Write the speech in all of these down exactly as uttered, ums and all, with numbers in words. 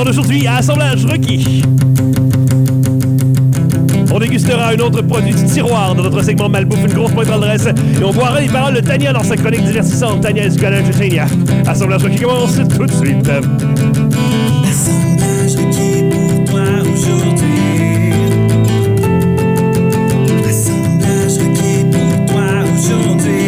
d'aujourd'hui à Assemblage requis. On dégustera un autre produit du tiroir dans notre segment Malbouffe, une grosse pointe dans le reste. Et on boira les paroles de Tania dans sa chronique divertissante. Tania is gonna entertain ya. Assemblage requis commence tout de suite. Assemblage requis pour toi aujourd'hui. Assemblage requis pour toi aujourd'hui.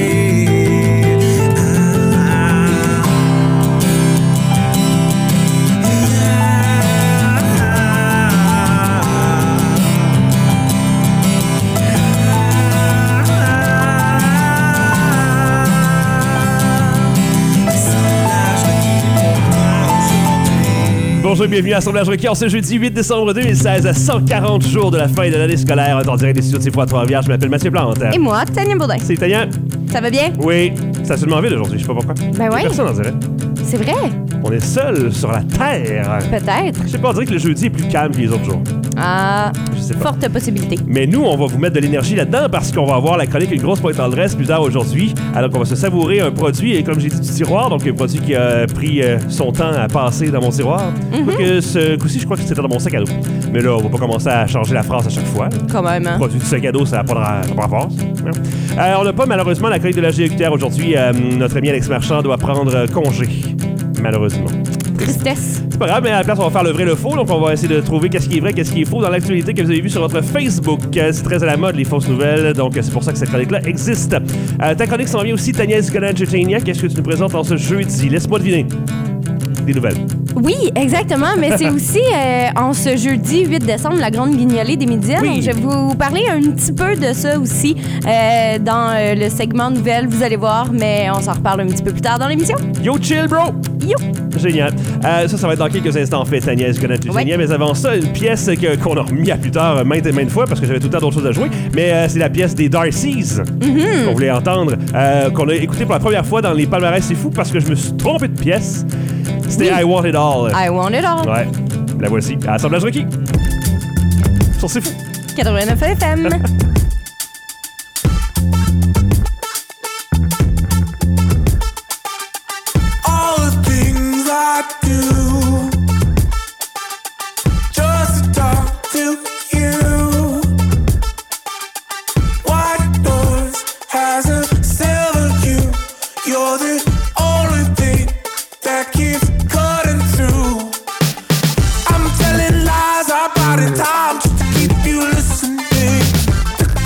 Bonjour et bienvenue à Assemblage requis en ce jeudi huit décembre deux mille seize, à cent quarante jours de la fin de l'année scolaire. En direct des studios de C F Trois-Rivières, je m'appelle Mathieu Plante. Et moi, Tania Bourdin. C'est Tania. Ça va bien? Oui, c'est absolument vide aujourd'hui, je sais pas pourquoi. Ben ouais. Personne en dirait. C'est vrai? On est seul sur la Terre. Peut-être. Je sais pas, on dirait que le jeudi est plus calme que les autres jours. Ah, Je sais pas. forte possibilité. Mais nous, on va vous mettre de l'énergie là-dedans parce qu'on va avoir la chronique Une grosse pointe en dresse plus tard aujourd'hui. Alors qu'on va se savourer un produit, et comme j'ai dit, du tiroir, donc un produit qui a pris euh, son temps à passer dans mon tiroir. Mm-hmm. Donc, euh, ce coup-ci, je crois que c'était dans mon sac à dos. Mais là, on va pas commencer à changer la phrase à chaque fois. Quand même, hein? Produit du sac à dos, ça n'a pas de ra- pas de rapport. Euh, on n'a pas malheureusement la chronique de la G Q T R aujourd'hui. Euh, notre ami Alex Marchand doit prendre euh, congé. Malheureusement. Tristesse. C'est pas grave, mais à la place, on va faire le vrai, le faux. Donc, on va essayer de trouver qu'est-ce qui est vrai, qu'est-ce qui est faux dans l'actualité que vous avez vu sur votre Facebook. Euh, C'est très à la mode, les fausses nouvelles. Donc, c'est pour ça que cette chronique-là existe. Euh, ta chronique s'en vient aussi, Tania is gonna entertain ya. Qu'est-ce que tu nous présentes en ce jeudi? Laisse-moi deviner. Des nouvelles. Oui, exactement, mais c'est aussi euh, en ce jeudi huit décembre, la grande guignolée des médias. Oui. Donc, je vais vous parler un petit peu de ça aussi euh, dans euh, le segment nouvelles, vous allez voir, mais on s'en reparle un petit peu plus tard dans l'émission. Yo, chill, bro! Yo! Génial. Euh, ça, ça va être dans quelques instants, en fait, Tania is gonna entertain ya. Ouais. Mais avant ça, une pièce que- qu'on a remis à plus tard euh, maintes et maintes fois parce que j'avais tout le temps d'autres choses à jouer. Mais euh, c'est la pièce des Darcys Mm-hmm. qu'on voulait entendre, euh, qu'on a écouté pour la première fois dans les palmarès. C'est fou parce que je me suis trompé de pièce. C'était Oui. I Want It All. I want it all. Ouais, la voici. À Assemblage requis. Sur C'est fou. quatre-vingt-neuf F M. All the things I do just to talk to you. White doors has a silver hue. You're the only thing that keeps cutting through. I'm telling lies about it time just to keep you listening. The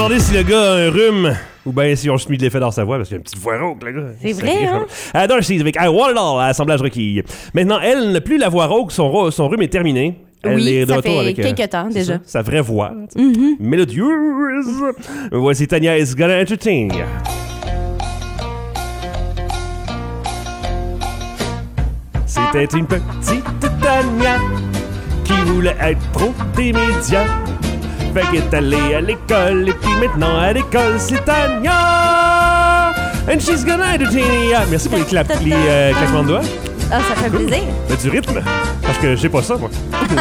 demandé si le gars a un rhume ou bien si on juste mis de l'effet dans sa voix parce qu'il a une petite voix rauque, le gars. C'est vrai, hein? Uh, Darcy avec I Want It All à Assemblage requis. Maintenant, elle n'a plus la voix rauque, son, son rhume est terminé. Elle oui, est de ça retour fait avec, quelques euh, temps déjà. Ça, sa vraie voix. Mm-hmm. Mélodieuse. Voici Tania is Gonna Entertain. C'était une petite Tania qui voulait être pro des médias. Fait qu'elle est allée à l'école et puis maintenant à l'école c'est Tania. And she's gonna entertain ya. Merci pour les, clap, les euh, claquements de doigts. Ah, ça fait plaisir. Mais du rythme, parce que j'ai pas ça, moi.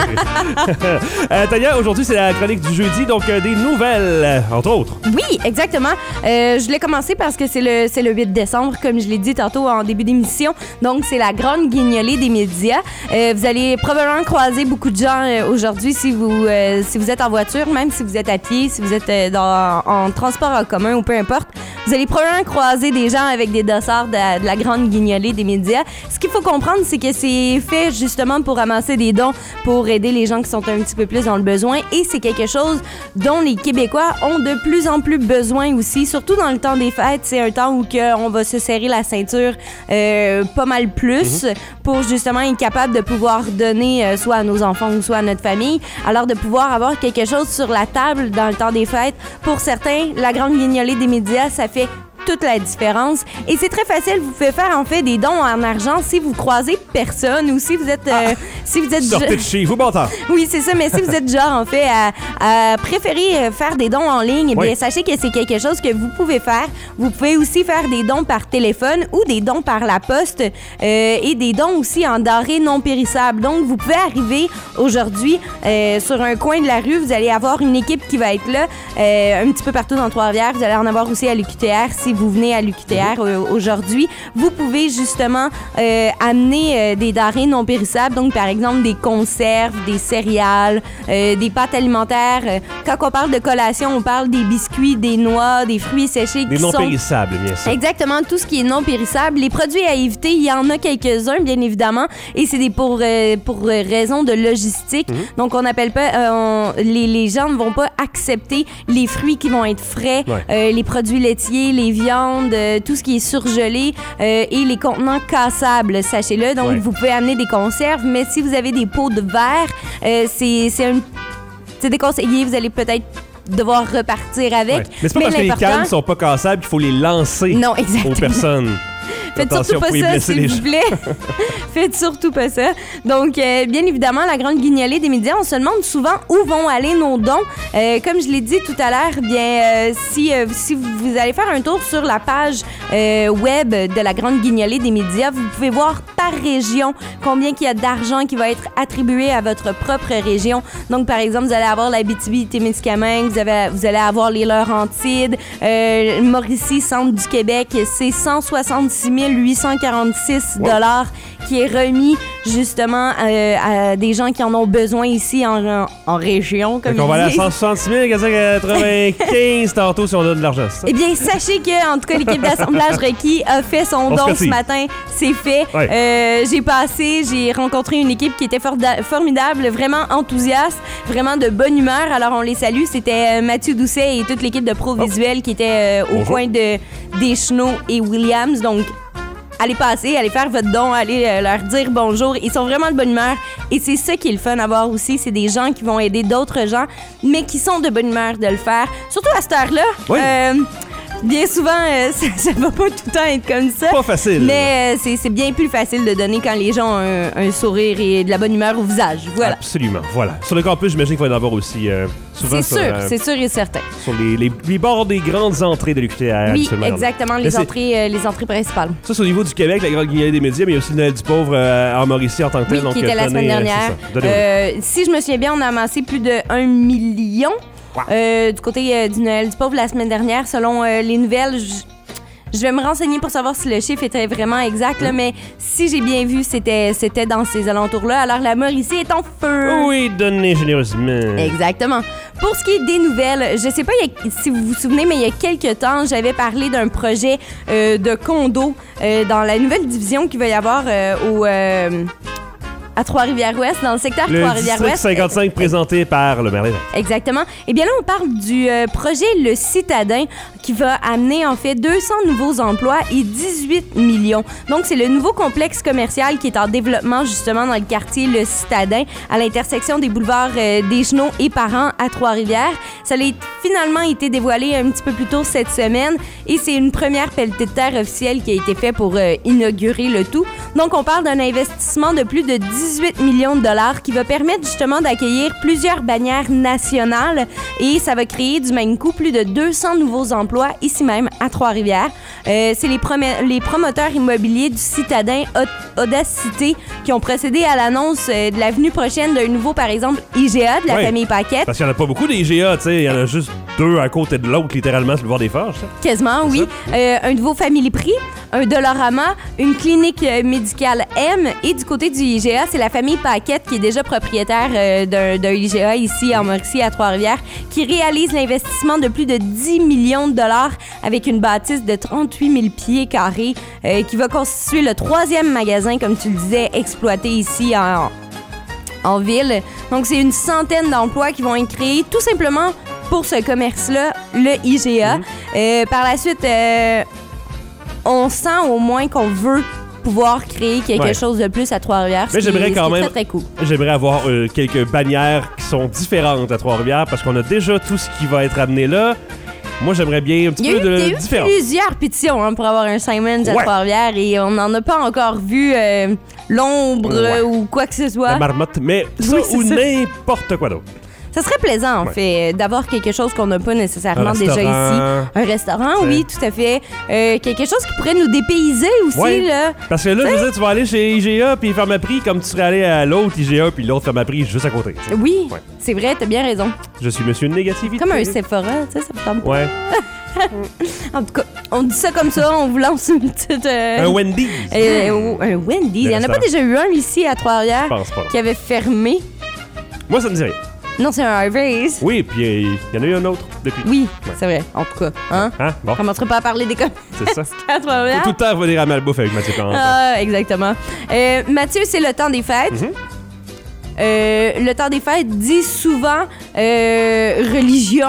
euh, Tania, aujourd'hui, c'est la chronique du jeudi, donc euh, des nouvelles, entre autres. Oui, exactement. Euh, je l'ai commencé parce que c'est le, c'est le huit décembre, comme je l'ai dit tantôt en début d'émission. Donc, c'est la grande guignolée des médias. Euh, vous allez probablement croiser beaucoup de gens euh, aujourd'hui si vous, euh, si vous êtes en voiture, même si vous êtes à pied, si vous êtes euh, dans, en transport en commun ou peu importe. Vous allez probablement croiser des gens avec des dossards de, de la grande guignolée des médias. Ce qu'il faut comprendre, c'est que c'est fait justement pour ramasser des dons, pour aider les gens qui sont un petit peu plus dans le besoin. Et c'est quelque chose dont les Québécois ont de plus en plus besoin aussi, surtout dans le temps des fêtes. C'est un temps où que on va se serrer la ceinture euh, pas mal plus mm-hmm. pour justement être capable de pouvoir donner euh, soit à nos enfants ou soit à notre famille. Alors de pouvoir avoir quelque chose sur la table dans le temps des fêtes. Pour certains, la grande guignolée des médias, ça fait toute la différence. Et c'est très facile, vous pouvez faire en fait des dons en argent si vous croisez personne ou si vous êtes... Euh, ah, si vous êtes sortez de chez vous, bon temps. Oui, c'est ça, mais si vous êtes genre en fait à, à préférer faire des dons en ligne, eh bien, oui. sachez que c'est quelque chose que vous pouvez faire. Vous pouvez aussi faire des dons par téléphone ou des dons par la poste euh, et des dons aussi en denrées non périssables. Donc, vous pouvez arriver aujourd'hui euh, sur un coin de la rue, vous allez avoir une équipe qui va être là euh, un petit peu partout dans Trois-Rivières. Vous allez en avoir aussi à l'U Q T R si vous venez à l'U Q T R euh, aujourd'hui. Vous pouvez justement euh, amener euh, des denrées non périssables, donc par exemple des conserves, des céréales, euh, des pâtes alimentaires. Euh, quand on parle de collation, on parle des biscuits, des noix, des fruits séchés. Des qui non sont... périssables, bien sûr. Exactement, tout ce qui est non périssable. Les produits à éviter, il y en a quelques-uns, bien évidemment, et c'est des pour, euh, pour raison de logistique. Mm-hmm. Donc, on n'appelle pas... Euh, on, les, les gens ne vont pas accepter les fruits qui vont être frais, ouais. euh, les produits laitiers, les viandes, euh, tout ce qui est surgelé euh, et les contenants cassables, sachez-le. Donc, ouais. vous pouvez amener des conserves, mais si vous avez des pots de verre, euh, c'est, c'est, un, c'est déconseillé. Vous allez peut-être devoir repartir avec. Ouais. Mais c'est pas mais parce que les cannes ne sont pas cassables qu'il faut les lancer non, aux personnes. Faites surtout pas ça, s'il vous plaît. Faites surtout pas ça. Donc, euh, bien évidemment, la grande guignolée des médias, on se demande souvent où vont aller nos dons. Euh, comme je l'ai dit tout à l'heure, bien, euh, si, euh, si vous allez faire un tour sur la page euh, web de la grande guignolée des médias, vous pouvez voir par région combien il y a d'argent qui va être attribué à votre propre région. Donc, par exemple, vous allez avoir l'Abitibi-Témiscamingue, vous, avez, vous allez avoir les Laurentides, euh, Mauricie, centre du Québec, c'est cent soixante-six mille huit cent quarante-six dollars wow. qui est remis justement euh, à des gens qui en ont besoin ici en, en, en région, comme on va aller à cent soixante-six mille quatre-vingt-quinze tantôt si on donne de l'argent. Eh bien, sachez que, en tout cas, l'équipe d'assemblage requis a fait son on don ce matin. C'est fait. Ouais. Euh, j'ai passé, j'ai rencontré une équipe qui était for- formidable, vraiment enthousiaste, vraiment de bonne humeur. Alors, on les salue. C'était Mathieu Doucet et toute l'équipe de Provisuel oh. qui était euh, au Bonjour. coin de Deschenaux et Williams. Donc, allez passer, allez faire votre don, allez euh, leur dire bonjour. Ils sont vraiment de bonne humeur et c'est ça qui est le fun à voir aussi. C'est des gens qui vont aider d'autres gens, mais qui sont de bonne humeur de le faire. Surtout à cette heure-là. Oui. Euh, Bien souvent, euh, ça, ça va pas tout le temps être comme ça. Pas facile. Mais euh, c'est, c'est bien plus facile de donner quand les gens ont un, un sourire et de la bonne humeur au visage. Voilà. Absolument, voilà. Sur le campus, j'imagine qu'il va y en avoir aussi euh, souvent. C'est sur, sûr, euh, c'est sûr et certain. Sur les, les, les bords des grandes entrées de l'U Q T R. Oui, exactement, les entrées, euh, les entrées principales. Ça, c'est au niveau du Québec, la grande guignolée des médias, mais il y a aussi le Noël du pauvre euh, en Mauricie en tant que tel. Oui, donc, qui était la semaine dernière. Euh, si je me souviens bien, on a amassé plus de un million. Wow. Euh, du côté euh, du Noël du pauvre la semaine dernière, selon euh, les nouvelles, je vais me renseigner pour savoir si le chiffre était vraiment exact, là, mais si j'ai bien vu, c'était, c'était dans ces alentours-là. Alors la Mauricie est en feu. Oui, donnez généreusement. Exactement. Pour ce qui est des nouvelles, je sais pas si vous vous souvenez, mais il y a quelques temps, j'avais parlé d'un projet euh, de condo euh, dans la nouvelle division qu'il va y avoir euh, au... Euh, à Trois-Rivières-Ouest, dans le secteur Le Trois-Rivières-Ouest. district cinquante-cinq présenté par le maire Lévesque. Exactement. Eh bien là, on parle du euh, projet Le Citadin qui va amener en fait deux cents nouveaux emplois et dix-huit millions. Donc, c'est le nouveau complexe commercial qui est en développement justement dans le quartier Le Citadin, à l'intersection des boulevards euh, des Genoux et Parent à Trois-Rivières. Ça a finalement été dévoilé un petit peu plus tôt cette semaine et c'est une première pelletée de terre officielle qui a été faite pour euh, inaugurer le tout. Donc, on parle d'un investissement de plus de dix-huit millions de dollars qui va permettre justement d'accueillir plusieurs bannières nationales et ça va créer du même coup plus de deux cents nouveaux emplois ici même à Trois-Rivières. Euh, c'est les, prom- les promoteurs immobiliers du Citadin Aud- Audacité qui ont procédé à l'annonce euh, de la venue prochaine d'un nouveau, par exemple, I G A de la Ouais, famille Paquette. Parce qu'il n'y en a pas beaucoup des I G A, tu sais. Il y en a juste deux à côté de l'autre, littéralement, sur le bord des Forges. Ça. Quasiment, oui. Euh, un nouveau Family Prix, un Dollarama, une clinique euh, médicale M. Et du côté du I G A, c'est la famille Paquette qui est déjà propriétaire euh, d'un, d'un I G A ici en Mauricie, à Trois-Rivières, qui réalise l'investissement de plus de dix millions de dollars avec une bâtisse de trente-huit mille pieds carrés euh, qui va constituer le troisième magasin, comme tu le disais, exploité ici en, en ville. Donc, c'est une centaine d'emplois qui vont être créés tout simplement pour ce commerce-là, le I G A. Mmh. Euh, par la suite, euh, on sent au moins qu'on veut pouvoir créer quelque ouais. chose de plus à Trois-Rivières. Mais j'aimerais quand même, très, très cool. J'aimerais avoir euh, quelques bannières qui sont différentes à Trois-Rivières parce qu'on a déjà tout ce qui va être amené là. Moi, j'aimerais bien un petit peu de différence. Il y a eu différence. plusieurs pétitions hein, pour avoir un Simons à ouais. Trois-Rivières et on n'en a pas encore vu euh, l'ombre ouais. ou quoi que ce soit. La marmotte, mais ça oui, ou ça. N'importe quoi d'autre. Ça serait plaisant, en ouais. fait, d'avoir quelque chose qu'on n'a pas nécessairement déjà ici. Un restaurant, c'est... oui, tout à fait. Euh, quelque chose qui pourrait nous dépayser aussi, ouais. là. Parce que là, t'sais? je veux dire, tu vas aller chez I G A puis Pharmaprix comme tu serais allé à l'autre I G A puis l'autre Pharmaprix juste à côté. T'sais. Oui, ouais. c'est vrai, t'as bien raison. Je suis monsieur négativité. Comme un Sephora, tu sais, ça me tombe pas. Ouais. En tout cas, on dit ça comme ça, on vous lance une petite... Euh... Un Wendy's. Euh, un Wendy's. Il n'y en a pas déjà eu un ici à Trois-Rivières qui avait fermé. Moi, ça me dit rien. Non, c'est un Harvey's. Oui, puis il euh, y en a eu un autre depuis. Oui, ouais. c'est vrai. En tout cas, hein? Hein? Bon. On commencerait pas à parler des commerces. C'est ça. à Trois-Rivières. Faut tout le temps revenir à Malbouffe avec Mathieu Plante. Ah, exactement. Euh, Mathieu, c'est le temps des fêtes. Mm-hmm. Euh, le temps des fêtes dit souvent euh, religion.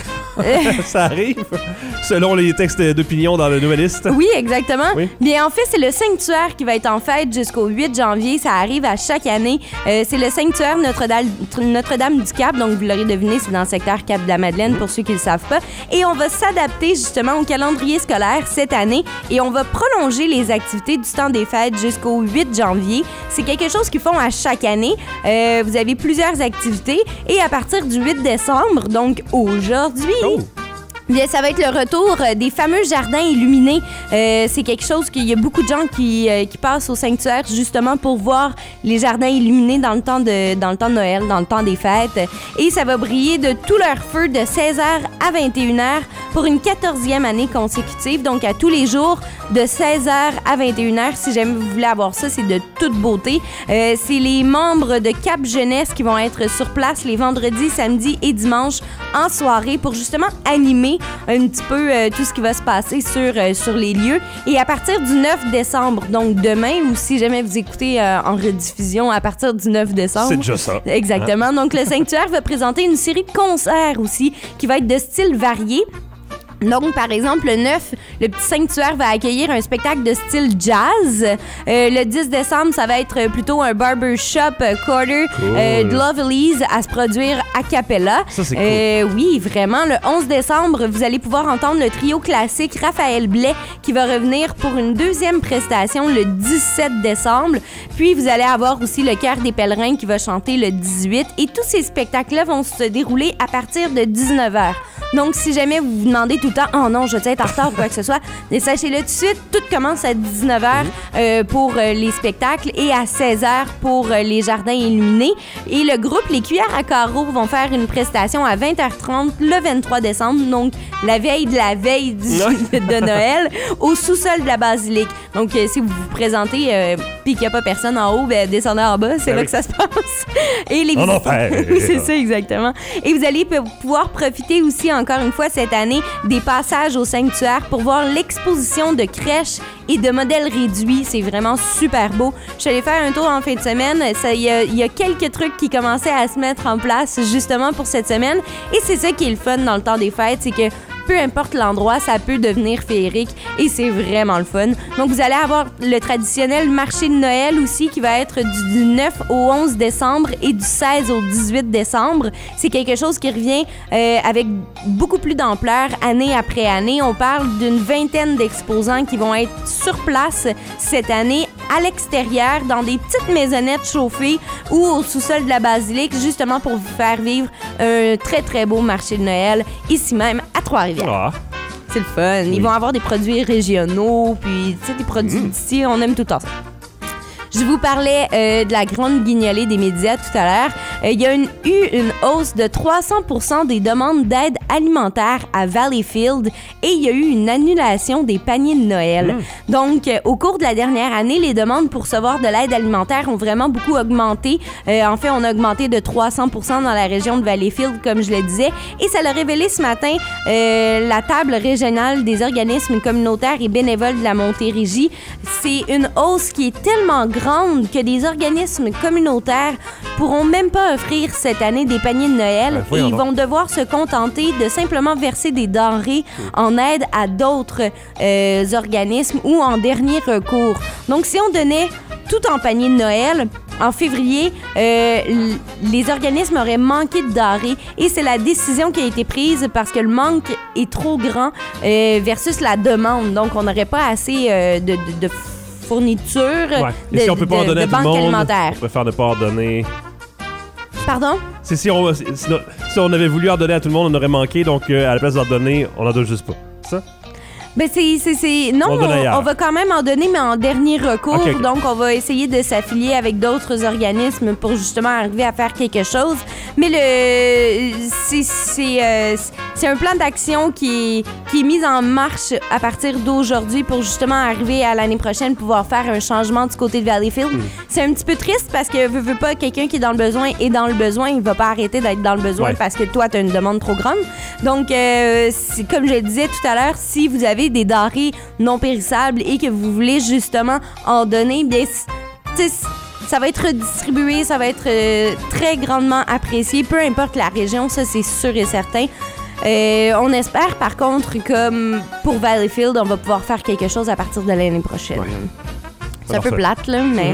Ça arrive, selon les textes d'opinion dans le Nouvelliste. Oui, exactement. Oui. Bien, en fait, c'est le sanctuaire qui va être en fête jusqu'au huit janvier. Ça arrive à chaque année. Euh, c'est le sanctuaire Notre-Dame, Notre-Dame du Cap. Donc, vous l'aurez deviné, c'est dans le secteur Cap de la Madeleine, mmh. pour ceux qui ne le savent pas. Et on va s'adapter justement au calendrier scolaire cette année. Et on va prolonger les activités du temps des fêtes jusqu'au huit janvier. C'est quelque chose qu'ils font à chaque année. Euh, vous avez plusieurs activités. Et à partir du huit décembre, donc aujourd'hui, Oh. bien, ça va être le retour des fameux jardins illuminés. Euh, c'est quelque chose qu'il y a beaucoup de gens qui, euh, qui passent au sanctuaire justement pour voir les jardins illuminés dans le temps de, dans le temps de Noël, dans le temps des fêtes. Et ça va briller de tout leur feu de seize heures à vingt et une heures pour une quatorzième année consécutive. Donc, à tous les jours de seize heures à vingt et une heures. Si jamais vous voulez avoir ça, c'est de toute beauté. Euh, c'est les membres de Cap Jeunesse qui vont être sur place les vendredis, samedis et dimanches en soirée pour justement animer un petit peu euh, tout ce qui va se passer sur, euh, sur les lieux. Et à partir du neuf décembre, donc demain, ou si jamais vous écoutez euh, en rediffusion à partir du neuf décembre. C'est déjà ça. Exactement. Hein? Donc, le sanctuaire va présenter une série de concerts aussi qui va être de style varié. Donc, par exemple, le neuf, le petit sanctuaire va accueillir un spectacle de style jazz. Euh, le dix décembre, ça va être plutôt un barbershop euh, quarter cool. euh, de Lovely's à se produire a cappella. Ça, c'est euh, cool. Oui, vraiment. Le onze décembre, vous allez pouvoir entendre le trio classique Raphaël Blais qui va revenir pour une deuxième prestation le dix-sept décembre. Puis, vous allez avoir aussi le Chœur des Pèlerins qui va chanter le dix-huit. Et tous ces spectacles-là vont se dérouler à partir de dix-neuf heures. Donc, si jamais vous vous demandez tout le temps « Oh non, je vais être en retard ou quoi que ce soit », sachez-le tout de suite, tout commence à dix-neuf heures euh, pour euh, les spectacles et à seize heures pour euh, les jardins illuminés. Et le groupe Les Cuillères à Carreaux vont faire une prestation à vingt heures trente le vingt-trois décembre, donc la veille de la veille du, de Noël, au sous-sol de la basilique. Donc, euh, si vous vous présentez euh, puis qu'il n'y a pas personne en haut, ben, descendez en bas. C'est Ben là oui. que ça se passe. Et les En visiteurs- enfer. Oui, c'est ça, exactement. Et vous allez p- pouvoir profiter aussi, encore une fois, cette année, des passages au sanctuaire pour voir l'exposition de crèches et de modèles réduits. C'est vraiment super beau. Je suis allée faire un tour en fin de semaine. Ça, Il y, a- il y a quelques trucs qui commençaient à se mettre en place justement pour cette semaine. Et c'est ça qui est le fun dans le temps des fêtes, c'est que peu importe l'endroit, ça peut devenir féerique et c'est vraiment le fun. Donc, vous allez avoir le traditionnel marché de Noël aussi qui va être du, du neuf au onze décembre et du seize au dix-huit décembre. C'est quelque chose qui revient euh, avec beaucoup plus d'ampleur année après année. On parle d'une vingtaine d'exposants qui vont être sur place cette année à l'extérieur dans des petites maisonnettes chauffées ou au sous-sol de la basilique justement pour vous faire vivre un très très beau marché de Noël ici même à Trois-Rivières. Ah. C'est le fun. Ils Oui. vont avoir des produits régionaux, puis tu sais, des produits Mm. d'ici. On aime tout ça. Je vous parlais euh, de la grande guignolée des médias tout à l'heure. Euh, Il y a une, eu une hausse de trois cents pour cent des demandes d'aide alimentaire à Valleyfield et il y a eu une annulation des paniers de Noël. Mm. Donc, euh, au cours de la dernière année, les demandes pour recevoir de l'aide alimentaire ont vraiment beaucoup augmenté. Euh, en fait, on a augmenté de trois cents pour cent dans la région de Valleyfield, comme je le disais. Et ça l'a révélé ce matin euh, la table régionale des organismes communautaires et bénévoles de la Montérégie. C'est une hausse qui est tellement grande que des organismes communautaires pourront même pas offrir cette année des paniers de Noël Ben, et voyons ils donc. vont devoir se contenter de simplement verser des denrées en aide à d'autres euh, organismes ou en dernier recours. Donc, si on donnait tout en panier de Noël, en février, euh, l- les organismes auraient manqué de denrées et c'est la décision qui a été prise parce que le manque est trop grand euh, versus la demande. Donc, on n'aurait pas assez euh, de, de, de fourniture Ouais. Et de, si on peut pas en de- donner de à tout le banque monde, alimentaire. on préfère ne pas en donner. Pardon? C'est si on, si, si on avait voulu en donner à tout le monde, on aurait manqué, donc euh, à la place d'en donner, on en donne juste pas. Ça? Ben c'est, c'est, c'est... Non, On on, donne ailleurs. on va quand même en donner, mais en dernier recours. Ok, ok. Donc, on va essayer de s'affilier avec d'autres organismes pour justement arriver à faire quelque chose. Mais le c'est, c'est, euh, c'est un plan d'action qui est, qui est mis en marche à partir d'aujourd'hui pour justement arriver à l'année prochaine pouvoir faire un changement du côté de Valleyfield. Hmm. C'est un petit peu triste parce que veux, veux pas, quelqu'un qui est dans le besoin est dans le besoin. Il va pas arrêter d'être dans le besoin Ouais. parce que toi, tu as une demande trop grande. Donc, euh, c'est- comme je le disais tout à l'heure, si vous avez des denrées non périssables et que vous voulez justement en donner, bien, c- tu sais, ça va être redistribué, ça va être euh, très grandement apprécié, peu importe la région, ça c'est sûr et certain. Euh, on espère par contre, comme pour Valleyfield, on va pouvoir faire quelque chose à partir de l'année prochaine. Ouais. C'est un peu Parfait. plate, là, mais... Mhm.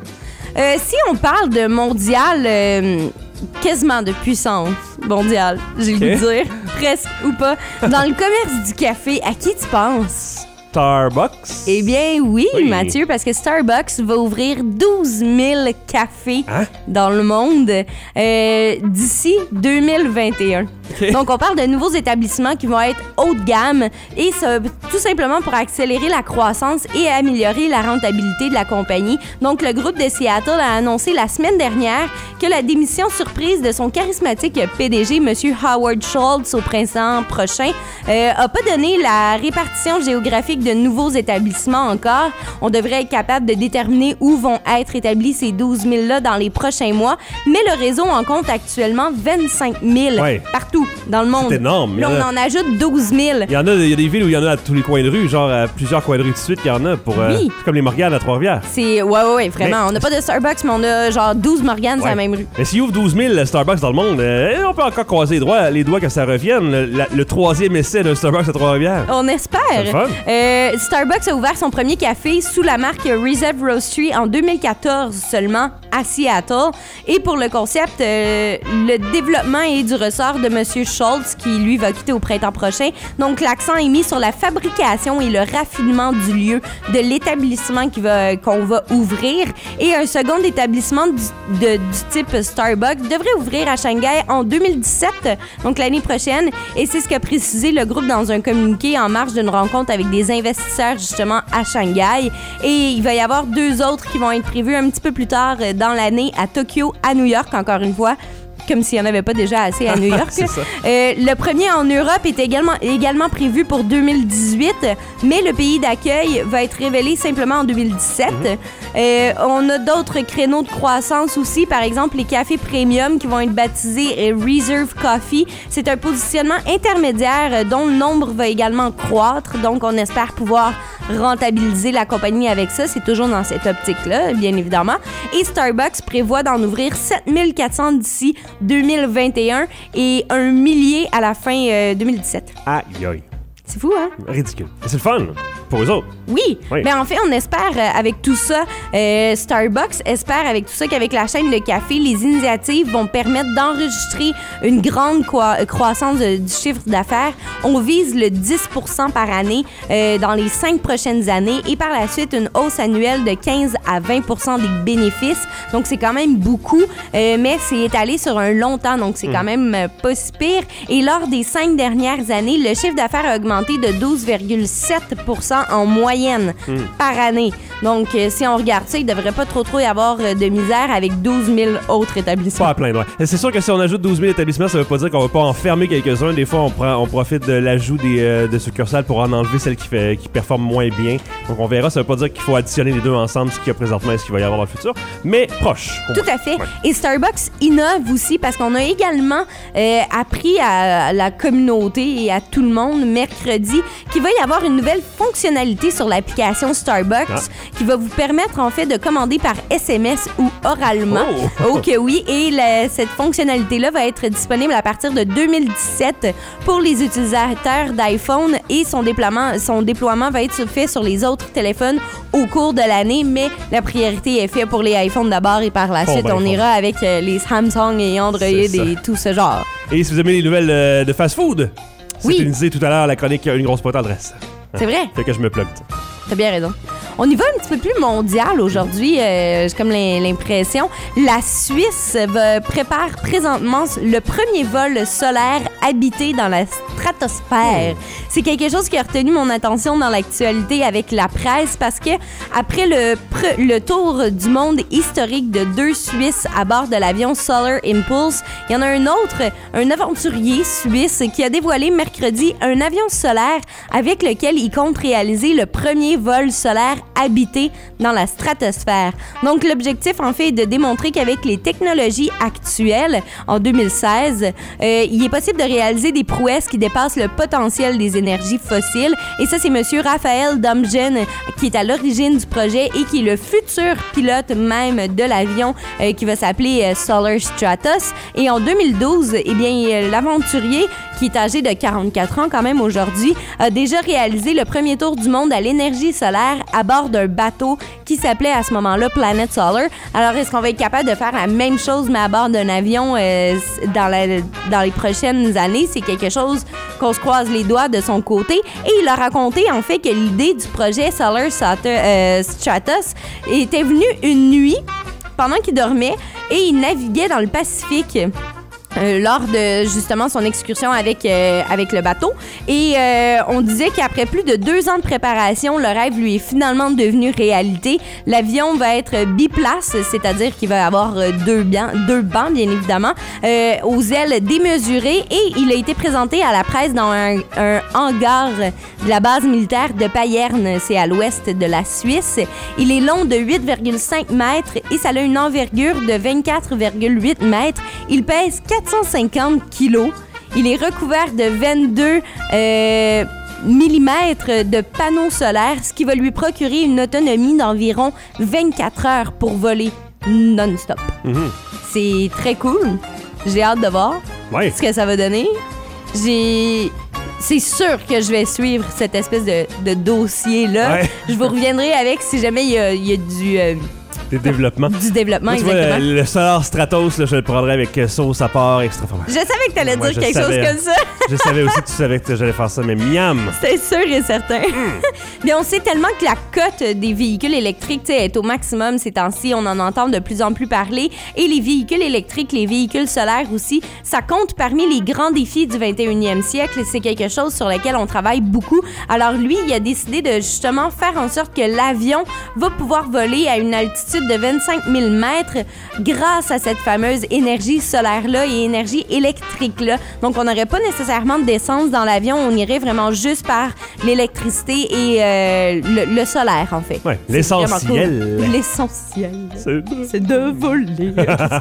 Euh, si on parle de mondial, euh, quasiment de puissance mondiale, j'ai le goût de dire, presque ou pas, dans le commerce du café, à qui tu penses? Starbucks? Eh bien, oui, Oui. Mathieu, parce que Starbucks va ouvrir douze mille cafés Hein? dans le monde euh, d'ici deux mille vingt et un. Ok. Donc, on parle de nouveaux établissements qui vont être haut de gamme et ça, tout simplement pour accélérer la croissance et améliorer la rentabilité de la compagnie. Donc, le groupe de Seattle a annoncé la semaine dernière que la démission surprise de son charismatique P D G, M. Howard Schultz, au printemps prochain, euh, a pas donné la répartition géographique de nouveaux établissements encore. On devrait être capable de déterminer où vont être établis ces douze mille-là dans les prochains mois, mais le réseau en compte actuellement vingt-cinq mille Ouais. partout dans le monde. C'est énorme. Là, Il y en on a- en ajoute douze mille. Il y en a, il y a des villes où il y en a à tous les coins de rue, genre à plusieurs coins de rue de suite, il y en a pour. euh, Oui. c'est comme les Morganes à Trois-Rivières. C'est... Ouais, ouais, ouais, vraiment. Mais- On n'a pas de Starbucks, mais on a genre douze Morgans sur Ouais. la même rue. Mais s'il ouvre douze mille Starbucks dans le monde, euh, on peut encore croiser les doigts, les doigts que ça revienne. Le, la- le troisième essai d'un Starbucks à Trois-Rivières. On espère. C'est le fun. Euh, Starbucks a ouvert son premier café sous la marque Reserve Roastery en deux mille quatorze seulement à Seattle. Et pour le concept, euh, le développement est du ressort de M. Schultz qui, lui, va quitter au printemps prochain. Donc, l'accent est mis sur la fabrication et le raffinement du lieu, de l'établissement qui va, qu'on va ouvrir. Et un second établissement du, de- du type Starbucks devrait ouvrir à Shanghai en deux mille dix-sept, donc l'année prochaine. Et c'est ce qu'a précisé le groupe dans un communiqué en marge d'une rencontre avec des investisseurs justement à Shanghai. Et il va y avoir deux autres qui vont être prévus un petit peu plus tard euh, dans l'année à Tokyo, à New York, encore une fois. comme s'il n'y en avait pas déjà assez à New York. C'est ça. Euh, le premier en Europe est également, également prévu pour deux mille dix-huit, mais le pays d'accueil va être révélé simplement en deux mille dix-sept. Mm-hmm. Euh, on a d'autres créneaux de croissance aussi, par exemple les cafés premium qui vont être baptisés Reserve Coffee. C'est un positionnement intermédiaire dont le nombre va également croître, donc on espère pouvoir rentabiliser la compagnie avec ça. C'est toujours dans cette optique-là, bien évidemment. Et Starbucks prévoit d'en ouvrir sept mille quatre cents d'ici deux mille vingt et un et un millier à la fin euh, deux mille dix-sept. Aïe, aïe. C'est fou, hein? Ridicule. C'est le fun pour eux autres. Oui, oui. Mais en fait, on espère euh, avec tout ça, euh, Starbucks espère avec tout ça qu'avec la chaîne de café, les initiatives vont permettre d'enregistrer une grande co- croissance de, du chiffre d'affaires. On vise le dix pour cent par année euh, dans les cinq prochaines années et par la suite, une hausse annuelle de quinze à vingt pour cent des bénéfices. Donc, c'est quand même beaucoup, euh, mais c'est étalé sur un long temps, donc c'est mmh. quand même euh, pas si pire. Et lors des cinq dernières années, le chiffre d'affaires a augmenté de douze virgule sept pour cent en moyenne mm. par année. Donc, euh, si on regarde ça, il ne devrait pas trop trop y avoir euh, de misère avec douze mille autres établissements. Pas à plaindre, ouais. C'est sûr que si on ajoute douze mille établissements, ça ne veut pas dire qu'on ne va pas en fermer quelques-uns. Des fois, on, prend, on profite de l'ajout des, euh, de succursales pour en enlever celles qui, fait, qui performent moins bien. Donc, on verra. Ça ne veut pas dire qu'il faut additionner les deux ensemble, ce qu'il y a présentement et ce qu'il va y avoir dans le futur. Mais proche. Tout à fait. Ouais. Et Starbucks innove aussi parce qu'on a également euh, appris à la communauté et à tout le monde mercredi qu'il va y avoir une nouvelle fonctionnalité sur l'application Starbucks ah. qui va vous permettre en fait de commander par S M S ou oralement. Oh, oh que oui. Et la, cette fonctionnalité-là va être disponible à partir de deux mille dix-sept pour les utilisateurs d'iPhone et son déploiement, son déploiement va être fait sur les autres téléphones au cours de l'année, mais la priorité est faite pour les iPhones d'abord et par la oh, suite, ben, on ira avec euh, les Samsung et Android et tout ce genre. Et si vous aimez les nouvelles euh, de fast-food, oui. C'était une disait tout à l'heure la chronique Une grosse pointe adresse. C'est vrai? Fait que je me plug. T'as bien raison. On y va un petit peu plus mondial aujourd'hui, euh, j'ai comme l'impression. La Suisse va, prépare présentement le premier vol solaire habité dans la stratosphère. Oh. C'est quelque chose qui a retenu mon attention dans l'actualité avec la presse parce que après le, le tour du monde historique de deux Suisses à bord de l'avion Solar Impulse, il y en a un autre, un aventurier suisse qui a dévoilé mercredi un avion solaire avec lequel il compte réaliser le premier vol solaire habité dans la stratosphère. Donc, l'objectif, en fait, est de démontrer qu'avec les technologies actuelles, en deux mille seize, euh, il est possible de réaliser des prouesses qui dépassent le potentiel des énergies fossiles. Et ça, c'est M. Raphaël Domgen qui est à l'origine du projet et qui est le futur pilote même de l'avion euh, qui va s'appeler euh, Solar Stratos. Et en deux mille douze, eh bien, euh, l'aventurier, qui est âgé de quarante-quatre ans quand même aujourd'hui, a déjà réalisé le premier tour du monde à l'énergie solaire à bord d'un bateau qui s'appelait à ce moment-là Planet Solar. Alors, est-ce qu'on va être capable de faire la même chose, mais à bord d'un avion euh, dans, la, dans les prochaines années? C'est quelque chose qu'on se croise les doigts de son côté. Et il a raconté, en fait, que l'idée du projet Solar euh, Stratos était venue une nuit pendant qu'il dormait et il naviguait dans le Pacifique. Euh, lors de justement son excursion avec, euh, avec le bateau. Et euh, on disait qu'après plus de deux ans de préparation, le rêve lui est finalement devenu réalité. L'avion va être biplace, c'est-à-dire qu'il va avoir deux, bien, deux bancs, bien évidemment, euh, aux ailes démesurées. Et il a été présenté à la presse dans un, un hangar de la base militaire de Payerne, c'est à l'ouest de la Suisse. Il est long de huit virgule cinq mètres et ça a une envergure de vingt-quatre virgule huit mètres. Il pèse quatre cent cinquante kilos. Il est recouvert de vingt-deux euh, millimètres de panneaux solaires, ce qui va lui procurer une autonomie d'environ vingt-quatre heures pour voler non-stop. Mm-hmm. C'est très cool. J'ai hâte de voir ouais. ce que ça va donner. J'ai... C'est sûr que je vais suivre cette espèce de, de dossier-là. Ouais. Je vous reviendrai avec si jamais il y a, y a du... Euh, Des développements. Du développement, Moi, exactement. Vois, le, le Solar Stratos, là, je le prendrais avec sauce à part extra fromage. Je savais que t'allais Moi, dire quelque savais, chose comme ça. Je savais aussi que tu savais que j'allais faire ça, mais miam! C'est sûr et certain. Mm. Mais on sait tellement que la cote des véhicules électriques est au maximum ces temps-ci. On en entend de plus en plus parler. Et les véhicules électriques, les véhicules solaires aussi, ça compte parmi les grands défis du vingt et unième siècle. C'est quelque chose sur lequel on travaille beaucoup. Alors lui, il a décidé de justement faire en sorte que l'avion va pouvoir voler à une altitude d'altitude de vingt-cinq mille mètres grâce à cette fameuse énergie solaire-là et énergie électrique-là. Donc, on n'aurait pas nécessairement d'essence dans l'avion. On irait vraiment juste par l'électricité et euh, le, le solaire, en fait. Ouais, l'essentiel. Cool. L'essentiel. C'est, C'est de voler.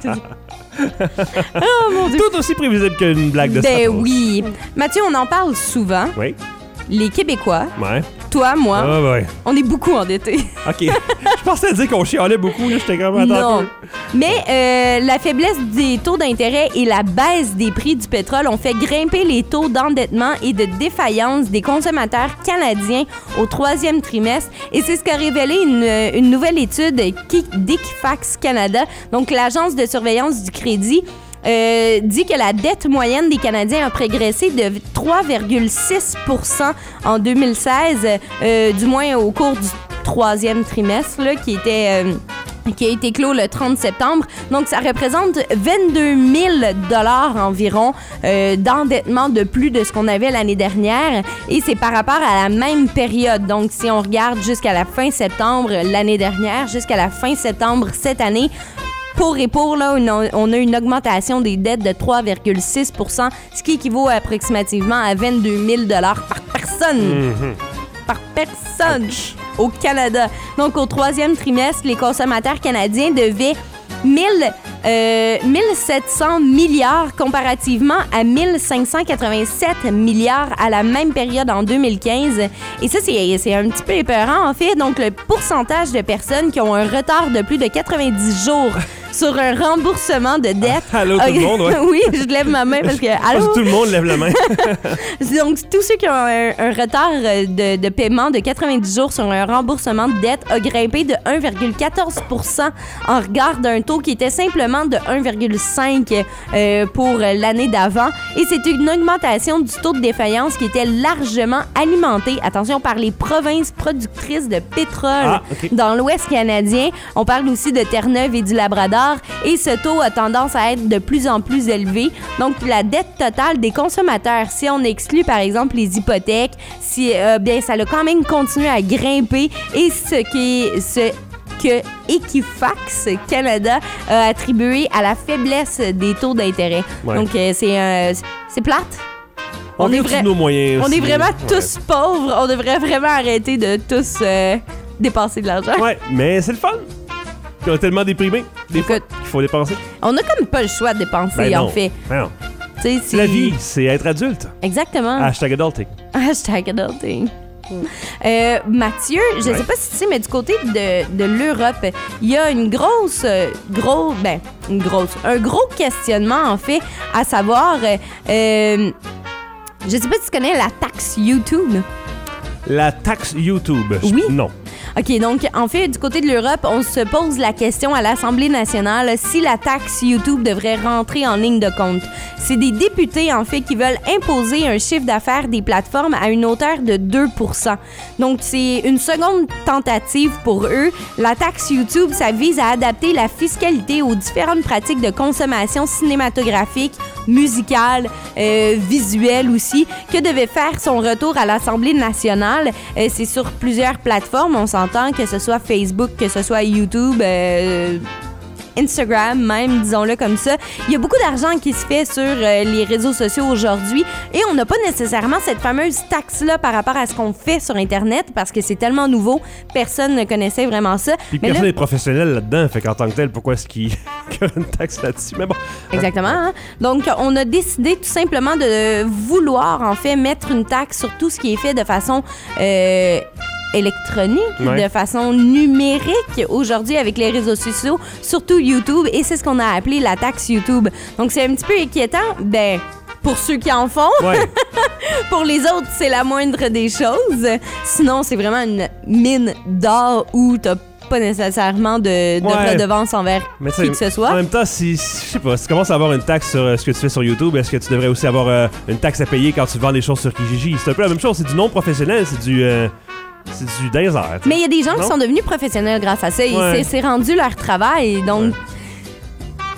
Oh, mon Dieu. tout aussi prévisible qu'une blague de Ben Star Wars. oui. Mathieu, on en parle souvent. Oui. Les Québécois, Ouais. toi, moi, Ah, ouais. on est beaucoup endettés. OK. Je pensais dire qu'on chialait beaucoup, là. J'étais quand même Non. attends. Mais euh, la faiblesse des taux d'intérêt et la baisse des prix du pétrole ont fait grimper les taux d'endettement et de défaillance des consommateurs canadiens au troisième trimestre. Et c'est ce qu'a révélé une, une nouvelle étude d'Equifax Canada, donc l'agence de surveillance du crédit. Euh, dit que la dette moyenne des Canadiens a progressé de trois virgule six pour cent en deux mille seize, euh, du moins au cours du troisième trimestre, là, qui était... Euh, qui a été clos le trente septembre. Donc, ça représente vingt-deux mille dollars environ euh, d'endettement de plus de ce qu'on avait l'année dernière. Et c'est par rapport à la même période. Donc, si on regarde jusqu'à la fin septembre l'année dernière, jusqu'à la fin septembre cette année, pour et pour, là, on a une augmentation des dettes de trois virgule six pour cent, ce qui équivaut approximativement à vingt-deux mille dollars par personne. Mm-hmm. Par personne au Canada. Donc, au troisième trimestre, les consommateurs canadiens devaient mille, euh, mille sept cents milliards comparativement à mille cinq cent quatre-vingt-sept milliards à la même période en deux mille quinze. Et ça, c'est, c'est un petit peu épeurant, en fait. Donc, le pourcentage de personnes qui ont un retard de plus de quatre-vingt-dix jours sur un remboursement de dette. Allô, tout le monde, ouais. Oui, je lève ma main parce que... Allô? Tout le monde lève la main. Donc, tous ceux qui ont un, un retard de, de paiement de quatre-vingt-dix jours sur un remboursement de dette a grimpé de un virgule quatorze pour cent en regard d'un taux qui était simplement de un virgule cinq euh, pour l'année d'avant. Et c'est une augmentation du taux de défaillance qui était largement alimentée, attention, par les provinces productrices de pétrole Ah, okay. dans l'Ouest canadien. On parle aussi de Terre-Neuve et du Labrador. Et ce taux a tendance à être de plus en plus élevé. Donc, la dette totale des consommateurs, si on exclut par exemple les hypothèques, si, euh, bien, ça a quand même continué à grimper. Et ce qui est... Ce que Equifax Canada a attribué à la faiblesse des taux d'intérêt. Ouais. Donc, euh, c'est, euh, c'est plate. On, On est est, au-dessus vra- de nos moyens on aussi. est vraiment Ouais. tous pauvres. On devrait vraiment arrêter de tous euh, dépenser de l'argent. Ouais, mais c'est le fun. Puis on est tellement déprimés, des fois, Écoute. qu'il faut dépenser. On a comme pas le choix de dépenser, Ben non. en fait. Ben non. Tu sais, C'est la vie, c'est être adulte. Exactement. Hashtag adulting. Hashtag adulting. Euh, Mathieu, je Ouais. sais pas si tu sais, mais du côté de, de l'Europe, il y a une grosse, euh, gros, ben, une grosse, un gros questionnement, en fait, à savoir, euh, euh, je sais pas si tu connais la taxe YouTube. La taxe YouTube. Je- Oui. Non. OK, donc, en fait, du côté de l'Europe, on se pose la question à l'Assemblée nationale si la taxe YouTube devrait rentrer en ligne de compte. C'est des députés, en fait, qui veulent imposer un chiffre d'affaires des plateformes à une hauteur de deux pour cent. Donc, c'est une seconde tentative pour eux. La taxe YouTube, ça vise à adapter la fiscalité aux différentes pratiques de consommation cinématographique, musicale, euh, visuelle aussi, que devait faire son retour à l'Assemblée nationale. Euh, c'est sur plusieurs plateformes, on s'entend, que ce soit Facebook, que ce soit YouTube, euh, Instagram même, disons-le comme ça. Il y a beaucoup d'argent qui se fait sur euh, les réseaux sociaux aujourd'hui et on n'a pas nécessairement cette fameuse taxe-là par rapport à ce qu'on fait sur Internet parce que c'est tellement nouveau, personne ne connaissait vraiment ça. Puis Mais personne là- n'est professionnel là-dedans, fait qu'en tant que tel, pourquoi est-ce qu'il y a une taxe là-dessus? Mais bon. Exactement. Hein? Donc, on a décidé tout simplement de vouloir, en fait, mettre une taxe sur tout ce qui est fait de façon euh, électronique, Ouais. de façon numérique aujourd'hui avec les réseaux sociaux, surtout YouTube, et c'est ce qu'on a appelé la taxe YouTube. Donc, c'est un petit peu inquiétant. Ben, pour ceux qui en font. Ouais. Pour les autres, c'est la moindre des choses. Sinon, c'est vraiment une mine d'or où t'as pas nécessairement de, de Ouais. redevance envers Mais qui que ce soit. En même temps, si, si- je sais pas, si tu commences à avoir une taxe sur euh, ce que tu fais sur YouTube, est-ce que tu devrais aussi avoir euh, une taxe à payer quand tu vends des choses sur Kijiji? C'est un peu la même chose, c'est du non professionnel, c'est du euh, c'est du désert. tu sais. Mais il y a des gens Non? qui sont devenus professionnels grâce à ça. Et Ouais. c'est, c'est rendu leur travail. Donc,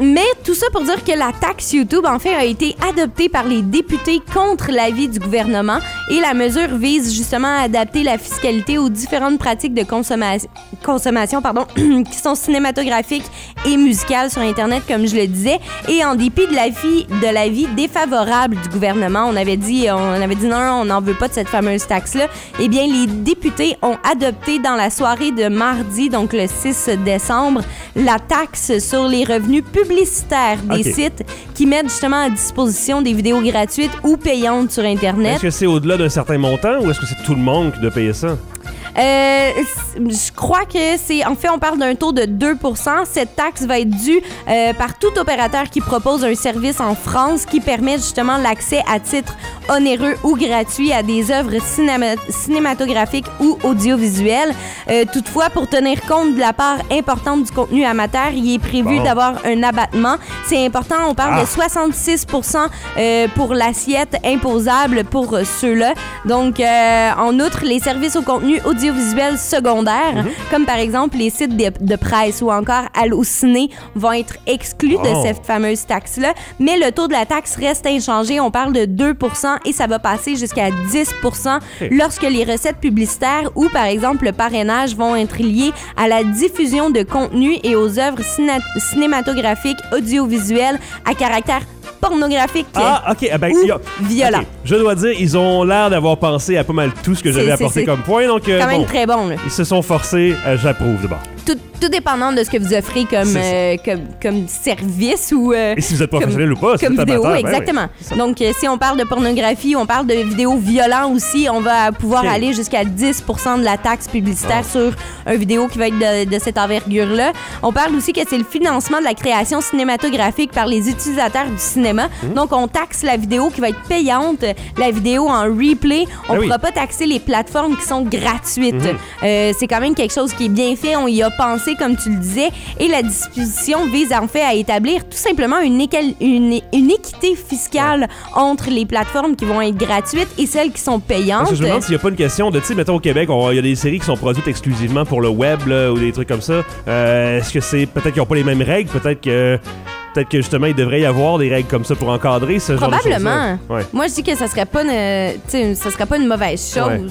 mais tout ça pour dire que la taxe YouTube, en fait, a été adoptée par les députés contre l'avis du gouvernement et la mesure vise justement à adapter la fiscalité aux différentes pratiques de consommation, consommation pardon, qui sont cinématographiques et musicales sur Internet, comme je le disais. Et en dépit de l'avis, de l'avis défavorable du gouvernement, on avait dit, on avait dit non, on n'en veut pas de cette fameuse taxe-là, eh bien, les députés ont adopté dans la soirée de mardi, donc le six décembre, la taxe sur les revenus publicitaires des okay. sites qui mettent justement à disposition des vidéos gratuites ou payantes sur Internet. Est-ce que c'est au-delà d'un certain montant ou est-ce que c'est tout le monde qui doit payer ça? Euh, je crois que c'est... En fait, on parle d'un taux de deux pour cent. Cette taxe va être due euh, par tout opérateur qui propose un service en France qui permet justement l'accès à titre onéreux ou gratuit à des œuvres cinéma- cinématographiques ou audiovisuelles. Euh, toutefois, pour tenir compte de la part importante du contenu amateur, il est prévu bon. d'avoir un abattement. C'est important, on parle ah. de soixante-six pour cent euh, pour l'assiette imposable pour euh, ceux-là. Donc, euh, en outre, les services au contenu audiovisuel audiovisuels secondaires, mm-hmm. comme par exemple les sites de, de presse ou encore Allociné, vont être exclus oh. de cette fameuse taxe-là. Mais le taux de la taxe reste inchangé. On parle de deux pour cent et ça va passer jusqu'à dix pour cent okay. lorsque les recettes publicitaires ou par exemple le parrainage vont être liés à la diffusion de contenu et aux œuvres ciné- cinématographiques audiovisuelles à caractère pornographique ah, okay. ah, ben, ou a... violent. Okay. Je dois dire, ils ont l'air d'avoir pensé à pas mal tout ce que j'avais apporté c'est, comme point. Donc, euh, quand même bon, très bon. Là. Ils se sont forcés, euh, j'approuve d'abord. Tout, tout dépendant de ce que vous offrez comme, euh, comme, comme service ou... Euh, Et si vous êtes professionnel comme, ou pas, c'est comme vidéo, amateur, exactement. Ben oui, donc, euh, si on parle de pornographie, on parle de vidéos violentes aussi, on va pouvoir okay. aller jusqu'à dix pour cent de la taxe publicitaire oh. sur une vidéo qui va être de, de cette envergure-là. On parle aussi que c'est le financement de la création cinématographique par les utilisateurs du cinéma. Mmh. Donc, on taxe la vidéo qui va être payante, la vidéo en replay. On ne ben pourra oui. pas taxer les plateformes qui sont gratuites. Mmh. Euh, c'est quand même quelque chose qui est bien fait. On y a pensé, comme tu le disais. Et la disposition vise en fait à établir tout simplement une, équal- une, une équité fiscale ouais. entre les plateformes qui vont être gratuites et celles qui sont payantes. Parce que je me demande s'il n'y a pas une question de, tu sais, mettons au Québec, il y a des séries qui sont produites exclusivement pour le web là, ou des trucs comme ça. Euh, est-ce que c'est peut-être qu'ils n'ont pas les mêmes règles? Peut-être que... Peut-être que justement, il devrait y avoir des règles comme ça pour encadrer ce genre de choses. Probablement. Ouais. Moi, je dis que ça serait pas une, ça serait pas une mauvaise chose. Ouais.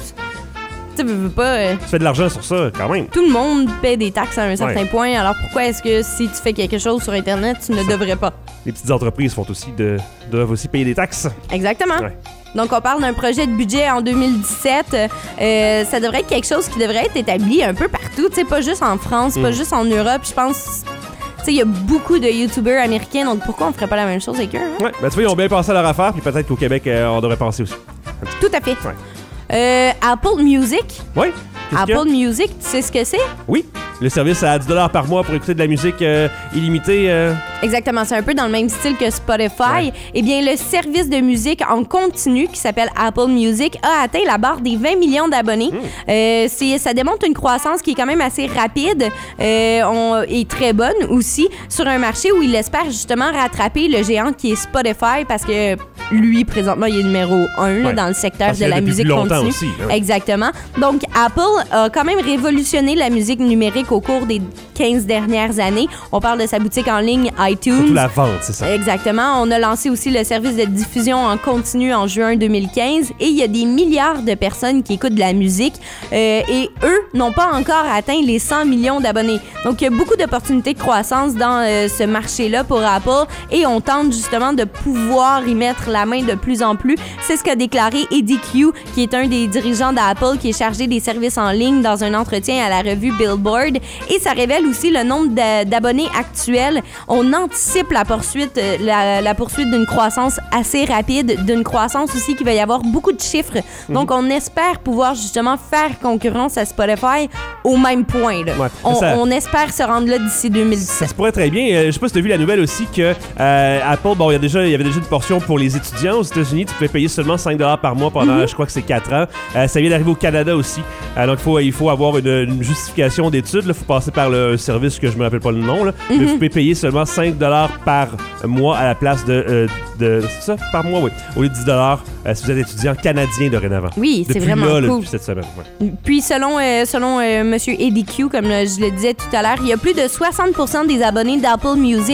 Tu veux pas... Euh, tu fais de l'argent sur ça, quand même. Tout le monde paie des taxes à un certain ouais. point. Alors pourquoi est-ce que si tu fais quelque chose sur Internet, tu ne devrais pas? Les petites entreprises font aussi de, doivent aussi payer des taxes. Exactement. Ouais. Donc, on parle d'un projet de budget en deux mille dix-sept. Euh, ça devrait être quelque chose qui devrait être établi un peu partout. Tu sais, pas juste en France, mm. pas juste en Europe. Je pense... Tu sais, il y a beaucoup de YouTubers américains, donc pourquoi on ferait pas la même chose avec eux? Hein? Ouais, ben tu vois, ils ont bien pensé à leur affaire, puis peut-être qu'au Québec, euh, on devrait penser aussi. Tout à fait. Ouais. Euh, Apple Music. Oui. Apple Music, tu sais ce que c'est? Oui. Le service à dix dollars par mois pour écouter de la musique euh, illimitée. Euh... Exactement. C'est un peu dans le même style que Spotify. Ouais. Eh bien, le service de musique en continu qui s'appelle Apple Music a atteint la barre des vingt millions d'abonnés. Mmh. Euh, c'est, ça démontre une croissance qui est quand même assez rapide euh, on, et très bonne aussi sur un marché où il espère justement rattraper le géant qui est Spotify parce que lui, présentement, il est numéro un ouais. là, dans le secteur parce de la musique continue. Aussi, ouais. Exactement. Donc, Apple a quand même révolutionné la musique numérique au cours des quinze dernières années. On parle de sa boutique en ligne iTunes. Surtout la vente, c'est ça. Exactement. On a lancé aussi le service de diffusion en continu en juin deux mille quinze et il y a des milliards de personnes qui écoutent de la musique euh, et eux n'ont pas encore atteint les cent millions d'abonnés. Donc, il y a beaucoup d'opportunités de croissance dans euh, ce marché-là pour Apple et on tente justement de pouvoir y mettre la main de plus en plus. C'est ce qu'a déclaré Eddie Q, qui est un des dirigeants d'Apple qui est chargé des services en ligne dans un entretien à la revue Billboard. Et ça révèle aussi le nombre de, d'abonnés actuels. On anticipe la poursuite, la, la poursuite d'une croissance assez rapide, d'une croissance aussi qu'il va y avoir beaucoup de chiffres. Mm-hmm. Donc, on espère pouvoir justement faire concurrence à Spotify au même point. Là. Ouais, on, ça, on espère se rendre là d'ici deux mille dix-sept. Ça se pourrait très bien. Euh, je sais pas si tu as vu la nouvelle aussi que euh, Apple, bon, il y a déjà, il y avait déjà une portion pour les étudiants aux États-Unis. Tu pouvais payer seulement cinq dollars par mois pendant, mm-hmm. je crois que c'est quatre ans. Euh, ça vient d'arriver au Canada aussi. Euh, donc, il faut, il faut avoir une, une justification d'études. Il faut passer par le service que je me rappelle pas le nom. Là. Mm-hmm. Mais vous pouvez payer seulement cinq dollars par mois à la place de... Euh, de c'est ça? Par mois, oui. Au lieu de dix dollars euh, si vous êtes étudiant canadien dorénavant. Oui, c'est depuis vraiment là, cool. Là, depuis cette semaine. Ouais. Puis, selon, euh, selon euh, M. Eddie Q, comme je le disais tout à l'heure, il y a plus de soixante pour cent des abonnés d'Apple Music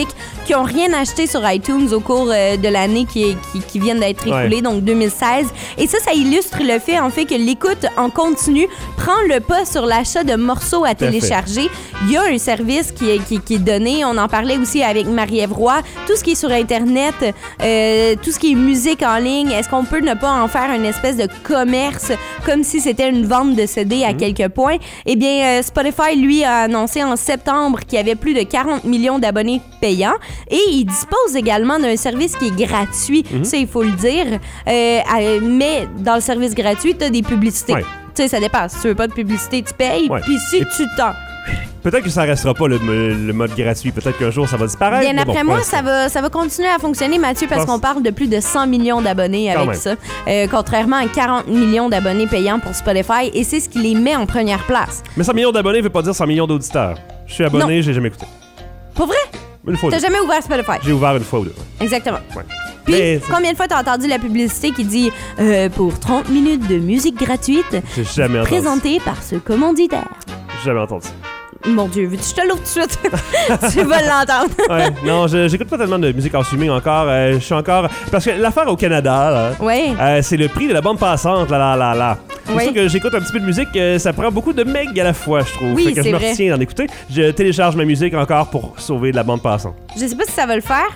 qui n'ont rien acheté sur iTunes au cours euh, de l'année qui, qui, qui viennent d'être écoulée, ouais. donc deux mille seize. Et ça, ça illustre le fait, en fait, que l'écoute en continu prend le pas sur l'achat de morceaux à télécharger. Il y a un service qui est, qui, qui est donné. On en parlait aussi avec Marie-Ève Roy. Tout ce qui est sur Internet, euh, tout ce qui est musique en ligne, est-ce qu'on peut ne pas en faire une espèce de commerce comme si c'était une vente de C D à mmh. quelques points? Eh bien, euh, Spotify, lui, a annoncé en septembre qu'il y avait plus de quarante millions d'abonnés payants et il dispose également d'un service qui est gratuit. Mmh. Ça, il faut le dire. Euh, euh, mais dans le service gratuit, tu as des publicités. Ouais. Tu sais, ça dépend. Si tu veux pas de publicité, tu payes. Ouais. Puis si et tu t'en... Peut-être que ça restera pas le, le mode gratuit. Peut-être qu'un jour, ça va disparaître. Bien après bon, moi, ça va, ça va continuer à fonctionner, Mathieu, parce pense... qu'on parle de plus de cent millions d'abonnés avec ça. Euh, contrairement à quarante millions d'abonnés payants pour Spotify. Et c'est ce qui les met en première place. Mais cent millions d'abonnés ne veut pas dire cent millions d'auditeurs. Je suis abonné, non. j'ai jamais écouté. Pour vrai? Une fois. T'as jamais ouvert Spotify? J'ai ouvert une fois ou deux. Exactement. Ouais. Puis, mais, combien de fois t'as entendu la publicité qui dit euh, pour trente minutes de musique gratuite, j'ai jamais entendu. Présentée par ce commanditaire? J'ai jamais entendu. Mon Dieu, veux-tu que je te l'ouvre tout de suite? Tu vas l'entendre. Ouais, non, je, j'écoute pas tellement de musique en streaming encore. Euh, je suis encore... Parce que l'affaire au Canada, là, ouais. euh, c'est le prix de la bande passante, là, là, là, là. C'est oui. sûr que j'écoute un petit peu de musique, euh, ça prend beaucoup de megs à la fois, je trouve. Oui, fait que c'est je me vrai. retiens d'en écouter. Je télécharge ma musique encore pour sauver de la bande passante. Je sais pas si ça va le faire.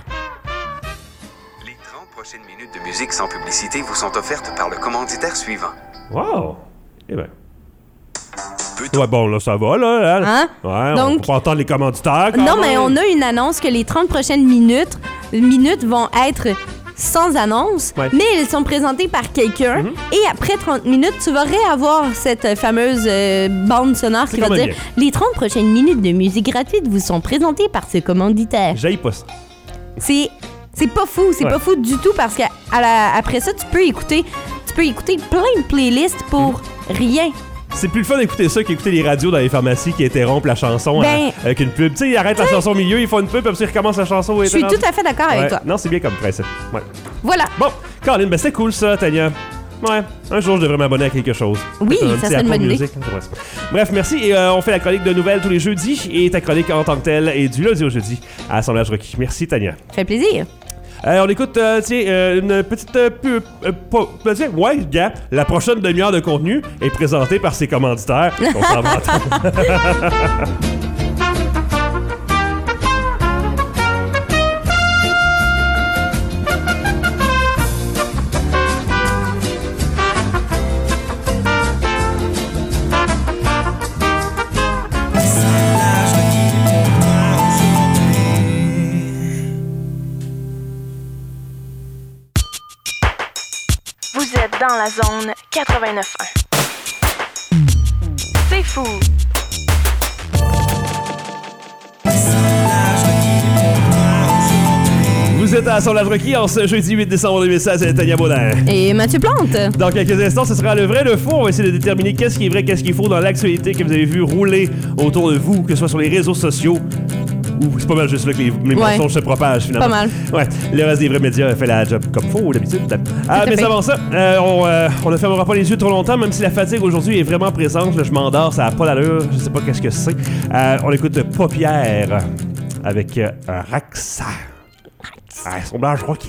Les trente prochaines minutes de musique sans publicité vous sont offertes par le commanditaire suivant. Wow! Eh ben... Ouais, bon, là, ça va, là. là. Hein? Ouais, donc, on peut pas entendre les commanditaires. Quand non, même. mais on a une annonce que les trente prochaines minutes, minutes vont être sans annonce, ouais. mais elles sont présentées par quelqu'un. Mm-hmm. Et après trente minutes, tu vas réavoir cette fameuse euh, bande sonore c'est qui va dire bien. Les trente prochaines minutes de musique gratuite vous sont présentées par ce commanditaire. J'aille pas ça. C'est, c'est pas fou, c'est ouais. pas fou du tout parce qu'après ça, tu peux écouter, tu peux écouter plein de playlists pour mm-hmm. rien. C'est plus le fun d'écouter ça qu'écouter les radios dans les pharmacies qui interrompent la chanson ben, à, avec une pub. Tu sais, ils arrêtent la chanson au milieu, ils font une pub, puis après ils recommencent la chanson. Je suis tout à fait d'accord ouais. avec toi. Non, c'est bien comme principe. Ouais. Voilà. Bon, Caroline, ben c'était cool ça, Tania. Ouais, un jour je devrais m'abonner à quelque chose. Oui, ça serait une bonne idée. Bref, merci. Et euh, on fait la chronique de nouvelles tous les jeudis. Et ta chronique en tant que telle est du lundi au jeudi à Assemblage requis. Merci, Tania. Ça fait plaisir. Euh, on écoute, euh, tiens, euh, une petite... Euh, pu, euh, pas, tiens, ouais, gars, la prochaine demi-heure de contenu est présentée par ses commanditaires. On s'en va entendre. Vous êtes dans la zone quatre-vingt-neuf un. C'est fou! Vous êtes à Assemblage requis en ce jeudi huit décembre deux mille seize, c'est Tania Baudin. Et Mathieu Plante. Dans quelques instants, ce sera le vrai, le faux. On va essayer de déterminer qu'est-ce qui est vrai, qu'est-ce qui est faux dans l'actualité que vous avez vu rouler autour de vous, que ce soit sur les réseaux sociaux. Ouh, c'est pas mal juste là que les, les ouais. mensonges se propagent, finalement. Pas mal. Ouais, le reste des vrais médias fait la job comme faut, d'habitude. Ah, mais avant ça, euh, on, euh, on ne fermera pas les yeux trop longtemps, même si la fatigue aujourd'hui est vraiment présente. Là, je m'endors, ça n'a pas d'allure, je sais pas qu'est-ce que c'est. Euh, on écoute Paupières avec euh, Raxa. Ah, Assemblage requis.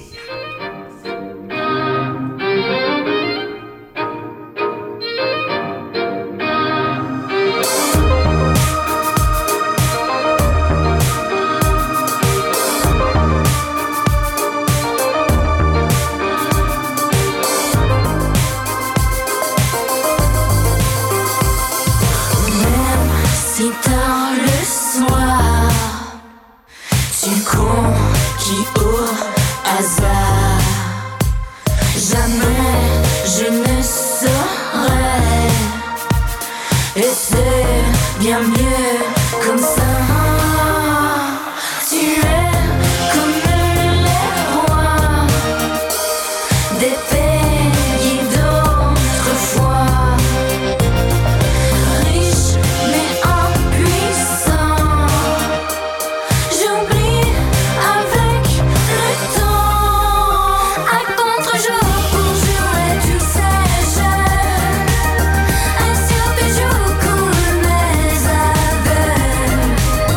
Sur tes joues coulent mes aveux.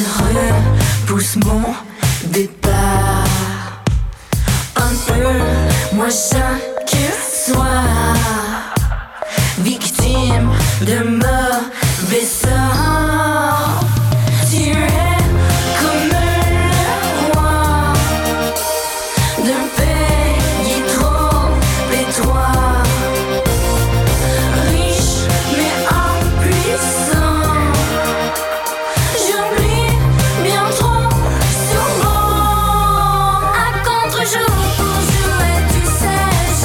repousse mon départ. Un peu, moi chaque soir, victime de mauvais sorts. Tu es comme le roi d'un pays trop étroit, riche mais impuissant. J'oublie bien trop souvent. À contre-jour pour jouer, tu sais,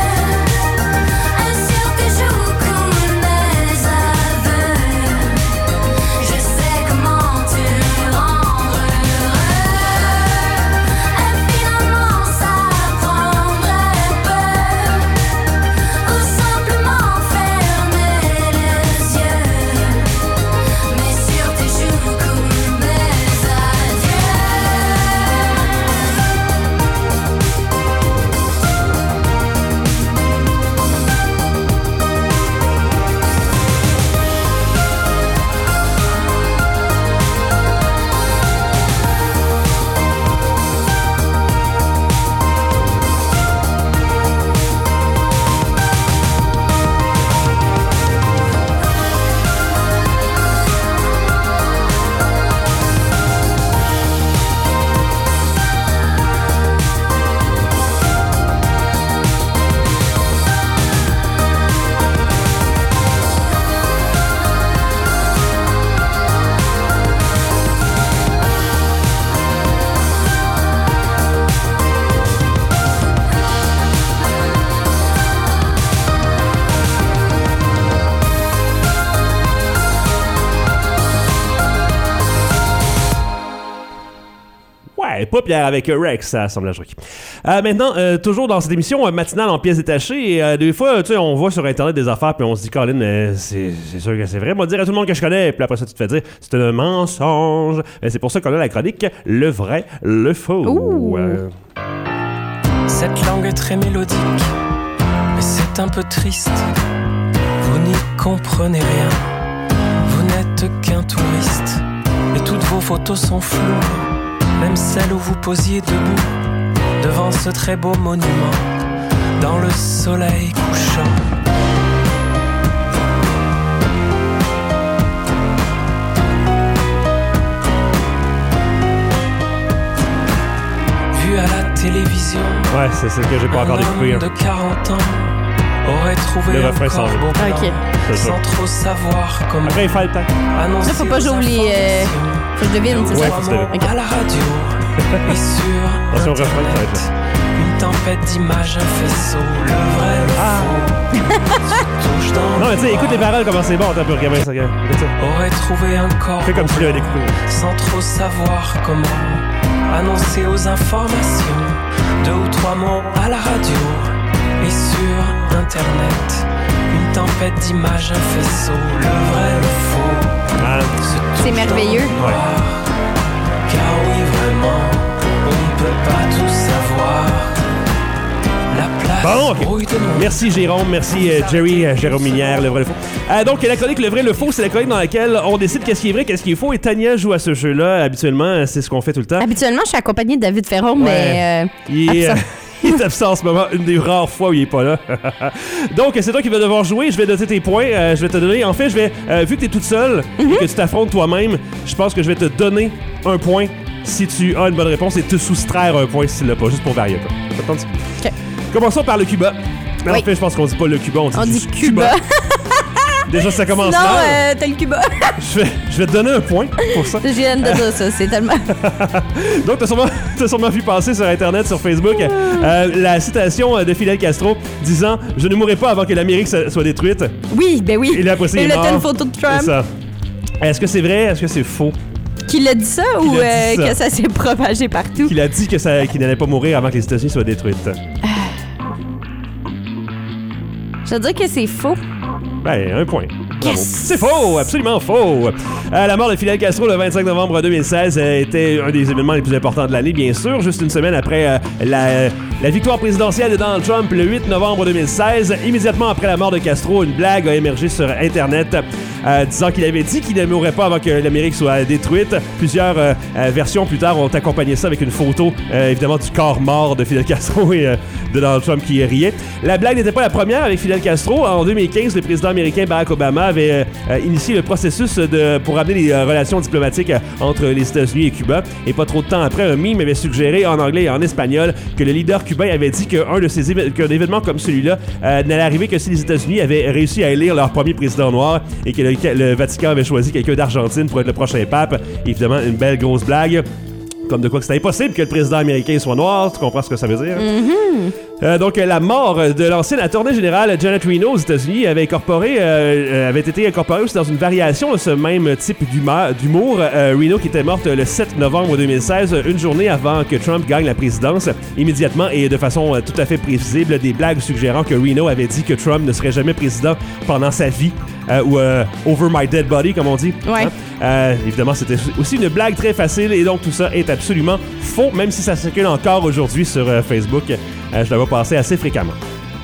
je sur tes joues comme mes aveux. Je sais comment te rendre heureux. Et finalement ça prendrait peu, ou simplement fermer les yeux. Mais sur tes joues coulent mes adieux. Ouais, pas Pierre avec Rex, assemblage rock. Euh, maintenant, euh, toujours dans cette émission euh, matinale en pièces détachées, et euh, des fois, tu sais, on voit sur Internet des affaires, puis on se dit, Colin, euh, c'est, c'est sûr que c'est vrai. Moi, dire à tout le monde que je connais, puis après ça, tu te fais dire, c'est un mensonge. Et c'est pour ça qu'on a la chronique Le vrai, le faux. Ouh. Euh, Cette langue est très mélodique, mais c'est un peu triste. Vous n'y comprenez rien, vous n'êtes qu'un touriste. Et toutes vos photos sont floues, même celle où vous posiez debout devant ce très beau monument dans le soleil couchant. Vu à la télévision, ouais, c'est ce que j'ai pas un encore découvert. homme de quarante ans aurait trouvé Le un refrain s'en corbeau va. blanc, Ok. C'est ça. sans trop savoir comment Après, il fait le temps. annoncer Là, faut pas aux j'oublie, euh, informations. Faut que je devine, c'est Ouais, ça? faut que tu devines. À la radio et sur Attention au refrain, ça va être Internet, une tempête d'images, un faisceau, le vrai, le faux, se touche dans Non, mais le tu sais, écoute les noir. paroles, comment c'est bon. Attends un peu, regarde ça, regarde. Écoute ça. Aurait trouvé un corps Fais comme si tu l'avais découpé. sans trop savoir comment annoncer aux informations deux ou trois mots à la radio et sur Internet. Une tempête d'images, un faisceau, le vrai, le faux. Ah, se touche C'est merveilleux. dans le noir. Car oui, vraiment, on ne peut pas tout savoir. La place Bon, ok. brouille de noir. merci Jérôme, merci euh, Jerry, euh, Jérôme Minière, le vrai, le faux. Euh, donc, la chronique Le vrai, le faux, c'est la chronique dans laquelle on décide qu'est-ce qui est vrai, qu'est-ce qui est faux. Et Tania joue à ce jeu-là. Habituellement, c'est ce qu'on fait tout le temps. Habituellement, je suis accompagnée de David Ferron, Ouais. mais... euh, Il est, absent. il est absent en ce moment, une des rares fois où il est pas là. Donc, c'est toi qui vas devoir jouer. Je vais noter tes points. euh, je vais te donner. En fait, je vais. euh, vu que tu es toute seule et que tu t'affrontes toi-même, je pense que je vais te donner un point si tu as une bonne réponse et te soustraire un point si tu l'as pas, juste pour varier un peu. Ça te tente? Ok. Commençons par le Cuba. Mais Oui. En fait, je pense qu'on dit pas le Cuba, on dit, On dit juste Cuba. Déjà, ça commence Sinon, mal. euh, t'as le Cuba. Je, vais, je vais te donner un point pour ça. Je viens de dire ça, c'est tellement... Donc, t'as sûrement, t'as sûrement vu passer sur Internet, sur Facebook, euh, la citation de Fidel Castro disant « Je ne mourrai pas avant que l'Amérique so- soit détruite. Oui, ben oui. Et là, après ça, il Et est là, t'as mort. une photo de » C'est Trump. ça. Est-ce que c'est vrai? Est-ce que c'est faux? Qui l'a dit ça ou l'a euh, dit ça. que ça s'est propagé partout? Qu'il a dit que ça, qu'il n'allait pas mourir avant que les États-Unis soient détruites. Je veux dire que c'est faux. Ben, un point. Bravo. Yes! C'est faux, absolument faux. Euh, la mort de Fidel Castro le vingt-cinq novembre deux mille seize euh, était un des événements les plus importants de l'année, bien sûr, juste une semaine après euh, la La victoire présidentielle de Donald Trump le huit novembre deux mille seize. Immédiatement après la mort de Castro, une blague a émergé sur Internet euh, disant qu'il avait dit qu'il ne mourrait pas avant que l'Amérique soit détruite. Plusieurs euh, euh, versions plus tard ont accompagné ça avec une photo, euh, évidemment, du corps mort de Fidel Castro et euh, de Donald Trump qui riait. La blague n'était pas la première avec Fidel Castro. En deux mille quinze, le président américain Barack Obama avait euh, initié le processus de, pour amener les euh, relations diplomatiques euh, entre les États-Unis et Cuba. Et pas trop de temps après, un meme avait suggéré en anglais et en espagnol que le leader cubain avait dit qu'un de ces éve- qu'un événement comme celui-là euh, n'allait arriver que si les États-Unis avaient réussi à élire leur premier président noir et que le, le Vatican avait choisi quelqu'un d'Argentine pour être le prochain pape. Évidemment, une belle grosse blague. Comme de quoi que c'est impossible que le président américain soit noir. Tu comprends ce que ça veut dire? Mm-hmm. Euh, donc, la mort de l'ancienne attorney générale Janet Reno aux États-Unis avait, incorporé, euh, avait été incorporée aussi dans une variation de ce même type d'humeur, d'humour. Euh, Reno qui était morte le sept novembre deux mille seize, une journée avant que Trump gagne la présidence. Immédiatement et de façon euh, tout à fait prévisible, des blagues suggérant que Reno avait dit que Trump ne serait jamais président pendant sa vie. Euh, ou euh, over my dead body, comme on dit. Ouais. Hein? Euh, évidemment, c'était aussi une blague très facile et donc tout ça est absolument faux, même si ça circule encore aujourd'hui sur euh, Facebook. Euh, je la vois passer assez fréquemment.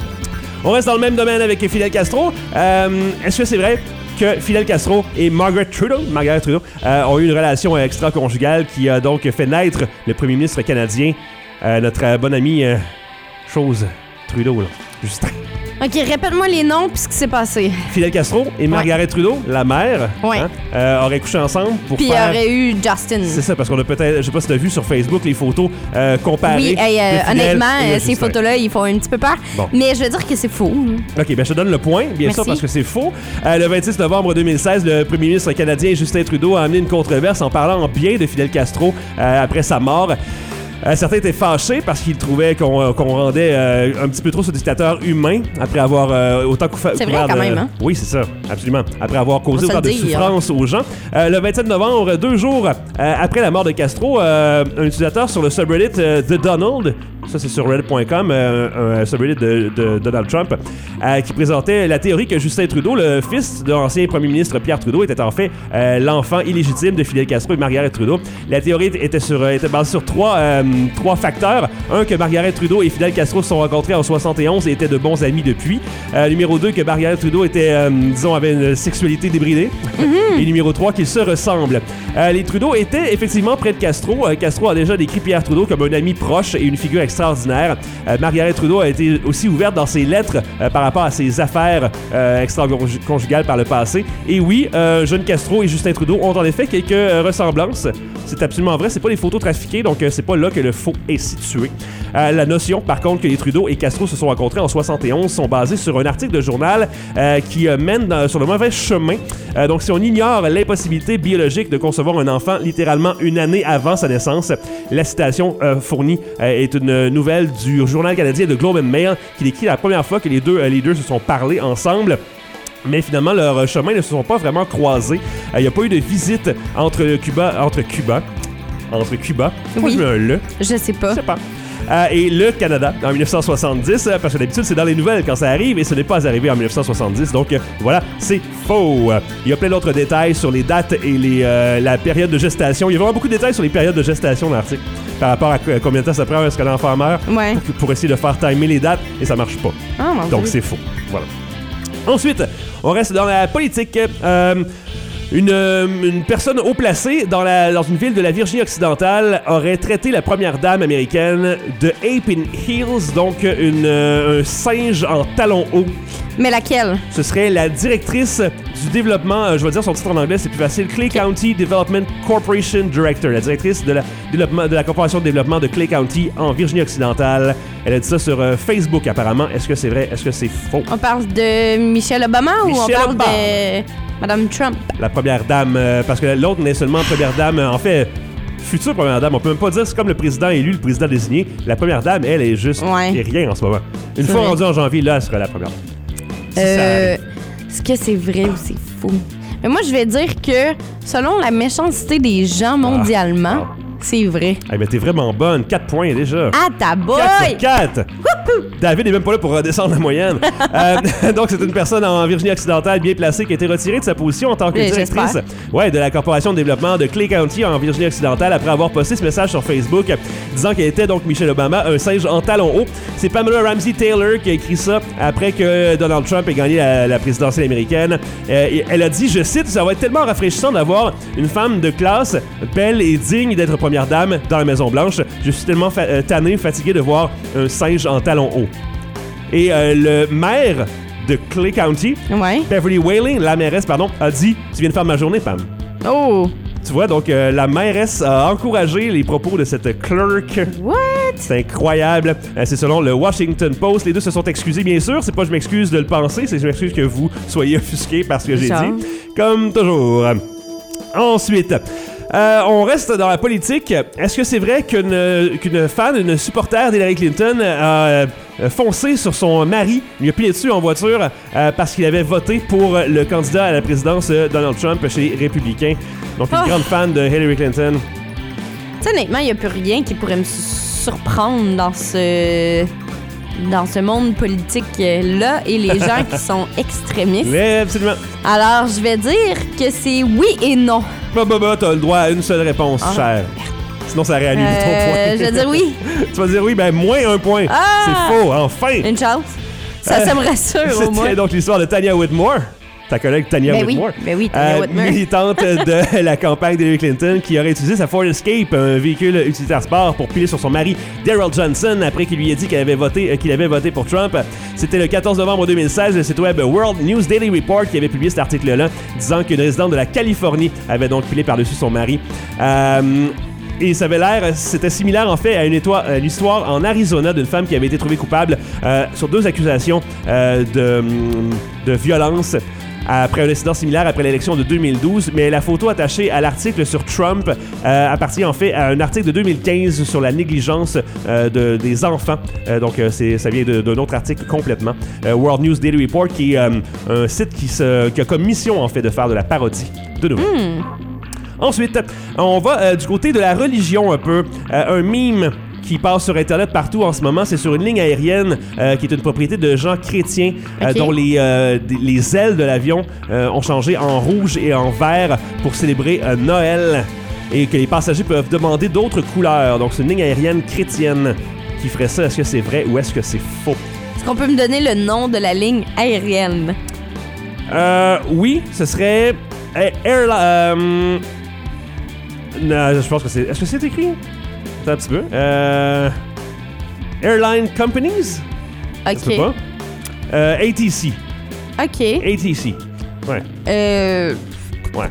On reste dans le même domaine avec Fidel Castro. Euh, est-ce que c'est vrai que Fidel Castro et Margaret Trudeau, Margaret Trudeau euh, ont eu une relation extra-conjugale qui a donc fait naître le premier ministre canadien, euh, notre euh, bon ami euh, chose Trudeau, là, Justin. OK, répète-moi les noms puis ce qui s'est passé. Fidel Castro et Margaret ouais. Trudeau, la mère, ouais. hein, euh, auraient couché ensemble pour puis faire... Puis il y aurait eu Justin. C'est ça, parce qu'on a peut-être... Je sais pas si tu as vu sur Facebook les photos euh, comparées. Oui, hey, euh, honnêtement, euh, ces Justin. photos-là, ils font un petit peu peur. Bon. Mais je veux dire que c'est faux. OK, ben je te donne le point, bien Merci. sûr, parce que c'est faux. Euh, le vingt-six novembre deux mille seize, le premier ministre canadien Justin Trudeau a amené une controverse en parlant en bien de Fidel Castro euh, après sa mort. Euh, certains étaient fâchés parce qu'ils trouvaient qu'on, euh, qu'on rendait euh, un petit peu trop ce dictateur humain après avoir euh, autant couvert... C'est vrai quand de... même, hein? Oui, c'est ça, absolument. Après avoir causé autant de souffrance aux gens. Euh, le vingt-sept novembre, deux jours euh, après la mort de Castro, euh, un utilisateur sur le subreddit euh, The Donald, ça c'est sur reddit point com, euh, un subreddit de, de, de Donald Trump, euh, qui présentait la théorie que Justin Trudeau, le fils de l'ancien premier ministre Pierre Trudeau, était en fait euh, l'enfant illégitime de Fidel Castro et Margaret Trudeau. La théorie était, sur, euh, était basée sur trois, euh, trois facteurs. Un, que Margaret Trudeau et Fidel Castro se sont rencontrés en soixante et onze et étaient de bons amis depuis. Euh, numéro deux, que Margaret Trudeau était, euh, disons, avait une sexualité débridée. Mm-hmm. Et numéro trois, qu'ils se ressemblent. Euh, les Trudeau étaient effectivement près de Castro. Euh, Castro a déjà décrit Pierre Trudeau comme un ami proche et une figure extraordinaire. Euh, Margaret Trudeau a été aussi ouverte dans ses lettres euh, par rapport à ses affaires euh, extra-conjugales par le passé. Et oui, euh, jeune Castro et Justin Trudeau ont en effet quelques euh, ressemblances. C'est absolument vrai. C'est pas des photos trafiquées, donc euh, c'est pas là que le faux est situé. Euh, la notion, par contre, que les Trudeau et Castro se sont rencontrés en soixante et onze sont basées sur un article de journal euh, qui euh, mène dans, sur le mauvais chemin. Euh, donc, si on ignore l'impossibilité biologique de concevoir un enfant littéralement une année avant sa naissance, la citation euh, fournie euh, est une nouvelle du journal canadien de Globe and Mail qui décrit la première fois que les deux, euh, les deux se sont parlé ensemble. Mais finalement, leurs chemins ne se sont pas vraiment croisés. Il euh, n'y a pas eu de visite entre Cuba... Entre Cuba... Entre Cuba... Pourquoi oui. je mets un le? Je sais pas. Je sais pas. Euh, et le Canada en dix-neuf cent soixante-dix, euh, parce que d'habitude c'est dans les nouvelles quand ça arrive et ce n'est pas arrivé en dix-neuf cent soixante-dix, donc euh, voilà, c'est faux. Euh, il y a plein d'autres détails sur les dates et les, euh, la période de gestation. Il y a vraiment beaucoup de détails sur les périodes de gestation dans l'article par rapport à euh, combien de temps ça prend à ce que l'enfant meurt ouais. pour, pour essayer de faire timer les dates et ça marche pas. Oh, mon donc Dieu. c'est faux. Voilà. Ensuite, on reste dans la politique. Euh, Une, euh, une personne haut placée dans, la, dans une ville de la Virginie occidentale aurait traité la première dame américaine de ape in heels, donc une, euh, un singe en talons hauts. Mais laquelle? Ce serait la directrice du développement, euh, je vais dire son titre en anglais, c'est plus facile, Clay County Development Corporation Director, la directrice de la, développement, de la corporation de développement de Clay County en Virginie occidentale. Elle a dit ça sur euh, Facebook apparemment. Est-ce que c'est vrai? Est-ce que c'est faux? On parle de Michelle Obama Michelle ou on parle Obama. de Madame Trump? La première dame, euh, parce que l'autre n'est seulement première dame, euh, en fait... future première dame, on peut même pas dire c'est comme le président élu, le président désigné. La première dame, elle, est juste ouais. est rien en ce moment. Une c'est fois vrai. rendue en janvier, là, elle sera la première. Si euh, est-ce que c'est vrai ou c'est faux? Mais moi, je vais dire que selon la méchanceté des gens mondialement, ah. C'est vrai. Eh ben, t'es vraiment bonne. quatre points déjà. Ah, ta boy! quatre sur quatre. David est même pas là pour redescendre la moyenne. euh, donc, c'est une personne en Virginie occidentale bien placée qui a été retirée de sa position en tant que Oui, directrice ouais, de la Corporation de développement de Clay County en Virginie occidentale après avoir posté ce message sur Facebook disant qu'elle était, donc, Michelle Obama, un singe en talons hauts. C'est Pamela Ramsey Taylor qui a écrit ça après que Donald Trump ait gagné la, la présidentielle américaine. Euh, et elle a dit, je cite, « Ça va être tellement rafraîchissant d'avoir une femme de classe, belle et digne d'être première dame dans la Maison-Blanche. Je suis tellement fa- euh, tanné, fatigué de voir un singe en talons hauts. » Et euh, le maire de Clay County, Ouais. Beverly Whaling, la mairesse, pardon, a dit « Tu viens de faire ma journée, Pam. » Oh! Tu vois, donc euh, la mairesse a encouragé les propos de cette clerk. What? C'est incroyable. Euh, c'est selon le Washington Post. Les deux se sont excusés, bien sûr. C'est pas je m'excuse de le penser, c'est je m'excuse que vous soyez offusqués par ce que j'ai Genre. dit. Comme toujours. Ensuite, euh, on reste dans la politique. Est-ce que c'est vrai qu'une, qu'une fan, une supporter d'Hillary Clinton a euh, foncé sur son mari, lui a pilé dessus en voiture euh, parce qu'il avait voté pour le candidat à la présidence euh, Donald Trump chez les Républicains. Donc une Oh. grande fan de Hillary Clinton. Tu sais, honnêtement, il n'y a plus rien qui pourrait me surprendre dans ce dans ce monde politique-là et les gens qui sont extrémistes. Mais absolument. Alors, je vais dire que c'est oui et non. Bah bah bah, t'as le droit à une seule réponse, Ah. cher. Sinon, ça réalise Euh, ton point. je vais dire oui. Tu vas dire oui, ben moins un point. Ah! C'est faux, enfin. Une chance. Ça, ça me rassure au C'était moins. donc l'histoire de Tanya Whitmore. Ta collègue Tanya Ben oui, Whitmore. ben oui, Tanya Euh, Whitmore. militante de la campagne d'Hillary Clinton qui aurait utilisé sa Ford Escape, un véhicule utilitaire sport, pour piler sur son mari Daryl Johnson après qu'il lui ait dit qu'il avait voté, euh, qu'il avait voté pour Trump. C'était le quatorze novembre deux mille seize, le site web World News Daily Report qui avait publié cet article-là, disant qu'une résidente de la Californie avait donc pilé par-dessus son mari. Euh... Et ça avait l'air, c'était similaire en fait à une, étoile, à une histoire en Arizona d'une femme qui avait été trouvée coupable euh, sur deux accusations euh, de, de violence après un incident similaire après l'élection de deux mille douze. Mais la photo attachée à l'article sur Trump euh, appartient en fait à un article de deux mille quinze sur la négligence euh, de, des enfants. Euh, donc euh, c'est, ça vient de, d'un autre article complètement. Euh, World News Daily Report qui est euh, un site qui, se, qui a comme mission en fait de faire de la parodie de nouvelles. Hmm. Ensuite, on va euh, du côté de la religion un peu. Euh, un meme qui passe sur Internet partout en ce moment, c'est sur une ligne aérienne euh, qui est une propriété de gens chrétiens euh, Ok. dont les, euh, des- les ailes de l'avion euh, ont changé en rouge et en vert pour célébrer euh, Noël et que les passagers peuvent demander d'autres couleurs. Donc c'est une ligne aérienne chrétienne qui ferait ça. Est-ce que c'est vrai ou est-ce que c'est faux? Est-ce qu'on peut me donner le nom de la ligne aérienne? Euh, oui, ce serait euh, Airline... Euh, non, je pense que c'est... Est-ce que c'est écrit? Attends un petit peu. Euh, Airline Companies? Ça se peut OK. pas. Euh, A T C. OK. A T C. Ouais. Euh, Ouais.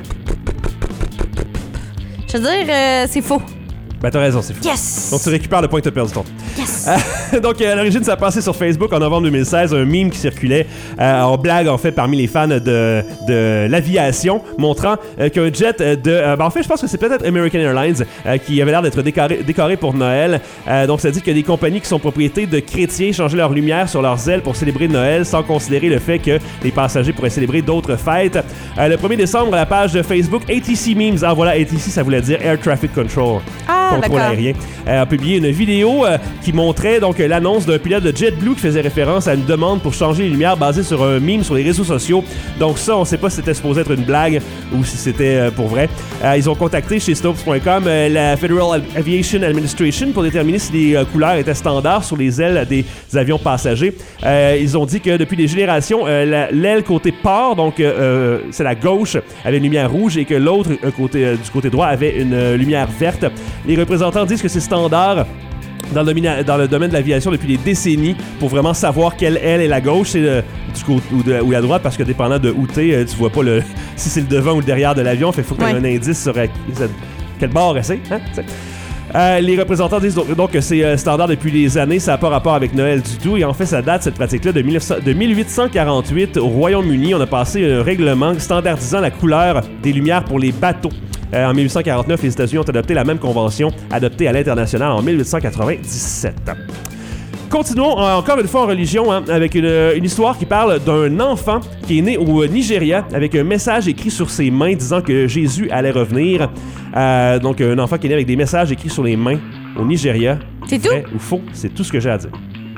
je veux dire, euh, c'est faux. Ben, t'as raison, c'est fou. Yes! Donc, tu récupères le point que t'as perdu ton. Yes! Euh, donc, euh, à l'origine, ça a passé sur Facebook en novembre deux mille seize, un meme qui circulait euh, en blague, en fait, parmi les fans de, de l'aviation, montrant euh, qu'un jet de... Euh, ben, en fait, je pense que c'est peut-être American Airlines euh, qui avait l'air d'être décoré, décoré pour Noël. Euh, donc, ça dit que des compagnies qui sont propriétés de chrétiens changeaient leur lumière sur leurs ailes pour célébrer Noël sans considérer le fait que les passagers pourraient célébrer d'autres fêtes. Euh, le premier décembre, à la page de Facebook A T C Memes, ah voilà, A T C, ça voulait dire Air Traffic Control. Ah, Contrôle d'accord. aérien, euh, a publié une vidéo euh, qui montrait donc euh, l'annonce d'un pilote de JetBlue qui faisait référence à une demande pour changer les lumières basée sur un meme sur les réseaux sociaux. Donc ça, on sait pas si c'était supposé être une blague ou si c'était euh, pour vrai. Euh, ils ont contacté chez Snopes point com euh, la Federal Aviation Administration pour déterminer si les euh, couleurs étaient standards sur les ailes des avions passagers. Euh, ils ont dit que depuis des générations, euh, la- l'aile côté port, donc euh, euh, c'est la gauche, avait une lumière rouge et que l'autre euh, côté euh, du côté droit avait une euh, lumière verte. Les représentants disent que c'est standard dans le, domina- dans le domaine de l'aviation depuis des décennies pour vraiment savoir quelle aile est la gauche c'est le, du côté ou, de, ou la droite parce que dépendant de où t'es, euh, tu vois pas le si c'est le devant ou le derrière de l'avion. Fait qu'il faut que tu aies Ouais. un indice sur euh, quel bord c'est. Hein? C'est- Euh, les représentants disent donc, donc que c'est euh, standard depuis des années, ça n'a pas rapport avec Noël du tout, et en fait ça date cette pratique-là de, mille neuf cents de dix-huit cent quarante-huit au Royaume-Uni. On a passé un règlement standardisant la couleur des lumières pour les bateaux. Euh, en dix-huit cent quarante-neuf, les États-Unis ont adopté la même convention, adoptée à l'international en dix-huit cent quatre-vingt-dix-sept. continuons euh, encore une fois en religion, hein, avec une, une histoire qui parle d'un enfant qui est né au Nigeria avec un message écrit sur ses mains disant que Jésus allait revenir. Euh, donc, un enfant qui est né avec des messages écrits sur les mains au Nigeria. C'est vrai tout? Ou faux, c'est tout ce que j'ai à dire.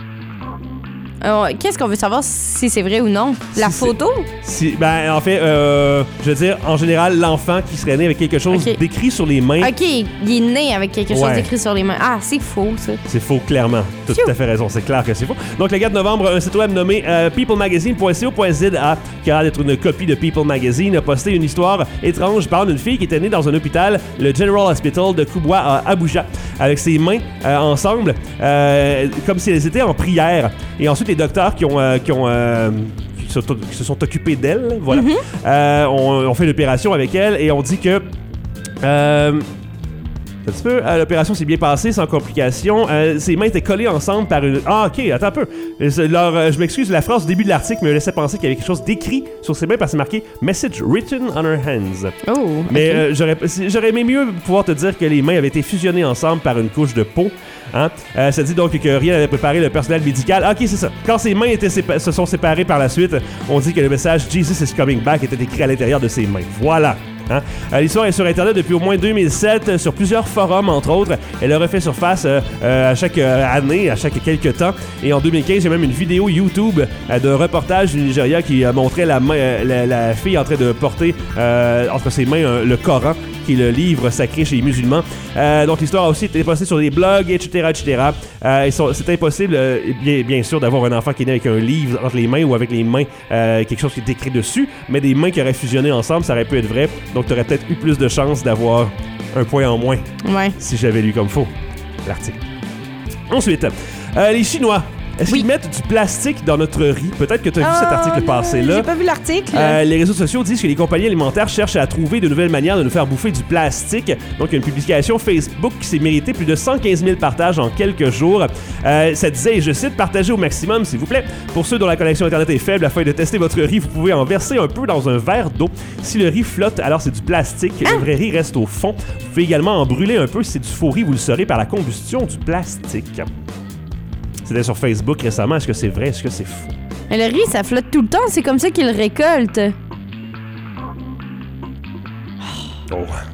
Alors, qu'est-ce qu'on veut savoir si c'est vrai ou non? La Si photo? Si, ben, en fait, euh, je veux dire, en général, l'enfant qui serait né avec quelque chose Ok. d'écrit sur les mains, OK, il est né avec quelque chose Ouais. d'écrit sur les mains. Ah, c'est faux, ça. c'est faux, clairement. Tu as tout à fait raison, c'est clair que c'est faux. Donc, le quatre novembre, un site web nommé euh, people magazine point co point z a, qui a l'air d'être une copie de People Magazine, a posté une histoire étrange parlant d'une fille qui était née dans un hôpital, le General Hospital de Kubwa à Abuja, avec ses mains euh, ensemble, euh, comme si elles étaient en prière. Et ensuite, les docteurs qui ont... euh, qui ont euh, qui se, qui se sont occupés d'elle, voilà, Mm-hmm. euh, ont, ont fait une opération avec elle et on dit que... Euh, un petit peu, euh, l'opération s'est bien passée, sans complications. Euh, ses mains étaient collées ensemble par une... Ah, OK, attends un peu. Euh, c'est leur, euh, je m'excuse, la phrase au début de l'article me laissait penser qu'il y avait quelque chose d'écrit sur ses mains parce que c'est marqué « Message written on her hands ». Oh, Mais ok. euh, j'aurais, j'aurais aimé mieux pouvoir te dire que les mains avaient été fusionnées ensemble par une couche de peau. Hein? Euh, ça dit donc que rien n'avait préparé le personnel médical. Ah, OK, c'est ça. Quand ses mains étaient sépa- se sont séparées par la suite, on dit que le message « Jesus is coming back » était écrit à l'intérieur de ses mains. Voilà. Hein? Euh, l'histoire est sur Internet depuis au moins deux mille sept, euh, sur plusieurs forums, entre autres. Elle a refait surface euh, euh, à chaque euh, année, à chaque quelques temps. Et en deux mille quinze, il y a même une vidéo YouTube euh, d'un reportage du Nigeria qui euh, montrait la, main, euh, la, la fille en train de porter euh, entre ses mains euh, le Coran, qui est le livre sacré chez les musulmans. Euh, donc l'histoire a aussi été postée sur des blogs, et cetera, et cetera. Euh, et sont- c'est impossible, euh, bien, bien sûr, d'avoir un enfant qui est né avec un livre entre les mains ou avec les mains, euh, quelque chose qui est écrit dessus, mais des mains qui auraient fusionné ensemble, ça aurait pu être vrai. Donc tu aurais peut-être eu plus de chances d'avoir un point en moins Ouais. si j'avais lu comme faux l'article. Ensuite, euh, les Chinois. Est-ce Oui. qu'ils mettent du plastique dans notre riz? Peut-être que tu as vu cet Ah, article passer là. J'ai pas vu l'article. Euh, les réseaux sociaux disent que les compagnies alimentaires cherchent à trouver de nouvelles manières de nous faire bouffer du plastique. Donc, il y a une publication Facebook qui s'est méritée plus de cent quinze mille partages en quelques jours. Euh, ça disait, et je cite, « Partagez au maximum, s'il vous plaît. Pour ceux dont la connexion Internet est faible, afin de tester votre riz, vous pouvez en verser un peu dans un verre d'eau. Si le riz flotte, alors c'est du plastique. Le vrai riz reste au fond. Vous pouvez également en brûler un peu. Si c'est du faux riz, vous le saurez par la combustion du plastique. » C'était sur Facebook récemment. Est-ce que c'est vrai? Est-ce que c'est faux? Mais le riz, ça flotte tout le temps. C'est comme ça qu'ils le récoltent. Oh,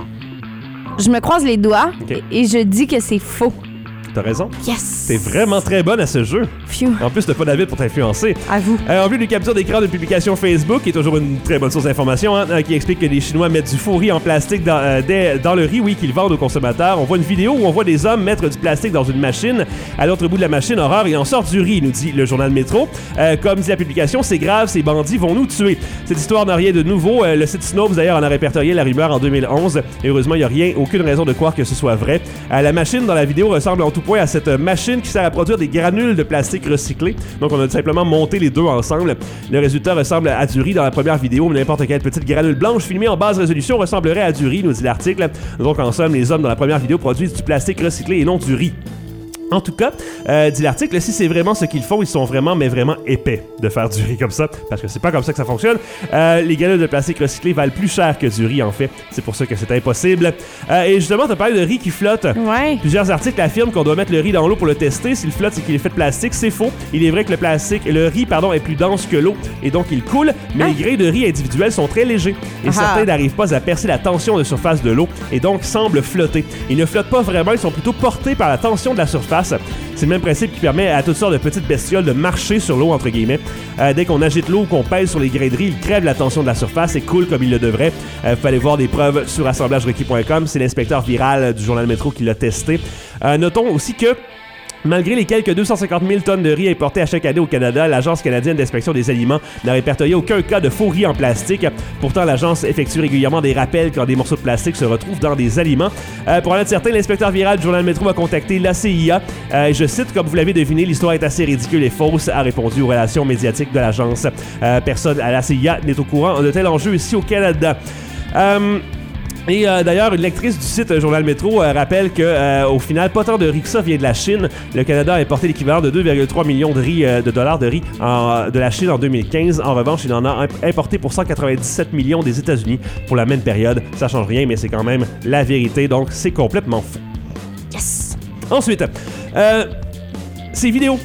Je me croise les doigts Ok. et je dis que c'est faux. t'as raison. Yes! T'es vraiment très bonne à ce jeu. Phew. En plus, t'as pas David pour t'influencer. À vous. Euh, en vue du capture d'écran d'une publication Facebook, qui est toujours une très bonne source d'information, hein, euh, qui explique que les Chinois mettent du faux riz en plastique dans, euh, des- dans le riz, oui, qu'ils vendent aux consommateurs. On voit une vidéo où on voit des hommes mettre du plastique dans une machine. À l'autre bout de la machine, horreur, il en sort du riz, nous dit le journal Métro. Euh, comme dit la publication, c'est grave, ces bandits vont nous tuer. Cette histoire n'a rien de nouveau. Euh, le site Snopes, d'ailleurs, en a répertorié la rumeur en deux mille onze. Et heureusement, il n'y a rien, aucune raison de croire que ce soit vrai. Euh, la machine dans la vidéo ressemble en tout point à cette euh, machine qui sert à produire des granules de plastique recyclés. Donc, on a simplement monté les deux ensemble. Le résultat ressemble à du riz dans la première vidéo, mais n'importe quelle petite granule blanche filmée en basse résolution ressemblerait à du riz, nous dit l'article. Donc, en somme, les hommes dans la première vidéo produisent du plastique recyclé et non du riz. En tout cas, euh, dit l'article, si c'est vraiment ce qu'ils font, ils sont vraiment, mais vraiment épais de faire du riz comme ça, parce que c'est pas comme ça que ça fonctionne. Euh, les granules de plastique recyclé valent plus cher que du riz, en fait. C'est pour ça que c'est impossible. Euh, et justement, t'as parlé de riz qui flotte. Ouais. Plusieurs articles affirment qu'on doit mettre le riz dans l'eau pour le tester. S'il flotte, c'est qu'il est fait de plastique. C'est faux. Il est vrai que le plastique, le riz, pardon, est plus dense que l'eau et donc il coule, mais Ah. les grains de riz individuels sont très légers et Ah. certains n'arrivent pas à percer la tension de surface de l'eau et donc semblent flotter. Ils ne flottent pas vraiment, ils sont plutôt portés par la tension de la surface. C'est le même principe qui permet à toutes sortes de petites bestioles de marcher sur l'eau, entre guillemets. Euh, dès qu'on agite l'eau ou qu'on pèse sur les grains de riz, ils crèvent la tension de la surface et coulent comme ils le devraient. Euh, vous pouvez aller voir des preuves sur assemblage requis point com. C'est l'inspecteur viral du journal Métro qui l'a testé. Euh, notons aussi que malgré les quelques deux cent cinquante mille tonnes de riz importées à chaque année au Canada, l'Agence canadienne d'inspection des aliments n'a répertorié aucun cas de faux riz en plastique. Pourtant, l'agence effectue régulièrement des rappels quand des morceaux de plastique se retrouvent dans des aliments. Euh, pour en être certain, l'inspecteur viral du journal Métro a contacté l'A C I A. Euh, je cite, comme vous l'avez deviné, l'histoire est assez ridicule et fausse, a répondu aux relations médiatiques de l'agence. Euh, personne à l'A C I A n'est au courant de tels enjeux ici au Canada. Euh... Et euh, d'ailleurs, une lectrice du site euh, Journal Métro euh, rappelle que euh, au final, pas tant de riz que ça vient de la Chine. Le Canada a importé l'équivalent de deux virgule trois millions de, riz, euh, de dollars de riz en, de la Chine en deux mille quinze. En revanche, il en a imp- importé pour cent quatre-vingt-dix-sept millions des États-Unis pour la même période. Ça change rien, mais c'est quand même la vérité, donc c'est complètement faux. Yes! Ensuite, euh, ces vidéos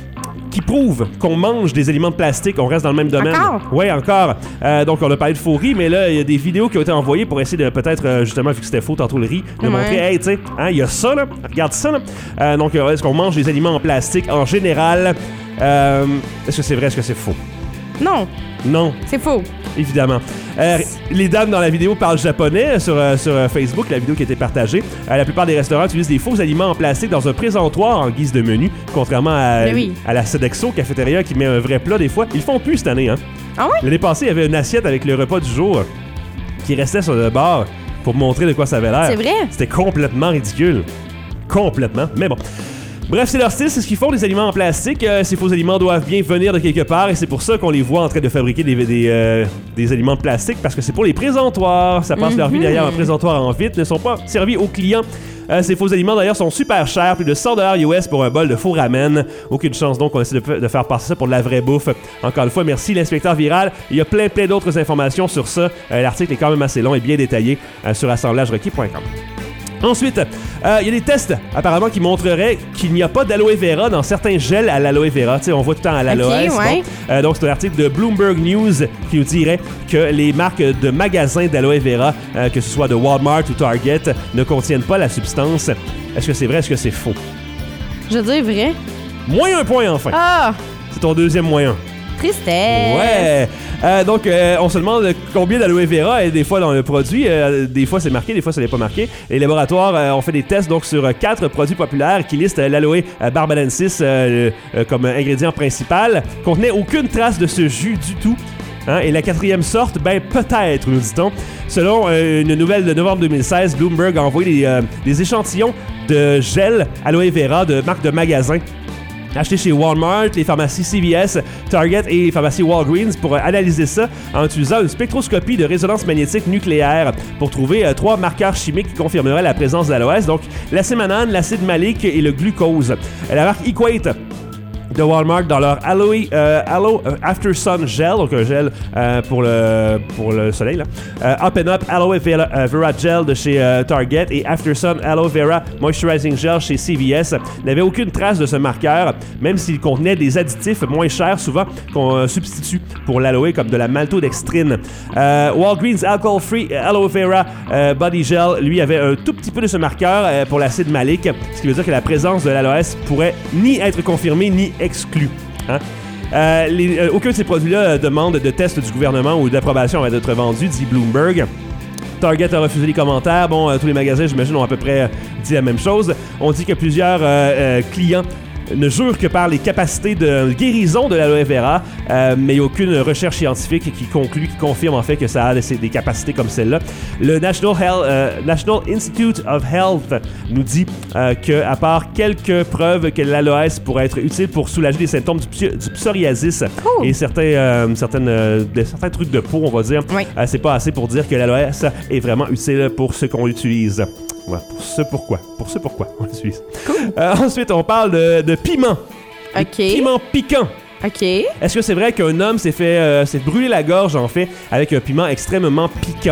qui prouvent qu'on mange des aliments de plastique. On reste dans le même domaine. Encore? Oui, encore. Euh, donc, on a parlé de faux riz, mais là, il y a des vidéos qui ont été envoyées pour essayer de peut-être, euh, justement, vu que c'était faux tantôt le riz, de Ouais. montrer, hey, tu sais, hein, il y a ça, là. Regarde ça, là. Euh, donc, euh, est-ce qu'on mange des aliments en plastique en général? Euh, est-ce que c'est vrai? Est-ce que c'est faux? Non, Non. c'est faux. Évidemment. Euh, les dames dans la vidéo parlent japonais sur, euh, sur euh, Facebook, la vidéo qui a été partagée. Euh, la plupart des restaurants utilisent des faux aliments en plastique dans un présentoir en guise de menu, contrairement à, Mais oui. à la Sodexo Cafétéria qui met un vrai plat des fois. Ils le font plus cette année, hein? Ah ouais? L'année passée, il y avait une assiette avec le repas du jour qui restait sur le bar pour montrer de quoi ça avait l'air. C'est vrai? C'était complètement ridicule. Complètement. Mais bon. Bref, c'est leur style, c'est ce qu'ils font, les aliments en plastique. Euh, ces faux aliments doivent bien venir de quelque part et c'est pour ça qu'on les voit en train de fabriquer des, des, euh, des aliments de plastique parce que c'est pour les présentoirs. Ça passe Mm-hmm. leur vie derrière un présentoir en vitre, ne sont pas servis aux clients. Euh, ces faux aliments d'ailleurs sont super chers, plus de cent dollars U S pour un bol de faux ramen. Aucune chance donc, on essaie de, de faire passer ça pour de la vraie bouffe. Encore une fois, merci l'inspecteur viral. Il y a plein plein d'autres informations sur ça. Euh, l'article est quand même assez long et bien détaillé euh, sur assemblage requis point com. Ensuite, il euh, y a des tests apparemment qui montreraient qu'il n'y a pas d'aloe vera dans certains gels à l'aloe vera. Tu sais, on voit tout le temps à l'aloe. Ok, ouais. Bon. Euh, donc, c'est un article de Bloomberg News qui nous dirait que les marques de magasins d'aloe vera, euh, que ce soit de Walmart ou Target, ne contiennent pas la substance. Est-ce que c'est vrai? Est-ce que c'est faux? Je veux dire vrai. Moins un point enfin. Ah! C'est ton deuxième moyen. Tristesse. Ouais. Euh, donc, euh, on se demande combien d'aloe vera est des fois dans le produit. Euh, des fois, c'est marqué, des fois, ça n'est pas marqué. Les laboratoires euh, ont fait des tests donc sur euh, quatre produits populaires qui listent euh, l'aloe euh, barbadensis euh, euh, comme ingrédient principal. Contenait aucune trace de ce jus du tout. Hein? Et la quatrième sorte, ben peut-être, nous dit-on. Selon euh, une nouvelle de novembre deux mille seize, Bloomberg a envoyé des, euh, des échantillons de gel aloe vera de marque de magasin acheté chez Walmart, les pharmacies C V S, Target et les pharmacies Walgreens pour euh, analyser ça en utilisant une spectroscopie de résonance magnétique nucléaire pour trouver euh, trois marqueurs chimiques qui confirmeraient la présence d'aloès, donc l'acide manane, l'acide malique et le glucose. La marque Equate de Walmart dans leur Aloe, euh, Aloe euh, After Sun Gel, donc un gel euh, pour, le, pour le soleil, là. Euh, Up and Up Aloe Vera, euh, Vera Gel de chez euh, Target et After Sun Aloe Vera Moisturizing Gel chez C V S n'avait aucune trace de ce marqueur, même s'il contenait des additifs moins chers, souvent qu'on euh, substitue pour l'aloe, comme de la maltodextrine. Euh, Walgreens Alcohol Free Aloe Vera euh, Body Gel, lui, avait un tout petit peu de ce marqueur euh, pour l'acide malique, ce qui veut dire que la présence de l'aloès pourrait ni être confirmée, ni exclu. Hein? Euh, les, euh, aucun de ces produits-là euh, demande de test du gouvernement ou d'approbation avant d'être vendu, dit Bloomberg. Target a refusé les commentaires. Bon, euh, tous les magasins, j'imagine, ont à peu près euh, dit la même chose. On dit que plusieurs euh, euh, clients ne jure que par les capacités de guérison de l'aloe vera, euh, mais il n'y a aucune recherche scientifique qui conclut, qui confirme en fait que ça a des, des capacités comme celle-là. Le National, Health, euh, National Institute of Health nous dit euh, que, à part quelques preuves que l'aloès pourrait être utile pour soulager les symptômes du, psi- du psoriasis Cool. et certains, euh, certaines, euh, de, certains trucs de peau, on va dire, Oui. euh, c'est pas assez pour dire que l'aloès est vraiment utile pour ce qu'on utilise. Ouais, pour ce pourquoi. Pour ce pourquoi on l'utilise. Cool. Euh, ensuite, on parle de, de piment. OK. Piment piquant. OK. Est-ce que c'est vrai qu'un homme s'est fait euh, s'est brûlé la gorge, en fait, avec un piment extrêmement piquant?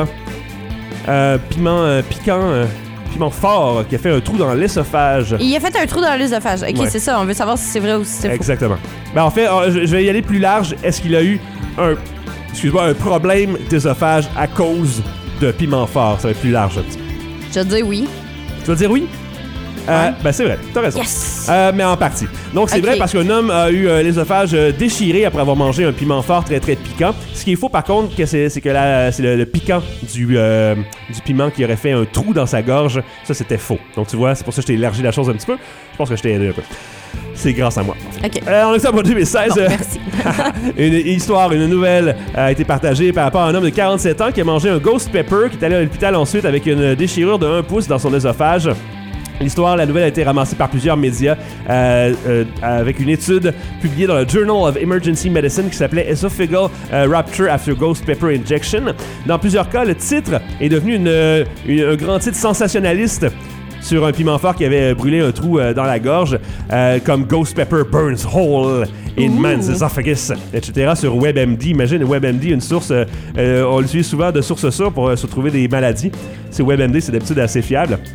Euh, piment euh, piquant, euh, piment fort, qui a fait un trou dans l'œsophage. Il a fait un trou dans l'œsophage. OK, Ouais. c'est ça. On veut savoir si c'est vrai ou si c'est faux. Exactement. Ben, en fait, euh, je je vais y aller plus large. Est-ce qu'il a eu un, excuse-moi, un problème d'œsophage à cause de piment fort? Ça va être plus large, un petit peu. Je vais dire oui. Tu vas dire oui? Euh, Ouais. Ben c'est vrai, t'as raison. Yes! Euh, mais en partie. Donc c'est Ok. vrai parce qu'un homme a eu euh, l'œsophage euh, déchiré après avoir mangé un piment fort très très piquant. Ce qui est faux par contre, que c'est, c'est que la, c'est le, le piquant du, euh, du piment qui aurait fait un trou dans sa gorge. Ça c'était faux. Donc tu vois, c'est pour ça que je t'ai élargi la chose un petit peu. Je pense que je t'ai aidé un peu. C'est grâce à moi. OK. Euh, en octobre deux mille seize, Bon, euh, merci. une histoire, une nouvelle a été partagée par rapport à un homme de quarante-sept ans qui a mangé un ghost pepper, qui est allé à l'hôpital ensuite avec une déchirure de un pouce dans son œsophage. L'histoire, la nouvelle a été ramassée par plusieurs médias euh, euh, avec une étude publiée dans le Journal of Emergency Medicine qui s'appelait Esophageal euh, Rupture After Ghost Pepper Injection. Dans plusieurs cas, le titre est devenu une, une, un grand titre sensationnaliste sur un piment fort qui avait brûlé un trou euh, dans la gorge, euh, comme Ghost Pepper Burns Hole in Ouh. Man's Esophagus, et cetera sur WebMD. Imagine WebMD, une source, euh, euh, on l'utilise souvent de source sûre pour euh, se trouver des maladies. C'est WebMD, c'est d'habitude assez fiable.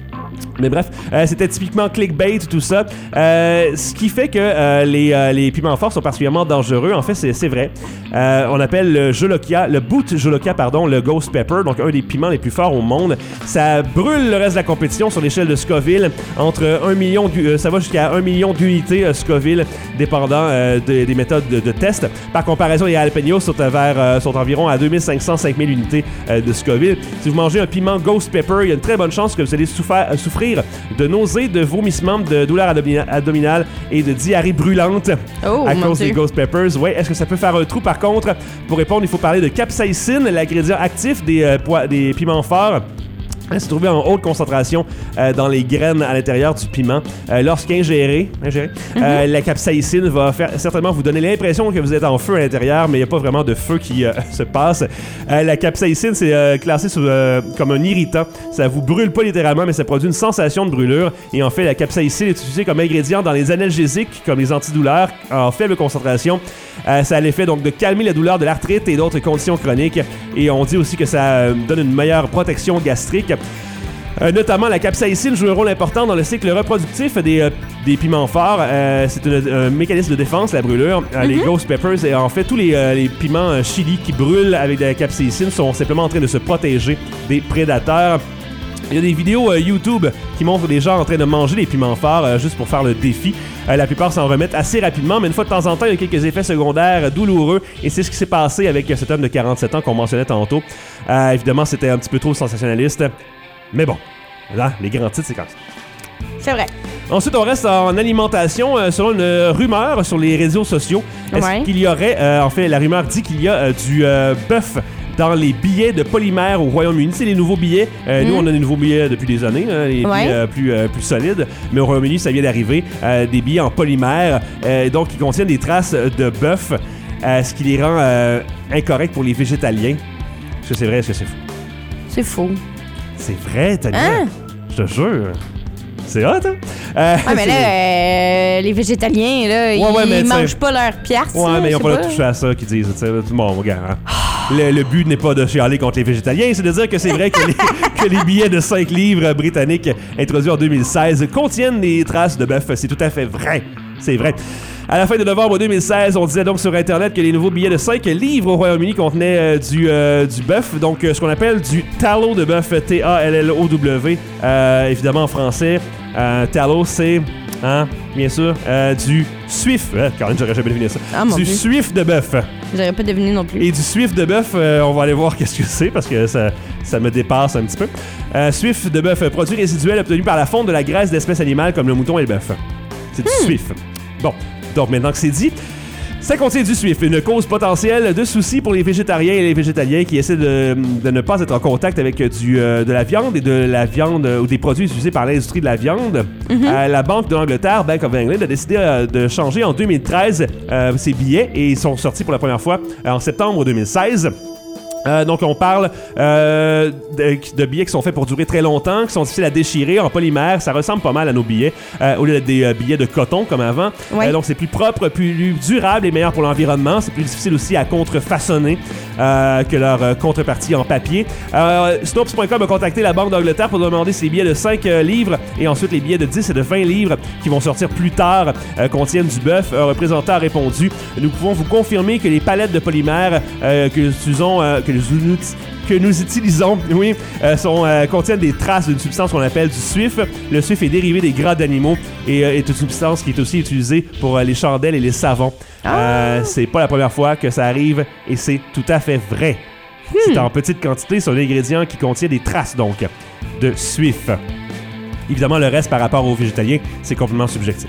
Mais bref, euh, c'était typiquement clickbait, tout ça. Euh, ce qui fait que euh, les, euh, les piments forts sont particulièrement dangereux. En fait, c'est, c'est vrai. Euh, on appelle le Jolokia, le Boot Jolokia, pardon, le Ghost Pepper, donc un des piments les plus forts au monde. Ça brûle le reste de la compétition sur l'échelle de Scoville. Entre un million, euh, ça va jusqu'à un million d'unités euh, Scoville, dépendant euh, de, des méthodes de, de test. Par comparaison, les jalapenos sont, vers, euh, sont environ à deux mille cinq cents à cinq mille unités euh, de Scoville. Si vous mangez un piment Ghost Pepper, il y a une très bonne chance que vous allez souffrir, euh, souffrir de nausées, de vomissements, de douleurs abdomina- abdominales et de diarrhée brûlante Oh, à mon cause Dieu. des Ghost Peppers. Ouais, est-ce que ça peut faire un trou? Par contre, pour répondre, il faut parler de capsaïcine, l'ingrédient actif des, euh, poi- des piments forts. Elle se trouvait en haute concentration euh, dans les graines à l'intérieur du piment. Euh, Lorsqu'ingéré, ingéré, mm-hmm. euh, la capsaïcine va faire, certainement vous donner l'impression que vous êtes en feu à l'intérieur, mais il n'y a pas vraiment de feu qui euh, se passe. Euh, la capsaïcine, c'est euh, classé sous, euh, comme un irritant. Ça vous brûle pas littéralement, mais ça produit une sensation de brûlure. Et en fait, la capsaïcine est utilisée comme ingrédient dans les analgésiques, comme les antidouleurs, en faible concentration. Euh, ça a l'effet donc de calmer la douleur de l'arthrite et d'autres conditions chroniques. Et on dit aussi que ça euh, donne une meilleure protection gastrique. Euh, notamment, la capsaïcine joue un rôle important dans le cycle reproductif des, euh, des piments forts. Euh, c'est une, un mécanisme de défense, la brûlure. Euh, mm-hmm. Les Ghost Peppers, et en fait, tous les, euh, les piments euh, chili qui brûlent avec de la capsaïcine sont simplement en train de se protéger des prédateurs. Il y a des vidéos euh, YouTube qui montrent des gens en train de manger des piments forts euh, juste pour faire le défi. Euh, la plupart s'en remettent assez rapidement, mais une fois de temps en temps, il y a quelques effets secondaires euh, douloureux. Et c'est ce qui s'est passé avec euh, cet homme de quarante-sept ans qu'on mentionnait tantôt. Euh, évidemment, c'était un petit peu trop sensationnaliste. Mais bon, là, les grands titres, c'est comme ça. C'est vrai. Ensuite, on reste en alimentation. Euh, selon une euh, rumeur sur les réseaux sociaux, est-ce Ouais. qu'il y aurait... Euh, en fait, la rumeur dit qu'il y a euh, du euh, bœuf dans les billets de polymère au Royaume-Uni. C'est les nouveaux billets. Euh, mm. Nous, on a des nouveaux billets depuis des années, hein, les ouais. billets euh, plus, euh, plus solides. Mais au Royaume-Uni, ça vient d'arriver. Euh, des billets en polymère, euh, donc qui contiennent des traces de bœuf, euh, ce qui les rend euh, incorrects pour les végétaliens. Est-ce que c'est vrai? Est-ce que c'est faux? C'est faux. C'est vrai, Tania. Hein? Je te jure. C'est hot, hein? Euh, Ah, mais là, euh, les végétaliens, là, Ouais, ils ouais, mais mangent t'sais- pas leur pièce. Ouais, là, mais ils je n'ont sais pas le droit de toucher à ça qu'ils disent. t'sais. Bon, regarde. Hein. Le, le but n'est pas de chialer contre les végétaliens, c'est de dire que c'est vrai que les, que les billets de cinq livres britanniques introduits en deux mille seize contiennent des traces de bœuf. C'est tout à fait vrai. C'est vrai. À la fin de novembre deux mille seize, on disait donc sur Internet que les nouveaux billets de cinq livres au Royaume-Uni contenaient euh, du, euh, du bœuf, donc euh, ce qu'on appelle du tallow de bœuf, T A L L O W, euh, évidemment en français. Euh, tallow, c'est, hein, bien sûr, euh, du suif. Euh, Caroline, j'aurais jamais deviné ça. Ah, mon du Dieu. suif de bœuf. J'aurais pas deviné non plus. Et du suif de bœuf, euh, on va aller voir qu'est-ce que c'est parce que ça, ça me dépasse un petit peu. Euh, suif de bœuf, produit résiduel obtenu par la fonte de la graisse d'espèces animales comme le mouton et le bœuf. C'est du Hmm. suif. Bon, donc maintenant que c'est dit, ça contient du suif, une cause potentielle de soucis pour les végétariens et les végétaliens qui essaient de, de ne pas être en contact avec du, euh, de la viande et de la viande euh, ou des produits utilisés par l'industrie de la viande. Mm-hmm. Euh, la Banque de l'Angleterre, Bank of England, a décidé euh, de changer en deux mille treize euh, ses billets et ils sont sortis pour la première fois euh, en septembre deux mille seize. Euh, donc on parle euh, de, de billets qui sont faits pour durer très longtemps, qui sont difficiles à déchirer en polymère. Ça ressemble pas mal à nos billets euh, au lieu d'être des euh, billets de coton comme avant. Ouais. Euh, donc c'est plus propre, plus durable et meilleur pour l'environnement. C'est plus difficile aussi à contrefaçonner euh, que leur euh, contrepartie en papier. Euh, Snopes point com a contacté la Banque d'Angleterre pour demander si les billets de cinq euh, livres et ensuite les billets de dix et de vingt livres qui vont sortir plus tard euh, contiennent du bœuf. Un représentant a répondu: nous pouvons vous confirmer que les palettes de polymère euh, que nous utilisons, euh, que nous, que nous utilisons, oui, euh, sont, euh, contiennent des traces d'une substance qu'on appelle du suif. Le suif est dérivé des gras d'animaux et euh, est une substance qui est aussi utilisée pour euh, les chandelles et les savons. Ah. Euh, c'est pas la première fois que ça arrive et c'est tout à fait vrai. Hmm. C'est en petite quantité, c'est un ingrédient qui contient des traces donc de suif. Évidemment, le reste par rapport aux végétaliens, c'est complètement subjectif.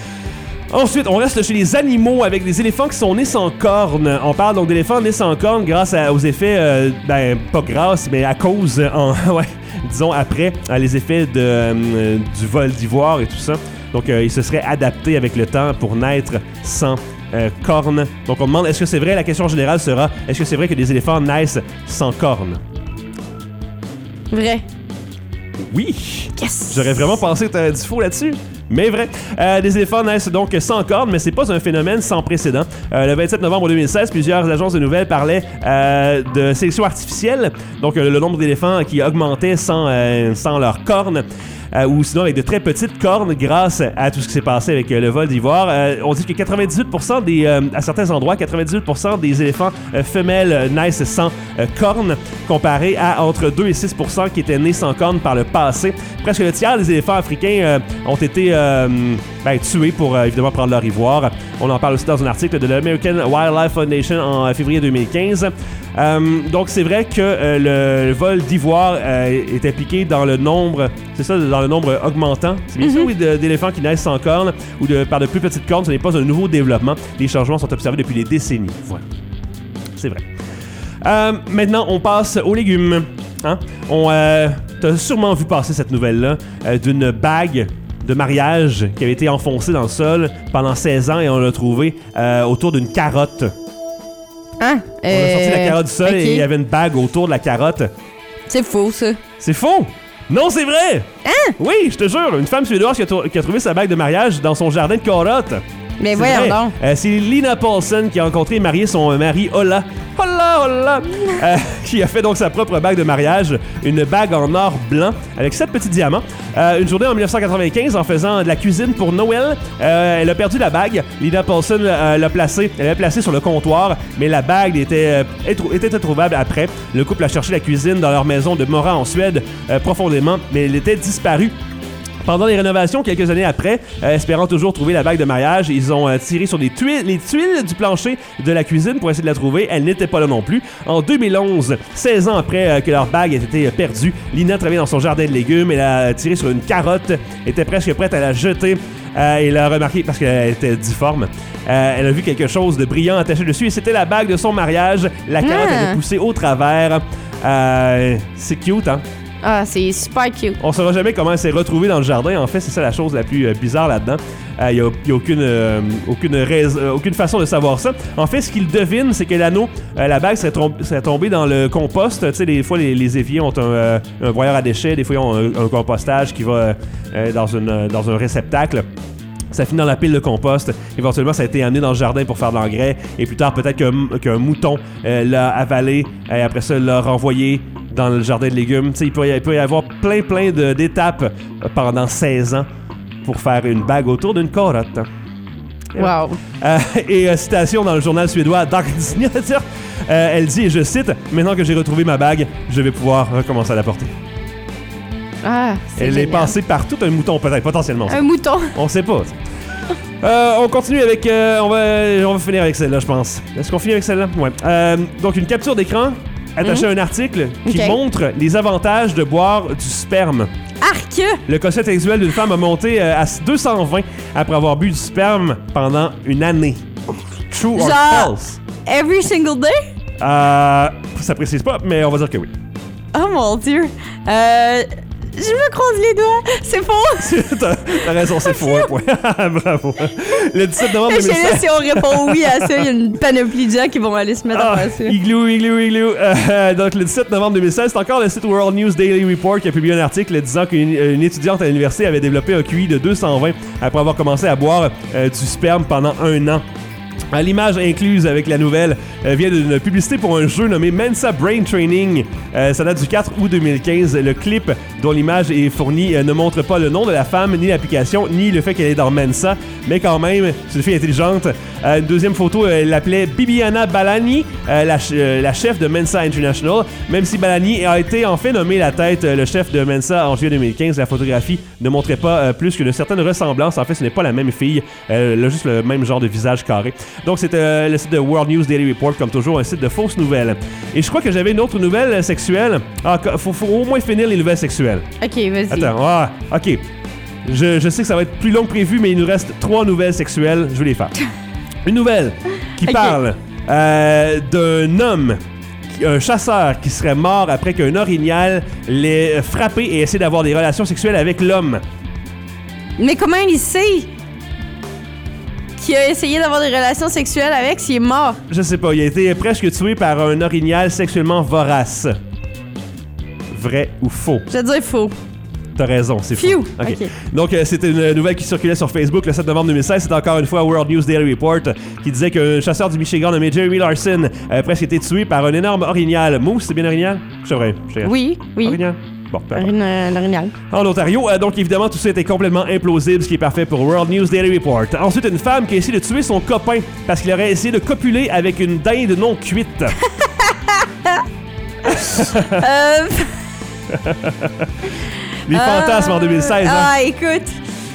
Ensuite, on reste chez les animaux avec des éléphants qui sont nés sans cornes. On parle donc d'éléphants nés sans cornes grâce à, aux effets, euh, ben pas grâce, mais à cause, en, ouais, disons après, à les effets de, euh, du vol d'ivoire et tout ça. Donc, euh, ils se seraient adaptés avec le temps pour naître sans euh, cornes. Donc, on demande, est-ce que c'est vrai? La question générale sera, est-ce que c'est vrai que des éléphants naissent sans cornes? Vrai. Oui! Yes! J'aurais vraiment pensé que t'aurais dit faux là-dessus. mais vrai. Euh, des éléphants naissent donc sans cornes, mais c'est pas un phénomène sans précédent. Euh, le vingt-sept novembre deux mille seize, plusieurs agences de nouvelles parlaient euh, de sélection artificielle, donc euh, le nombre d'éléphants qui augmentait sans, euh, sans leurs cornes. Euh, ou sinon avec de très petites cornes grâce à tout ce qui s'est passé avec euh, le vol d'ivoire. Euh, on dit que quatre-vingt-dix-huit pour cent des, euh, à certains endroits, quatre-vingt-dix-huit pour cent des éléphants euh, femelles euh, naissent sans euh, cornes, comparé à entre deux et six pour cent qui étaient nés sans cornes par le passé. Presque le tiers des éléphants africains euh, ont été euh, ben, tués pour euh, évidemment prendre leur ivoire. On en parle aussi dans un article de l'American Wildlife Foundation en euh, février deux mille quinze. Euh, donc c'est vrai que euh, le vol d'ivoire euh, est impliqué dans le nombre, c'est ça, dans le nombre augmentant. C'est bien mm-hmm. ça, oui, de, d'éléphants qui naissent sans cornes ou de, par de plus petites cornes. Ce n'est pas un nouveau développement. Les changements sont observés depuis des décennies. Voilà. C'est vrai. Euh, maintenant, on passe aux légumes. Hein? On, euh, t'as sûrement vu passer cette nouvelle-là euh, d'une bague de mariage qui avait été enfoncée dans le sol pendant seize ans et on l'a trouvée euh, autour d'une carotte. Hein? On a sorti la carotte du sol okay. et il y avait une bague autour de la carotte. C'est faux, ça. C'est faux! Non, c'est vrai! Hein? Oui, je te jure, une femme suédoise qui a, t- qui a trouvé sa bague de mariage dans son jardin de carottes. Mais voyons donc. Euh, c'est Lina Paulsen qui a rencontré et marié son mari Ola. Ola, Ola! euh, qui a fait donc sa propre bague de mariage, une bague en or blanc avec sept petits diamants. Euh, une journée en dix-neuf cent quatre-vingt-quinze, en faisant de la cuisine pour Noël, euh, elle a perdu la bague. Lina Paulsen euh, l'a placée, elle l'a placée sur le comptoir, mais la bague était, euh, était introuvable après. Le couple a cherché la cuisine dans leur maison de Mora en Suède euh, profondément, mais elle était disparue. Pendant les rénovations, quelques années après, euh, espérant toujours trouver la bague de mariage, ils ont euh, tiré sur les tuiles, les tuiles du plancher de la cuisine pour essayer de la trouver. Elle n'était pas là non plus. En deux mille onze, seize ans après euh, que leur bague ait été euh, perdue, Lina travaillait dans son jardin de légumes. Elle a tiré sur une carotte, était presque prête à la jeter. Euh, et elle a remarqué, parce qu'elle était difforme, euh, elle a vu quelque chose de brillant attaché dessus et c'était la bague de son mariage. La carotte Ah. était poussée au travers. Euh, c'est cute, hein? Ah, c'est super cute. On saura jamais comment elle s'est retrouvée dans le jardin. En fait, c'est ça la chose la plus euh, bizarre là-dedans. Il euh, n'y a, a aucune, euh, aucune, rais- euh, aucune façon de savoir ça. En fait, ce qu'il devine, c'est que l'anneau, euh, la bague serait, trom- serait tombée dans le compost. Tu sais, des fois, les, les éviers ont un, euh, un broyeur à déchets. Des fois, ils ont un, un compostage qui va euh, dans, une, dans un réceptacle. Ça finit dans la pile de compost. Éventuellement, ça a été amené dans le jardin pour faire de l'engrais. Et plus tard, peut-être qu'un, qu'un mouton euh, l'a avalé. Et après ça, l'a renvoyé dans le jardin de légumes. Tu sais, il peut, y, il peut y avoir plein, plein de, d'étapes pendant seize ans pour faire une bague autour d'une carotte. Wow. Euh, et euh, citation dans le journal suédois Dagens Nyheter, euh, elle dit, et je cite, « Maintenant que j'ai retrouvé ma bague, je vais pouvoir recommencer à la porter. » Ah, c'est Elle génial. est passée par tout un mouton, peut-être, potentiellement. Un mouton. On sait pas. Euh, on continue avec... Euh, on, va, on va finir avec celle-là, je pense. Est-ce qu'on finit avec celle-là? Ouais. Euh, donc, une capture d'écran attachée Mm-hmm. à un article qui Ok. montre les avantages de boire du sperme. Arc! Le quotient intellectuel d'une femme a monté euh, à deux cent vingt après avoir bu du sperme pendant une année. True or Genre- false? Every single day? Euh, ça précise pas, mais on va dire que oui. Oh mon Dieu. Euh... Je me croise les doigts. C'est faux. t'as, t'as raison, c'est faux, un point. Bravo. Le dix-sept novembre Je sais deux mille seize. là, si on répond oui à ça, il y a une panoplie de gens qui vont aller se mettre Ah, à faire ça. igloo, igloo, igloo. Euh, donc, le dix-sept novembre deux mille seize, c'est encore le site World News Daily Report qui a publié un article disant qu'une une étudiante à l'université avait développé un Q I de deux cent vingt après avoir commencé à boire euh, du sperme pendant un an. Euh, L'image incluse avec la nouvelle euh, vient d'une publicité pour un jeu nommé Mensa Brain Training. Euh, ça date du quatre août deux mille quinze. Le clip dont l'image est fournie euh, ne montre pas le nom de la femme, ni l'application, ni le fait qu'elle est dans Mensa, mais quand même, c'est une fille intelligente. Euh, une deuxième photo, euh, elle l'appelait Bibiana Balani, euh, la, ch- euh, la chef de Mensa International. Même si Balani a été en fait nommé la tête, euh, le chef de Mensa en juillet deux mille quinze, la photographie ne montrait pas euh, plus qu'une certaine ressemblance. En fait, ce n'est pas la même fille, euh, elle a juste le même genre de visage carré. Donc, c'est euh, le site de World News Daily Report, comme toujours, un site de fausses nouvelles. Et je crois que j'avais une autre nouvelle euh, sexuelle. Ah, il faut, faut au moins finir les nouvelles sexuelles. Ok, vas-y. Attends, ah, ok. Je, je sais que ça va être plus long que prévu, mais il nous reste trois nouvelles sexuelles. Je vais les faire. Une nouvelle qui Ok. parle euh, d'un homme, qui- un chasseur qui serait mort après qu'un orignal l'ait frappé et essayé d'avoir des relations sexuelles avec l'homme. Mais comment il sait qu'il a essayé d'avoir des relations sexuelles avec s'il est mort? Je sais pas, il a été presque tué par un orignal sexuellement vorace. Vrai ou faux? Je vais dire faux. T'as raison, c'est fou. Phew! Okay. OK. Donc, euh, c'était une nouvelle qui circulait sur Facebook le sept novembre deux mille seize. C'est encore une fois World News Daily Report qui disait qu'un chasseur du Michigan nommé Jeremy Larson a presque été tué par un énorme orignal. Mousse, c'est bien orignal? C'est vrai. c'est- Oui, oui. Orignal? Bon, peu importe. L'origin- L'original. En Ontario. Euh, donc, évidemment, tout ça était complètement implausible, ce qui est parfait pour World News Daily Report. Ensuite, une femme qui a essayé de tuer son copain parce qu'il aurait essayé de copuler avec une dinde non cuite. euh... Les fantasmes en deux mille seize. Hein? Ah, écoute.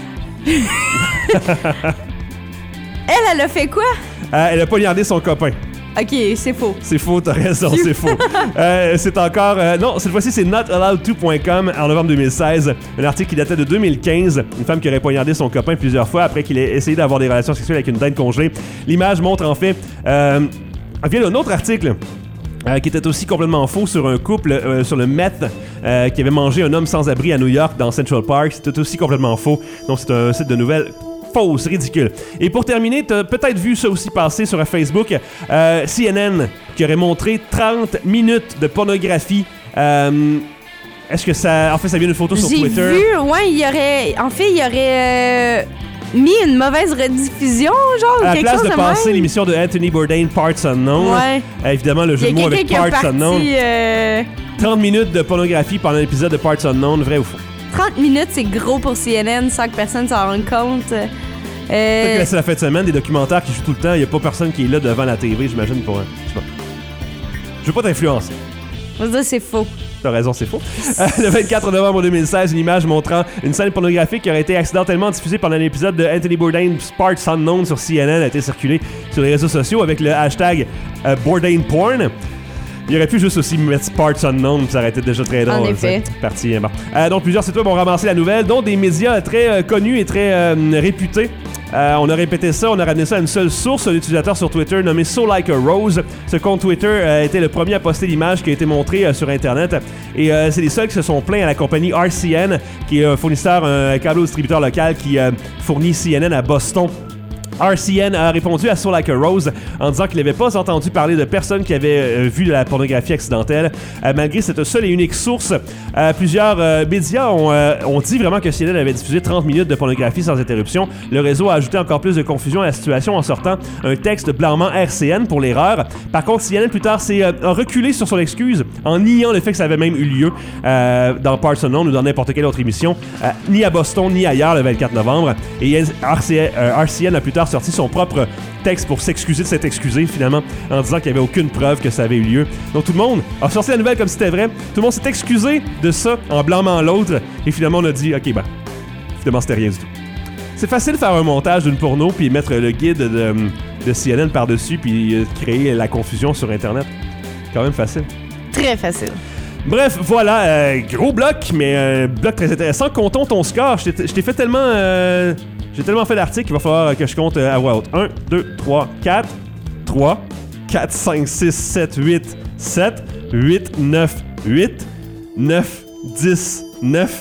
elle, elle a fait quoi? Euh, elle a poignardé son copain. OK, c'est faux. C'est faux, t'as raison, c'est faux. Euh, c'est encore... euh, non, cette fois-ci, c'est not allowed to point com en novembre deux mille seize. Un article qui datait de deux mille quinze. Une femme qui aurait poignardé son copain plusieurs fois après qu'il ait essayé d'avoir des relations sexuelles avec une dinde congelée. L'image montre en fait... Euh, vient d'un autre article... Euh, qui était aussi complètement faux sur un couple euh, sur le meth euh, qui avait mangé un homme sans-abri à New York dans Central Park. C'était aussi complètement faux. Donc c'est un site de nouvelles fausse, ridicule. Et pour terminer, t'as peut-être vu ça aussi passer sur Facebook. Euh, C N N qui aurait montré trente minutes de pornographie. Euh, Est-ce que ça... En fait, ça vient d'une photo sur J'ai Twitter. vu, ouais, il y aurait... En fait, il y aurait... Euh... mis une mauvaise rediffusion, genre, À la quelque place chose de de passer même. l'émission de Anthony Bourdain, Parts Unknown, Ouais. euh, évidemment, le jeu de Il y mots a avec quelqu'un qui est Parts Unknown. parti... Euh... trente minutes de pornographie pendant l'épisode de Parts Unknown, vrai ou faux? trente minutes, c'est gros pour C N N sans que personne s'en rende compte. Euh... Peut-être que c'est la fin de semaine, des documentaires qui jouent tout le temps, il n'y a pas personne qui est là devant la T V, j'imagine, pour un... Je sais pas. Je veux pas t'influencer. Je veux dire, c'est faux. T'as raison, c'est faux. Euh, le vingt-quatre novembre deux mille seize, une image montrant une scène pornographique qui aurait été accidentellement diffusée pendant un épisode de Anthony Bourdain Parts Unknown sur C N N a été circulée sur les réseaux sociaux avec le hashtag euh, Bourdain Porn. Il aurait pu juste aussi mettre Parts Unknown, puis ça aurait été déjà très drôle. En effet. C'est parti. Bon. Euh, donc, plusieurs sites web ont ramassé la nouvelle, dont des médias très euh, connus et très euh, réputés. Euh, on a répété ça, on a ramené ça à une seule source, un utilisateur sur Twitter nommé So Like a Rose. Ce compte Twitter euh, était le premier à poster l'image qui a été montrée euh, sur Internet. Et euh, c'est les seuls qui se sont plaints à la compagnie R C N, qui est un fournisseur, un câble distributeur local qui euh, fournit C N N à Boston. R C N a répondu à So Like a Rose en disant qu'il n'avait pas entendu parler de personne qui avait euh, vu de la pornographie accidentelle. Euh, malgré cette seule et unique source, euh, plusieurs euh, médias ont, euh, ont dit vraiment que C N N avait diffusé trente minutes de pornographie sans interruption. Le réseau a ajouté encore plus de confusion à la situation en sortant un texte blâmant R C N pour l'erreur. Par contre, C N N plus tard s'est euh, reculé sur son excuse en niant le fait que ça avait même eu lieu euh, dans Parts Unknown ou dans n'importe quelle autre émission, euh, ni à Boston ni ailleurs le vingt-quatre novembre. Et R C N, euh, R C N a plus tard sorti son propre texte pour s'excuser de s'être excusé finalement en disant qu'il n'y avait aucune preuve que ça avait eu lieu. Donc tout le monde a sorti la nouvelle comme si c'était vrai. Tout le monde s'est excusé de ça en blâmant l'autre et finalement on a dit ok ben finalement c'était rien du tout. C'est facile de faire un montage d'une porno puis mettre le guide de, de C N N par-dessus puis euh, créer la confusion sur Internet. Quand même facile. Très facile. Bref, voilà, euh, gros bloc, mais euh, bloc très intéressant. Comptons ton score. Je t'ai, je t'ai fait tellement... Euh, j'ai tellement fait d'articles qu'il va falloir que je compte euh, à voix haute. un, deux, trois, quatre, trois, quatre, cinq, six, sept, huit, sept, huit, neuf, huit, neuf, dix, neuf,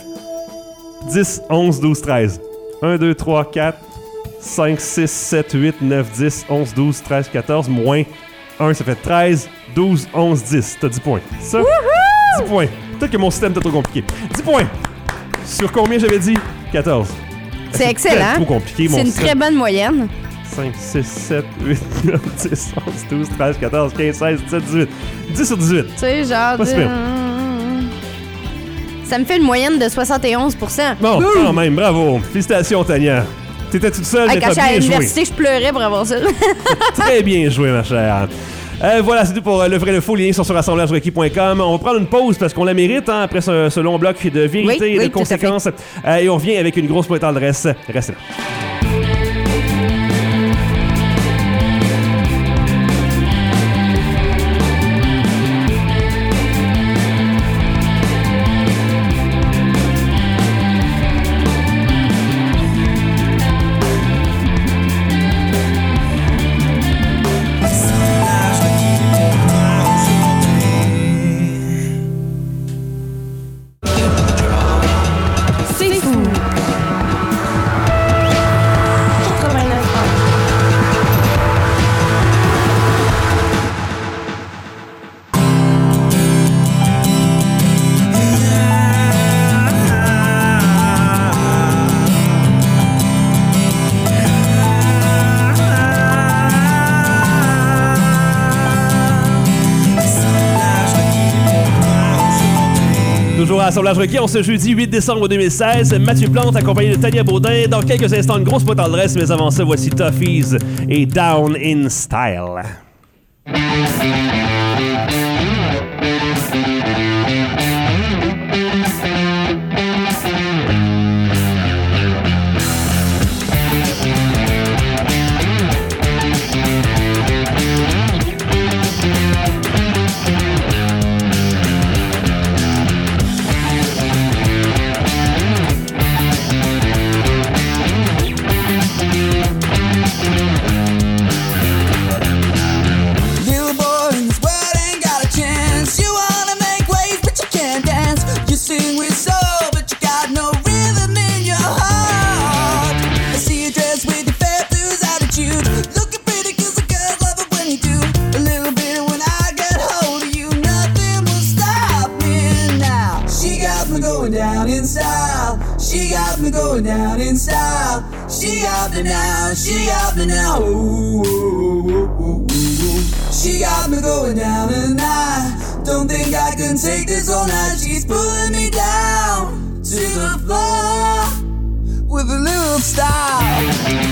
dix, onze, douze, treize. un, deux, trois, quatre, cinq, six, sept, huit, neuf, dix, onze, douze, treize, quatorze, moins un, ça fait treize, douze, onze, dix. T'as dix points. Ça? dix points. Peut-être que mon système était trop compliqué. dix points. Sur combien j'avais dit? quatorze. C'est excellent. C'est trop compliqué, mon C'est une système. très bonne moyenne. cinq, six, sept, huit, neuf, dix, onze, douze, treize, quatorze, quinze, seize, dix-sept, dix-huit. dix sur dix-huit. Tu sais, genre... Pas si de- pire. Ça me fait une moyenne de soixante et onze pour cent. Bon, quand même, bravo. Félicitations, Tania. T'étais toute seule, Hey, mais quand j'étais t'as à bien joué. l'université, je pleurais pour avoir ça. Très bien joué, ma chère. Euh, voilà, c'est tout pour euh, le vrai et le faux. Les liens sont sur assemblage requis point com. On va prendre une pause parce qu'on la mérite hein, après ce, ce long bloc de vérité Oui, et de oui, tout à fait. conséquences. Euh, et on revient avec une grosse pointe en adresse. Restez là. C'est fou. toujours à Assemblage Requis, on se jeudi huit décembre deux mille seize. Mathieu Plante accompagné de Tania Baudin. Dans quelques instants, une grosse pointe en adresse, mais avant ça, voici Toughies et Down in Style. Going down in style. She got me now, she got me now. Ooh, ooh, ooh, ooh, ooh. She got me going down and I don't think I can take this all night. She's pulling me down to the floor with a little style.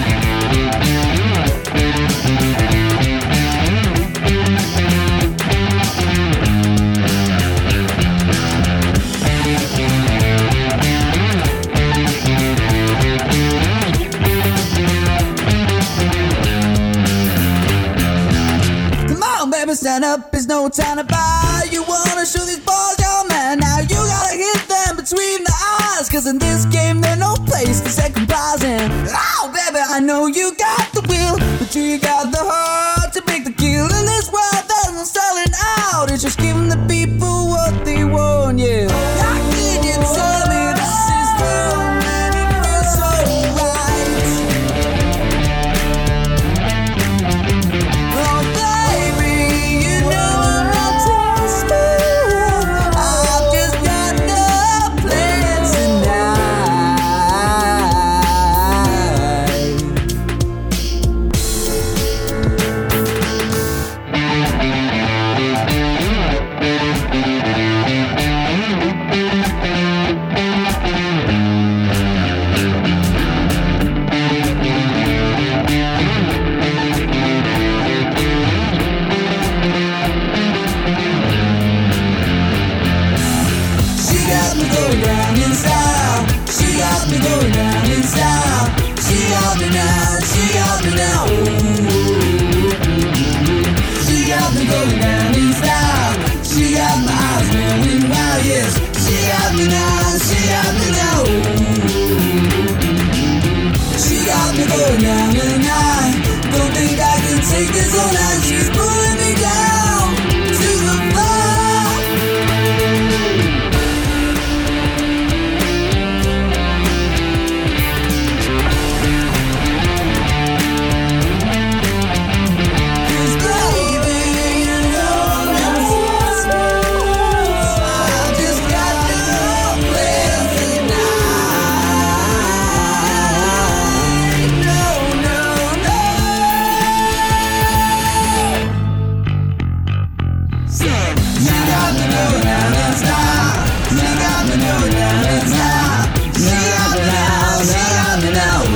Stand up, there's no time to buy. You wanna show these balls, your man. Now you gotta hit them between the eyes. Cause in this game, there's no place for second pricing. Oh, baby, I know you got the will, but you got the heart to make the kill. In this world, there's no selling out. It's just giving the people what they want, yeah. How can you tell me this is the only it feels so right? Oh, baby, you know I'm not tested. I've just got no plans tonight. She got me going down in style. She got me going down in style. She got me now. She got me now. Ooh. She got me going down in style. She got my eyes going wild. Yes. She got me now. She got me now. Ooh. She got me going down and I don't think I can take this all night. She's pulling me down to the floor. Cause baby, you know I'm so smooth. I just got no plans tonight. No, no, no. So, she got me going down in style. She got me going down in style. She got me now, she got me now.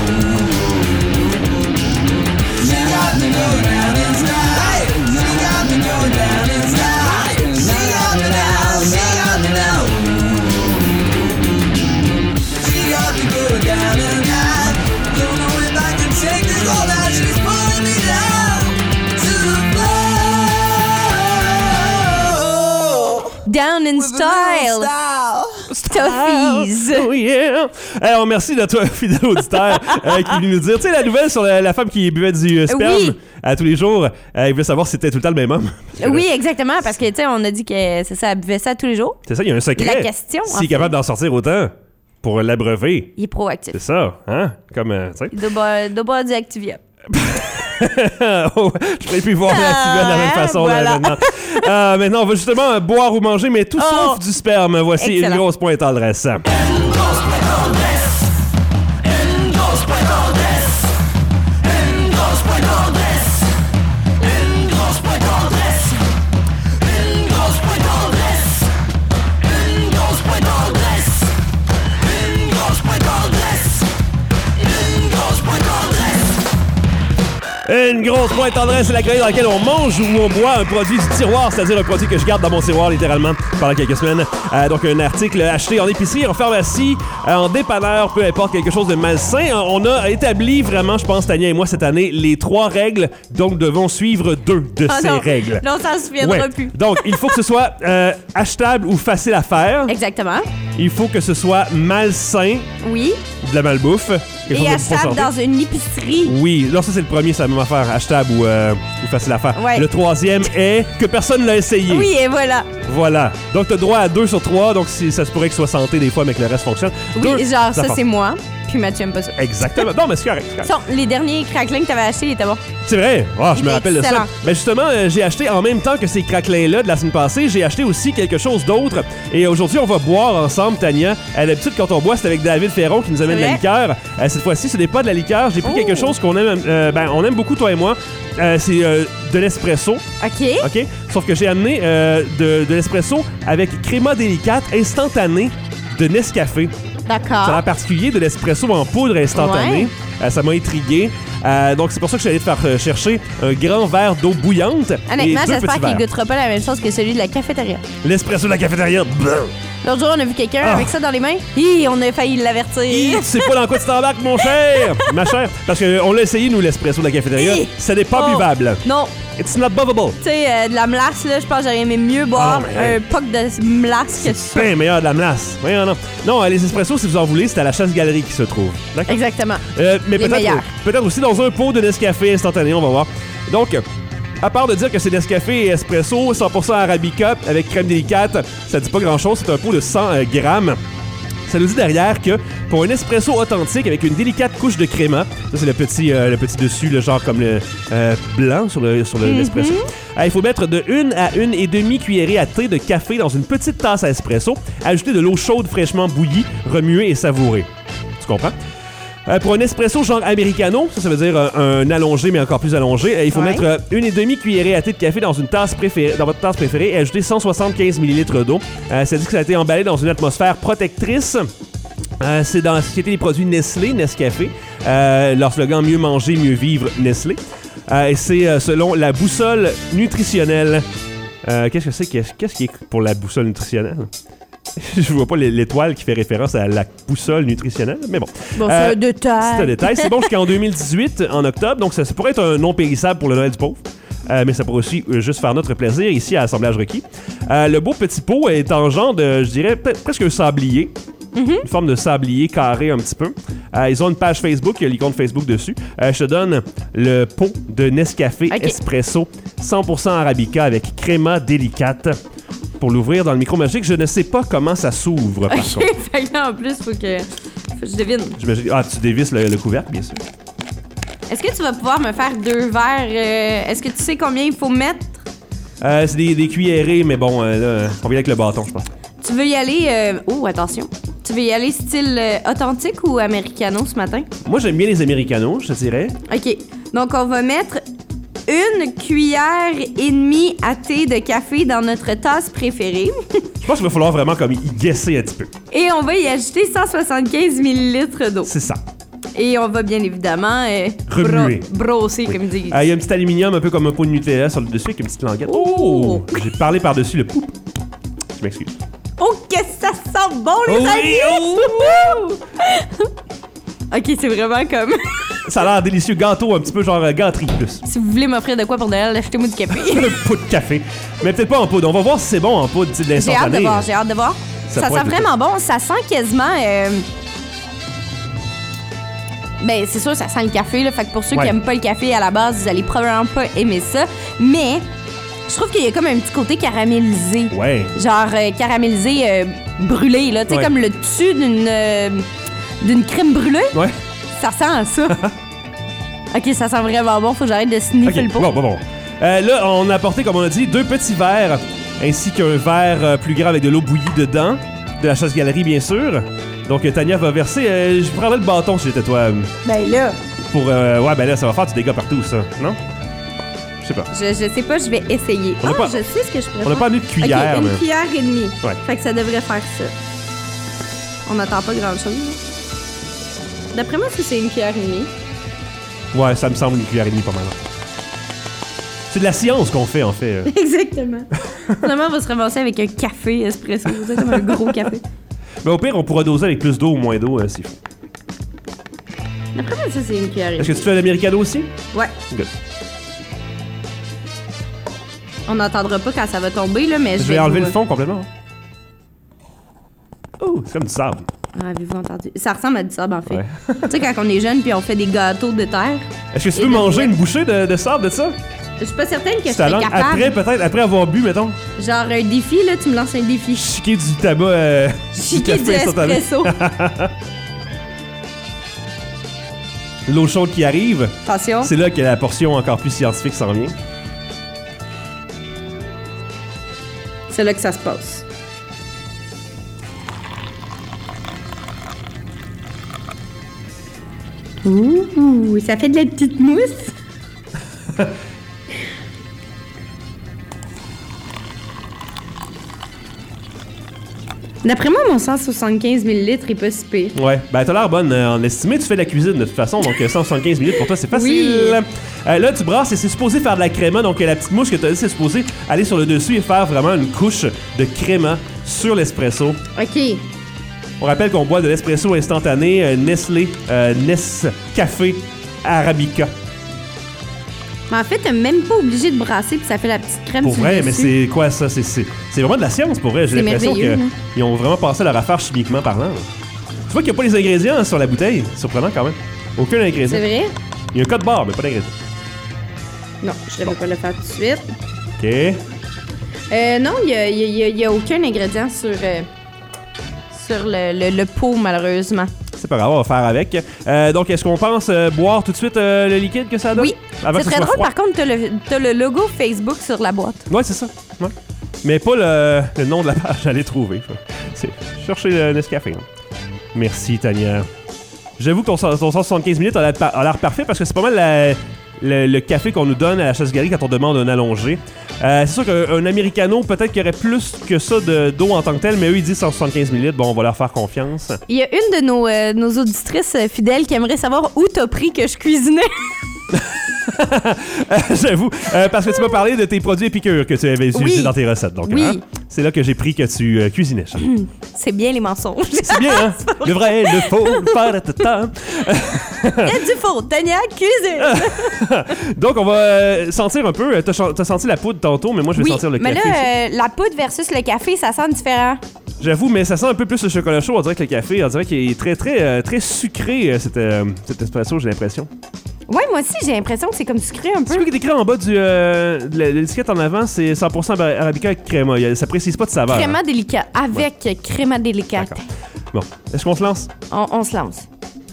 She got me going down in style. She got me going down in style. She got me now, she got me now. She got me going down and I don't know if I can take this all night. She's pulling me down to the floor. Down in With a little style. style. Toughies. Oh yeah! Alors, merci de toi, fidèle auditeur, euh, qui est venu nous dire. Tu sais, la nouvelle sur la, la femme qui buvait du euh, sperme Oui. à tous les jours, euh, il voulait savoir si c'était tout le temps le même homme. Oui, exactement, parce que, tu sais, on a dit que c'est ça, elle buvait ça tous les jours. C'est ça, il y a un secret. La question, en S'il est fait. capable d'en sortir autant pour l'abreuver, Il est proactif. c'est ça, hein? Comme, euh, tu sais. Il doit boire, il doit boire du Activia. Oh, je pourrais plus voir l'activité de la même Ah, façon là, voilà. maintenant. Euh, maintenant, on va justement euh, boire ou manger, mais tout Oh. sauf du sperme. Voici Excellent. une grosse pointe en dresse. Une grosse pointe en dresse. Une grosse pointe en Une grosse pointe tendresse, c'est la grille dans laquelle on mange ou on boit un produit du tiroir, c'est-à-dire un produit que je garde dans mon tiroir littéralement pendant quelques semaines. Euh, donc un article acheté en épicerie, en pharmacie, euh, en dépanneur, peu importe, quelque chose de malsain. On a établi vraiment, je pense, Tania et moi, cette année, les trois règles, donc devons suivre deux de Ah ces non. règles. Non, ça ne se viendra Ouais. plus. Donc, il faut que ce soit euh, achetable ou facile à faire. Exactement. Il faut que ce soit malsain, Oui. de la malbouffe. quelque Et chose de pas achetable santé. dans une épicerie. Oui, là, ça, c'est le premier, c'est la même affaire, achetable ou, euh, ou facile à faire. Ouais. Le troisième est que personne ne l'a essayé. Oui, et voilà. Voilà. Donc, tu as droit à deux sur trois, donc si, ça se pourrait que ce soit santé des fois, mais que le reste fonctionne. Oui, Deux, genre, ça, part. c'est moi. Puis Mathieu aime pas ça. Exactement. Non, mais c'est correct. c'est correct. Sont- les derniers craquelins que t'avais achetés, ils étaient bons. C'est vrai. Ah, je me Il est rappelle de ça. excellent. Mais justement, euh, j'ai acheté en même temps que ces craquelins-là de la semaine passée, j'ai acheté aussi quelque chose d'autre. Et aujourd'hui, on va boire ensemble, Tania. À l'habitude, quand on boit, c'est avec David Ferron qui nous amène de la C'est liqueur. Euh, cette fois-ci, ce n'est pas de la liqueur. J'ai pris Oh. quelque chose qu'on aime, euh, ben, on aime beaucoup, toi et moi. Euh, c'est euh, de l'espresso. OK. OK? Sauf que j'ai amené euh, de, de l'espresso avec créma délicate instantané de Nescafé. Ça a D'accord. l'air particulier de l'espresso en poudre instantanée. Euh, ça m'a intrigué. Euh, donc, c'est pour ça que je suis allé te faire euh, chercher un grand verre d'eau bouillante. et Honnêtement, deux j'espère petits qu'il verres. goûtera pas la même chose que celui de la cafétéria. L'espresso de la cafétéria. Brr. L'autre jour, on a vu quelqu'un Ah. avec ça dans les mains. Hi, on a failli l'avertir. Hi, tu sais pas dans quoi tu t'embarques, mon cher. Ma chère. Parce qu'on l'a essayé, nous, l'espresso de la cafétéria. Hi. Ça n'est pas Oh. buvable. Non. It's not bubbable. Tu sais, euh, de la melasse, là, je pense que j'aurais aimé mieux boire Ah non, mais- un poc de melasse que ça. C'est meilleur de la melasse. Voyons, non. Non, euh, les espressos, si vous en voulez, c'est à la chasse-galerie qui se trouve. D'accord? Exactement. Euh, mais Les peut-être, meilleurs. peut-être aussi dans un pot de Nescafé instantané, on va voir. Donc, euh, à part de dire que c'est Nescafé et espresso, cent pour cent Arabica avec crème délicate, ça dit pas grand-chose, c'est un pot de cent euh, grammes. Ça nous dit derrière que pour un espresso authentique avec une délicate couche de créma, ça c'est le petit, euh, le petit dessus, le genre comme le euh, blanc sur le sur le- l'espresso. Euh, il faut mettre de une à une et demi cuillerée à thé de café dans une petite tasse à espresso, ajouter de l'eau chaude fraîchement bouillie, remuer et savourer. Tu comprends? Euh, pour un espresso genre americano, ça, ça veut dire euh, un allongé, mais encore plus allongé, euh, il faut Ouais. mettre euh, une et demi cuillerée à thé de café dans une tasse préférée, dans votre tasse préférée et ajouter cent soixante-quinze millilitres d'eau. Euh, ça dit que ça a été emballé dans une atmosphère protectrice. Euh, c'est dans la société des produits Nestlé, Nescafé. Euh, leur slogan « Mieux manger, mieux vivre, Nestlé ». Euh, et c'est euh, selon la boussole nutritionnelle. Euh, qu'est-ce que c'est? Qu'est-ce, qu'est-ce qui est pour la boussole nutritionnelle? Je vois pas l'étoile qui fait référence à la boussole nutritionnelle, mais bon. Bon, c'est Euh, un détail. C'est un détail. C'est bon jusqu'en deux mille dix-huit, en octobre, donc ça, ça pourrait être un non périssable pour le Noël du pauvre. Euh, mais ça pourrait aussi euh, juste faire notre plaisir ici à Assemblage Requis. Euh, le beau petit pot est en genre de, je dirais, pe- presque un sablier. Mm-hmm. Une forme de sablier carré un petit peu. Euh, ils ont une page Facebook, il y a l'icône Facebook dessus. Euh, je te donne le pot de Nescafé Ok. Espresso cent pour cent Arabica avec créma délicate. Pour l'ouvrir dans le micro magique, je ne sais pas comment ça s'ouvre, par OK, contre. fait que là, en plus, faut que, faut que je devine. J'imagine- Ah, tu dévisses le, le couvercle, bien sûr. Est-ce que tu vas pouvoir me faire deux verres? euh, Est-ce que tu sais combien il faut mettre? Euh, c'est des, des cuillerées, mais bon, euh, là, on vient avec le bâton, je pense. Tu veux y aller... euh, Oh, attention. Tu veux y aller style euh, authentique ou americano ce matin? Moi, j'aime bien les Americanos, je te dirais. OK. Donc, on va mettre une cuillère et demie à thé de café dans notre tasse préférée. Je pense qu'il va falloir vraiment comme y guesser un petit peu. Et on va y ajouter cent soixante-quinze millilitres d'eau. C'est ça. Et on va bien évidemment... euh, Remuer. bro- brosser, comme ils disent. Euh, Il y a un petit aluminium un peu comme un pot de Nutella sur le dessus avec une petite languette. Oh! Oh! J'ai parlé par-dessus le poup. Je m'excuse. Oh, que ça sent bon, les Oh oui, amis! OK, c'est vraiment comme... Ça a l'air délicieux. Gâteau, un petit peu genre euh, gâterie plus. Si vous voulez m'offrir de quoi pour Noël, achetez-moi du café. Un pot de café. Mais peut-être pas en poudre. On va voir si c'est bon en poudre, tu sais, de J'ai hâte de l'instantané. voir, j'ai hâte de voir. Ça Ça, pourrait sent être vraiment bon. Ça sent quasiment... euh, Ben, c'est sûr, ça sent le café, là. Fait que pour ceux Ouais. qui aiment pas le café à la base, vous allez probablement pas aimer ça. Mais je trouve qu'il y a comme un petit côté caramélisé. Ouais. Genre euh, caramélisé euh, brûlé, là. Tu sais, Ouais. comme le dessus d'une euh, d'une crème brûlée. Ouais. Ça sent ça. OK, ça sent vraiment bon. Faut que j'arrête de sniffer Ok, le pot. bon, bon, bon. Euh, là, on a apporté, comme on a dit, deux petits verres, ainsi qu'un verre euh, plus grand avec de l'eau bouillie dedans, de la chasse-galerie, bien sûr. Donc, euh, Tania va verser. euh, je prendrais le bâton si j'étais toi. euh, Ben là, Pour. euh, ouais, ben là, ça va faire du dégât partout, ça. Non? Je sais pas. je, je sais pas, je vais essayer. On Ah, a pas- je sais ce que je préfère. On n'a pas amené de cuillère, OK, une mais. cuillère et demie. Ouais. Fait que ça devrait faire ça. On n'attend pas grand-chose. D'après moi, ça, c'est une cuillère et demie. Ouais, ça me semble une cuillère et demie pas mal. C'est de la science qu'on fait, en fait. Exactement. Finalement, on va se ramasser avec un café espresso. C'est comme un gros café. Mais au pire, on pourra doser avec plus d'eau ou moins d'eau, hein, s'il faut. Après ça, c'est une cuillère. Est-ce que tu fais l'americano aussi? Ouais. Good. On n'entendra pas quand ça va tomber, là, mais Je je vais vais enlever vous... le fond complètement. Oh, c'est comme du sable. Ah, avez-vous entendu? Ça ressemble à du sable, en fait. Ouais. Tu sais, quand on est jeune puis on fait des gâteaux de terre. Est-ce que tu Et peux de manger bouette. une bouchée de, de sable de ça? Je suis pas certaine que je C'est ta serais langue. capable. Après, peut-être, après avoir bu, mettons. Genre un défi, là, tu me lances un défi. Chiquer du tabac. Euh, Chiquer du café instantané. espresso. L'eau chaude qui arrive. Attention. C'est là que la portion encore plus scientifique s'en vient. C'est là que ça se passe. Ouh, ça fait de la petite mousse. D'après moi, mon cent soixante-quinze millilitres est pas si pire. Ouais, ben t'as l'air bonne euh, en estimé, tu fais de la cuisine de toute façon, donc euh, cent soixante-quinze millilitres pour toi c'est facile. Oui. Euh, là tu brasses et c'est supposé faire de la créma, donc euh, la petite mouche que t'as dit c'est supposé aller sur le dessus et faire vraiment une couche de créma sur l'espresso. OK. On rappelle qu'on boit de l'espresso instantané euh, Nestlé euh, Nescafé Arabica. Mais en fait, t'es même pas obligé de brasser puis ça fait la petite crème Pour sur vrai, le mais dessus. c'est quoi ça? C'est, c'est, c'est vraiment de la science pour vrai. J'ai C'est l'impression merveilleux, hein. qu'ils ont vraiment passé leur affaire chimiquement parlant. là. Tu vois qu'il n'y a pas les ingrédients hein, sur la bouteille. Surprenant quand même. Aucun ingrédient. C'est vrai? Il y a un code barre, mais pas d'ingrédient. Non, je ne vais pas le faire tout de suite. OK. Euh, non, il n'y a, y a- y a- y a aucun ingrédient sur, euh, sur le, le, le pot, malheureusement. C'est pas grave, on va faire avec. Euh, donc, est-ce qu'on pense euh, boire tout de suite euh, le liquide que ça donne? Oui. Avant C'est que ce très soit drôle, froid? par contre, t'as le, t'as le logo Facebook sur la boîte. Ouais, c'est ça. Ouais. Mais pas le, le nom de la page, j'allais trouver. C'est chercher le Nescafé. hein. Merci, Tania. J'avoue que ton, ton cent soixante-quinze minutes a l'air, par- a l'air parfait parce que c'est pas mal la- le, le café qu'on nous donne à la chasse-galerie quand on demande un allongé. Euh, c'est sûr qu'un americano, peut-être qu'il y aurait plus que ça de, d'eau en tant que tel, mais eux, ils disent cent soixante-quinze millilitres. Bon, on va leur faire confiance. Il y a une de nos, euh, nos auditrices euh, fidèles qui aimerait savoir où t'as pris que je cuisinais. Euh, J'avoue, euh, parce que tu m'as parlé de tes produits épicures que tu avais utilisés Oui. dans tes recettes. Donc, Oui. hein, c'est là que j'ai pris que tu euh, cuisinais. Charles. C'est bien les mensonges. C'est bien, hein? Le vrai, le faux, le paratata. Il y a du faux. Tania, cuisine. Donc, on va euh, sentir un peu. T'as, ch- t'as senti la poudre tantôt, mais moi, je vais Oui, sentir le mais café. là, ici. euh, la poudre versus le café, ça sent différent. J'avoue, mais ça sent un peu plus le chocolat chaud. On dirait que le café, on dirait qu'il est très, très, euh, très sucré, euh, cet, euh, cet espresso, j'ai l'impression. Ouais, moi aussi, j'ai l'impression que c'est comme sucré un peu. C'est quoi qui est écrit en bas du, euh, de l'étiquette en avant? C'est cent pour cent Arabica avec créma. Il y a- Ça précise pas de saveur. hein. Créma délicat. Avec créma délicat. D'accord. Bon, est-ce qu'on se lance? On, on se lance.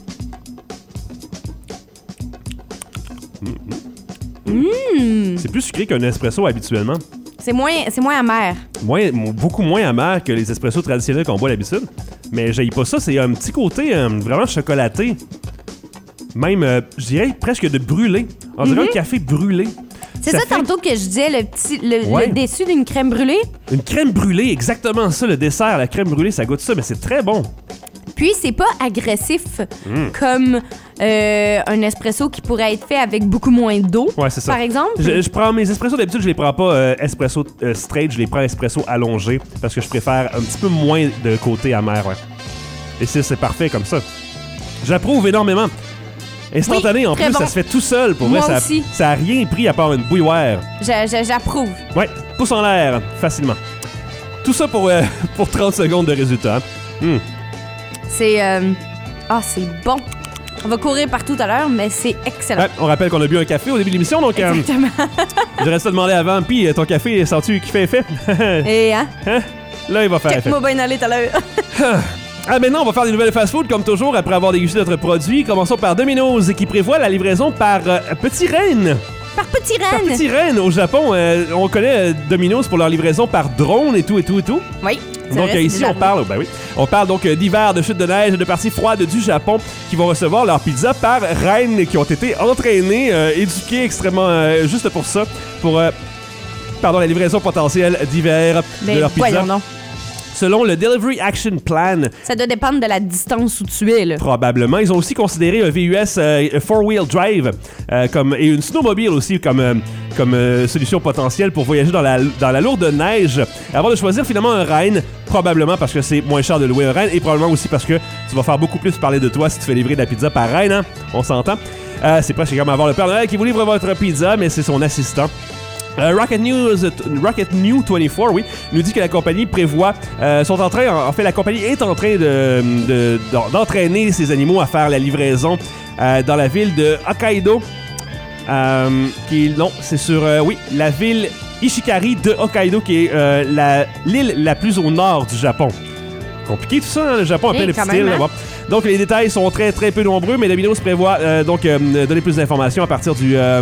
C'est plus sucré qu'un espresso habituellement. C'est moins, c'est moins amer. Moins, beaucoup moins amer que les espressos traditionnels qu'on boit d'habitude. Mais j'haïs pas ça, c'est un petit côté euh, vraiment chocolaté. Même, euh, je dirais presque de brûlé. On dirait un café brûlé. C'est ça, fait tantôt que je disais, le petit, le, Ouais. le dessus d'une crème brûlée. Une crème brûlée, exactement ça, le dessert, la crème brûlée, ça goûte ça, mais c'est très bon. Puis, c'est pas agressif Mm. comme euh, un espresso qui pourrait être fait avec beaucoup moins d'eau, Ouais, c'est ça. par exemple. Je, je prends mes espressos d'habitude, je les prends pas euh, espresso euh, straight, je les prends espresso allongé parce que je préfère un petit peu moins de côté amer. Ouais. Et c'est, c'est parfait comme ça. J'approuve énormément. Instantané Oui, en très plus, bon. ça se fait tout seul. Pour Moi vrai, ça, aussi. ça a rien pris à part une bouilloire. J'a- j'a- J'approuve. Ouais, pouce en l'air, facilement. Tout ça pour, euh, pour trente secondes de résultat. Hmm. C'est... euh, Ah, c'est bon. On va courir partout à l'heure, mais c'est excellent. Ouais, on rappelle qu'on a bu un café au début de l'émission, donc euh, Exactement. je reste te demander avant. Puis euh, ton café, sens-tu qu'il fait effet? Et, hein? Hein? Là, il va faire effet. Check-moi bien aller tout à l'heure. Ah, maintenant, on va faire des nouvelles fast-food, comme toujours, après avoir dégusté notre produit. Commençons par Domino's, qui prévoit la livraison par euh, Petit Reine. Par Petit Par Reine. Petit Reine, au Japon. euh, on connaît euh, Domino's pour leur livraison par drone et tout, et tout, et tout. Oui. c'est Donc vrai, euh, c'est ici, déjà on parle, ben oui, on parle donc euh, d'hiver, de chute de neige, de parties froides du Japon qui vont recevoir leur pizza par reines qui ont été entraînées, euh, éduquées extrêmement euh, juste pour ça, pour euh, pardon, la livraison potentielle d'hiver Ben, de leur pizza. voyons donc. selon le Delivery Action Plan. Ça doit dépendre de la distance où tu es, là. Probablement. Ils ont aussi considéré un V U S euh, four-wheel drive euh, comme, et une snowmobile aussi comme, euh, comme euh, solution potentielle pour voyager dans la, dans la lourde neige. Avant de choisir finalement un Rhine, probablement parce que c'est moins cher de louer un Rhine et probablement aussi parce que tu vas faire beaucoup plus parler de toi si tu fais livrer de la pizza par Rhine, hein? On s'entend. Euh, c'est presque comme avoir le Père Noël qui vous livre votre pizza, mais c'est son assistant. Euh, Rocket News, Rocket New vingt-quatre, oui, nous dit que la compagnie prévoit, euh, sont en train, en fait, la compagnie est en train de, de, d'entraîner ses animaux à faire la livraison euh, dans la ville de Hokkaido. Euh, qui, non, c'est sur, euh, oui, la ville Ishikari de Hokkaido, qui est euh, la, l'île la plus au nord du Japon. Compliqué tout ça, hein, le Japon, Oui, appelle le quand petit même, île. hein. Bon. Donc, les détails sont très, très peu nombreux, mais Domino's prévoit euh, donc euh, donner plus d'informations à partir du... Euh,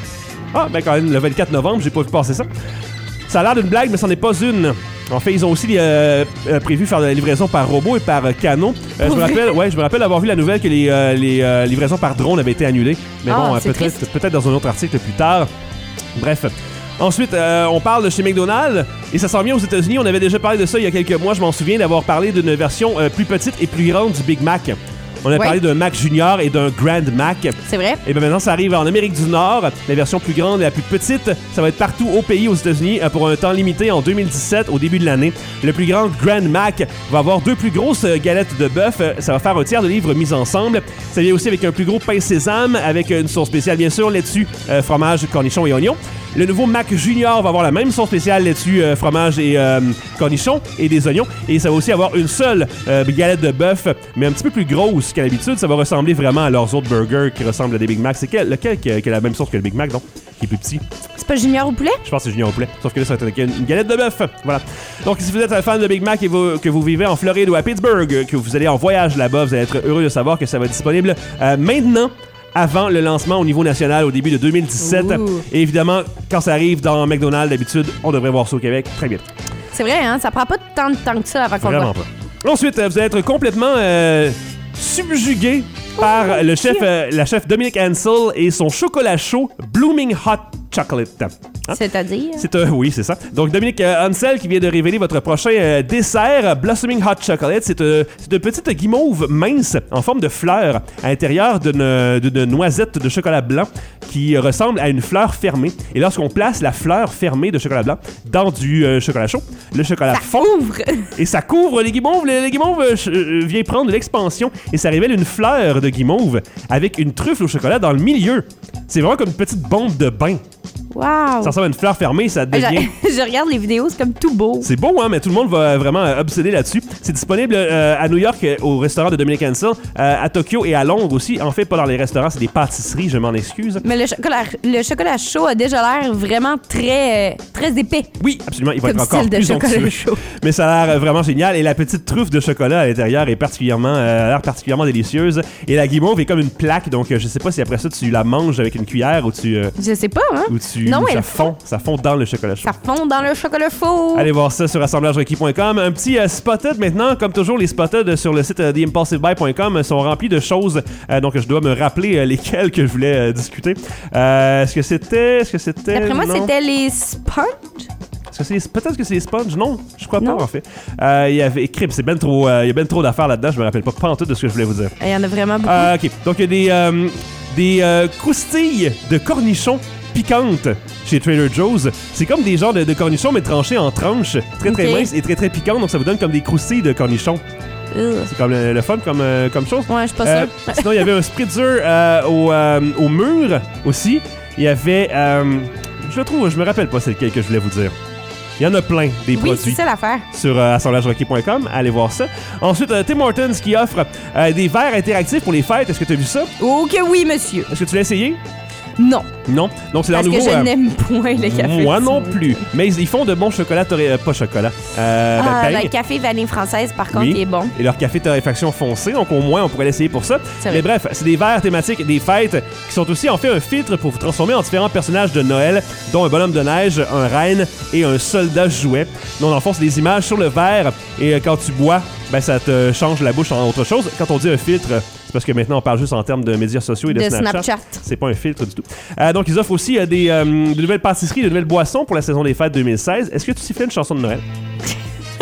Ah, ben quand même, le vingt-quatre novembre, j'ai pas vu passer ça. Ça a l'air d'une blague, mais c'en est pas une. En fait, ils ont aussi euh, euh, prévu faire de la livraison par robot et par euh, canot. Euh, je me rappelle, ouais, je me rappelle avoir vu la nouvelle que les, euh, les euh, livraisons par drone avaient été annulées. Mais Ah, bon, euh, c'est peut-être, triste. peut-être dans un autre article plus tard. Bref. Ensuite, euh, on parle de chez McDonald's et ça s'en vient aux États-Unis. On avait déjà parlé de ça il y a quelques mois. Je m'en souviens d'avoir parlé d'une version euh, plus petite et plus grande du Big Mac. On a Ouais. parlé d'un Mac Junior et d'un Grand Mac. C'est vrai? Et bien maintenant, ça arrive en Amérique du Nord. La version plus grande et la plus petite, ça va être partout au pays, aux États-Unis, pour un temps limité en deux mille dix-sept, au début de l'année. Le plus grand Grand Mac va avoir deux plus grosses galettes de bœuf. Ça va faire un tiers de livre mis ensemble. Ça vient aussi avec un plus gros pain sésame, avec une sauce spéciale, bien sûr, laitue, euh, fromage, cornichons et oignons. Le nouveau Mac Junior va avoir la même sauce spéciale, laitue, euh, fromage et euh, cornichons et des oignons. Et ça va aussi avoir une seule euh, galette de bœuf, mais un petit peu plus grosse qu'à l'habitude. Ça va ressembler vraiment à leurs autres burgers qui ressemblent à des Big Mac. C'est quel, lequel qui a, qui a la même sauce que le Big Mac, donc? Qui est plus petit. C'est pas junior au poulet? Je pense que c'est Junior au poulet. Sauf que là, ça va être avec une, une galette de bœuf. Voilà. Donc, si vous êtes un fan de Big Mac et vous, que vous vivez en Floride ou à Pittsburgh, que vous allez en voyage là-bas, vous allez être heureux de savoir que ça va être disponible euh, maintenant, avant le lancement au niveau national au début de deux mille dix-sept. Ouh. Et évidemment, quand ça arrive dans McDonald's, d'habitude, on devrait voir ça au Québec très vite. C'est vrai, hein? Ça prend pas tant de temps que ça avant qu'on le Vraiment voit. pas. Ensuite, euh, vous allez être complètement euh, subjugué par le chef, euh, la chef Dominique Ansel et son chocolat chaud Blooming Hot Chocolate. Hein? C'est-à-dire? C'est un, oui, c'est ça. Donc, Dominique euh, Ansel qui vient de révéler votre prochain euh, dessert, Blossoming Hot Chocolate. C'est, euh, c'est une petite guimauve mince en forme de fleur à l'intérieur d'une, d'une noisette de chocolat blanc qui ressemble à une fleur fermée. Et lorsqu'on place la fleur fermée de chocolat blanc dans du euh, chocolat chaud, le chocolat Ça fond ouvre! et ça couvre les guimauves. Les, les guimauves euh, ch- euh, vient prendre de l'expansion et ça révèle une fleur de guimauve avec une truffe au chocolat dans le milieu. C'est vraiment comme une petite bombe de bain. Wow! Ça ressemble à une fleur fermée, ça devient... Je, je regarde les vidéos, c'est comme tout beau. C'est beau, hein, mais tout le monde va vraiment euh, obséder là-dessus. C'est disponible euh, à New York, euh, au restaurant de Dominique Ansel, euh, à Tokyo et à Londres aussi. En fait, pas dans les restaurants, c'est des pâtisseries, je m'en excuse. Mais le chocolat, le chocolat chaud a déjà l'air vraiment très, euh, très épais. Oui, absolument, il va Comme être encore style de plus chocolat onctueux. chaud. Mais ça a l'air euh, vraiment génial. Et la petite truffe de chocolat à l'intérieur est particulièrement, euh, a l'air particulièrement délicieuse. Et la guimauve est comme une plaque, donc euh, je sais pas si après ça, tu la manges avec une cuillère ou tu... euh, Je sais pas, hein? ou tu Non, ça elle fond. Ça fond dans le chocolat chaud. Ça fond dans le chocolat chaud. Allez voir ça sur assemblage requis point com. Un petit euh, spotted maintenant, comme toujours, les spotted sur le site euh, the impulsive buy point com sont remplis de choses. Euh, donc, je dois me rappeler euh, lesquelles que je voulais euh, discuter. Euh, est-ce que c'était. Est-ce que c'était. D'après moi, non? c'était les sponges. Est-ce que c'est les- peut-être que c'est les sponges? Non, je crois Non. pas en fait. Euh, Il y avait. Crib, c'est ben trop. euh, Il y a ben trop d'affaires là-dedans. Je me rappelle pas pas en tout de ce que je voulais vous dire. Il y en a vraiment beaucoup. Euh, ok. Donc, il y a des. euh, des euh, croustilles de cornichons piquantes chez Trader Joe's. C'est comme des genres de, de cornichons, mais tranchés en tranches, très très Ok. minces et très très piquantes. Donc ça vous donne comme des croustilles de cornichons. Ugh. C'est comme le, le fun comme, euh, comme chose. Ouais, je suis pas Euh, sûre. sinon, il y avait un spritzer euh, au, euh, au mur aussi. Il y avait. euh, je le trouve, je me rappelle pas c'est lequel que je voulais vous dire. Il y en a plein des Oui, c'est produits ça l'affaire. sur euh, assemblage requis point com. Allez voir ça. Ensuite, euh, Tim Hortons qui offre euh, des verres interactifs pour les fêtes. Est-ce que tu as vu ça? Oh que oui, monsieur. Est-ce que tu l'as essayé? Non, Non. Donc, c'est leur parce nouveau. que je euh, n'aime point le café. Moi non plus. Mais ils, ils font de bons chocolats, torré- euh, pas chocolat. Euh, Ah, ben, le beignes. café vanille française, par contre, Oui. il est bon. Et leur café torréfaction foncé, donc au moins on pourrait l'essayer pour ça. C'est Mais vrai. bref, c'est des verres thématiques des fêtes qui sont aussi en fait un filtre pour vous transformer en différents personnages de Noël, dont un bonhomme de neige, un reine et un soldat jouet. Donc dans le fond, c'est des images sur le verre et euh, quand tu bois, ben ça te change la bouche en autre chose. Quand on dit un filtre, c'est parce que maintenant on parle juste en termes de médias sociaux et de, De Snapchat. C'est pas un filtre du tout. Euh, donc ils offrent aussi euh, des, euh, de nouvelles pâtisseries, de nouvelles boissons pour la saison des fêtes deux mille seize. Est-ce que tu sifflais une chanson de Noël?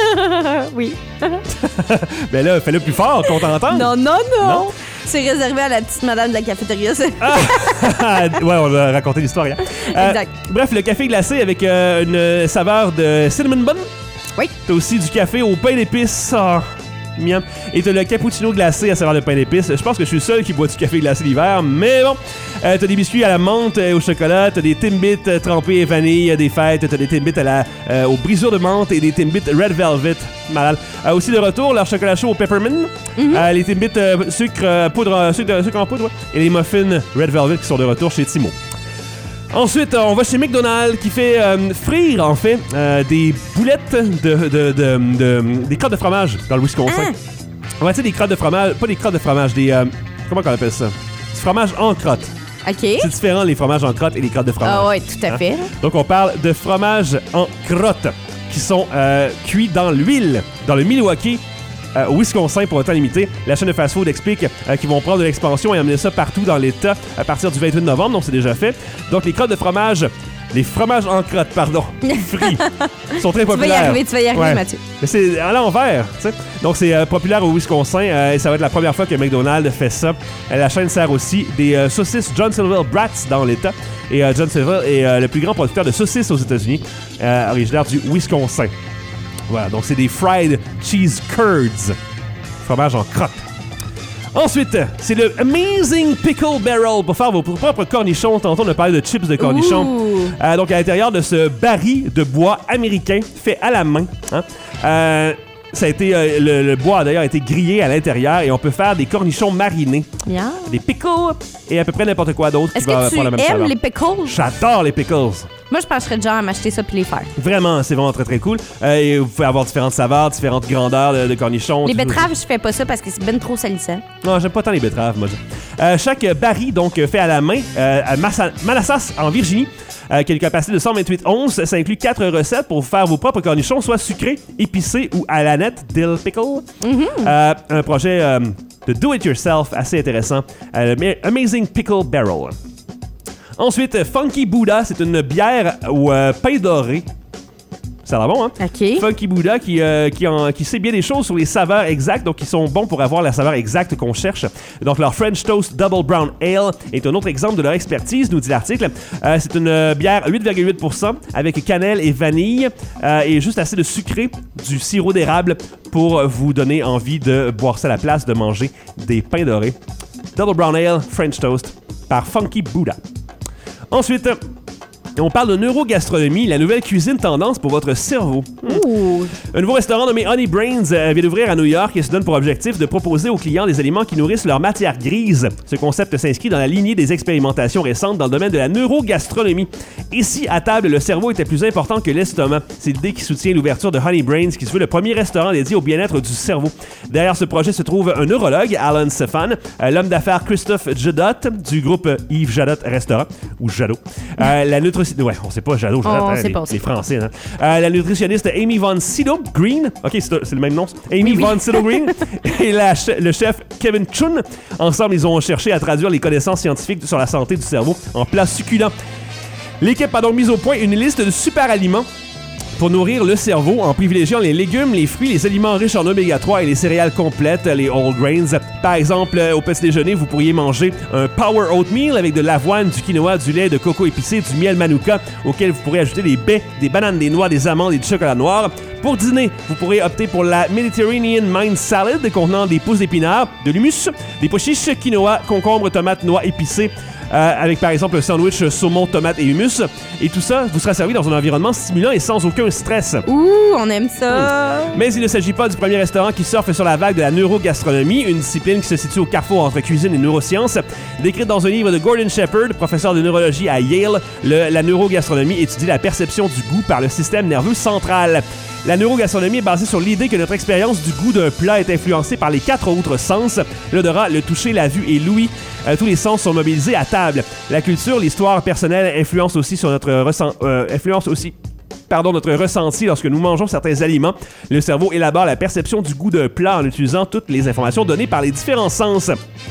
Oui. Ben là, fais-le plus fort, qu'on t'entende. Non, non, non. Non? C'est réservé à la petite madame de la cafétéria. ça. Ouais, on a raconté l'histoire hier. Euh, Exact. Bref, le café glacé avec euh, une saveur de cinnamon bun. Oui. T'as aussi du café au pain d'épices. Oh, miam. Et t'as le cappuccino glacé à saveur de pain d'épices. Je pense que je suis le seul qui boit du café glacé l'hiver, mais bon. Euh, t'as des biscuits à la menthe, euh, au chocolat, t'as des Timbits euh, trempés vanille, des fêtes, t'as des Timbits à la, euh, aux brisures de menthe et des Timbits Red Velvet. Malade. Euh, aussi de retour, leur chocolat chaud au peppermint, mm-hmm. euh, les Timbits euh, sucre, euh, poudre, euh, sucre, sucre en poudre, ouais, et les muffins Red Velvet qui sont de retour chez Timo. Ensuite, on va chez McDonald's qui fait euh, frire, en fait, euh, des boulettes de, de, de, de, de des crottes de fromage dans le Wisconsin. Ah. Ouais, tu sais, des crottes de fromage, pas des crottes de fromage, des... Euh, comment on appelle ça? Du fromage en crotte. OK. C'est différent, les fromages en crotte et les crottes de fromage. Ah ouais, tout à fait. Hein? Donc, on parle de fromage en crotte qui sont euh, cuits dans l'huile, dans le Milwaukee, euh, au Wisconsin pour un temps limité. La chaîne de fast-food explique euh, qu'ils vont prendre de l'expansion et amener ça partout dans l'État à partir du vingt-huit novembre, donc c'est déjà fait. Donc, les crottes de fromage... Les fromages en crotte, pardon, frits, sont très populaires. Tu vas y arriver, tu vas y arriver, ouais. Mathieu. Mais c'est à l'envers, tu sais. Donc, c'est euh, populaire au Wisconsin euh, et ça va être la première fois que McDonald's fait ça. Euh, la chaîne sert aussi des euh, saucisses Johnsonville Brats dans l'État. Et euh, Johnsonville est euh, le plus grand producteur de saucisses aux États-Unis, euh, originaire du Wisconsin. Voilà, donc c'est des fried cheese curds, fromage en crotte. Ensuite, c'est le Amazing Pickle Barrel pour faire vos propres cornichons. Tantôt, on a parlé de chips de cornichons. Euh, donc, à l'intérieur de ce baril de bois américain fait à la main. Hein, euh, ça a été, euh, le, le bois, d'ailleurs, a été grillé à l'intérieur et on peut faire des cornichons marinés. Yeah. Des pickles et à peu près n'importe quoi d'autre. Est-ce qui va que tu la même aimes saveur. Les pickles? J'adore les pickles. Moi, je penserais de genre à m'acheter ça puis les faire. Vraiment, c'est vraiment très, très cool. Euh, et vous pouvez avoir différentes saveurs, différentes grandeurs de, de cornichons. Les betteraves, je fais pas ça parce que c'est ben trop salissant. Non, j'aime pas tant les betteraves, moi. Euh, chaque baril, donc, fait à la main, euh, à Massa- Manassas, en Virginie, euh, qui a une capacité de cent vingt-huit onces. Ça inclut quatre recettes pour faire vos propres cornichons, soit sucrés, épicés ou à la nette, dill pickle. Mm-hmm. Euh, un projet euh, de do-it-yourself assez intéressant. Euh, Amazing Pickle Barrel. Ensuite, Funky Buddha, c'est une bière au euh, pain doré. Ça a l'air bon, hein? OK. Funky Buddha qui, euh, qui, en, qui sait bien des choses sur les saveurs exactes, donc qui sont bons pour avoir la saveur exacte qu'on cherche. Donc, leur French Toast Double Brown Ale est un autre exemple de leur expertise, nous dit l'article. Euh, c'est une euh, bière huit virgule huit pour cent avec cannelle et vanille euh, et juste assez de sucré, du sirop d'érable pour vous donner envie de boire ça à la place de manger des pains dorés. Double Brown Ale French Toast par Funky Buddha. Ensuite, on parle de neurogastronomie, la nouvelle cuisine tendance pour votre cerveau. Ooh. Un nouveau restaurant nommé Honey Brains euh, vient d'ouvrir à New York et se donne pour objectif de proposer aux clients des aliments qui nourrissent leur matière grise. Ce concept s'inscrit dans la lignée des expérimentations récentes dans le domaine de la neurogastronomie. Et si, à table, le cerveau était plus important que l'estomac, c'est l'idée qui soutient l'ouverture de Honey Brains, qui se veut le premier restaurant dédié au bien-être du cerveau. Derrière ce projet se trouve un neurologue, Alan Stefan, euh, l'homme d'affaires Christophe Jadot, du groupe Yves Jadot Restaurant, ou Jadot, euh, la nutritionniste. Ouais, on sait pas, Jadot, Jadot, oh, hein, les, les Français. Hein. Euh, la nutritionniste Amy Von Sydow Green, ok, c'est, c'est le même nom, Amy oui, Von oui. Sydow Green, et la, le chef Kevin Chun. Ensemble, ils ont cherché à traduire les connaissances scientifiques sur la santé du cerveau en plats succulents. L'équipe a donc mis au point une liste de super aliments pour nourrir le cerveau en privilégiant les légumes, les fruits, les aliments riches en oméga trois et les céréales complètes, les whole grains. Par exemple, au petit déjeuner, vous pourriez manger un Power Oatmeal avec de l'avoine, du quinoa, du lait de coco épicé, du miel manuka, auquel vous pourrez ajouter des baies, des bananes, des noix, des amandes et du chocolat noir. Pour dîner, vous pourrez opter pour la Mediterranean Mind Salad contenant des pousses d'épinards, de l'humus, des pois chiches, quinoa, concombre, tomates, noix épicées, Euh, avec par exemple un sandwich saumon, tomate et hummus. Et tout ça vous sera servi dans un environnement stimulant et sans aucun stress. Ouh, on aime ça! Mais il ne s'agit pas du premier restaurant qui surfe sur la vague de la neurogastronomie, une discipline qui se situe au carrefour entre cuisine et neurosciences. Décrite dans un livre de Gordon Shepherd, professeur de neurologie à Yale, le, la neurogastronomie étudie la perception du goût par le système nerveux central. La neurogastronomie est basée sur l'idée que notre expérience du goût d'un plat est influencée par les quatre autres sens, l'odorat, le toucher, la vue et l'ouïe. Euh, tous les sens sont mobilisés à table. La culture, l'histoire personnelle influence aussi sur notre ressent, euh, influence aussi Pardon, notre ressenti lorsque nous mangeons certains aliments. Le cerveau élabore la perception du goût d'un plat en utilisant toutes les informations données par les différents sens.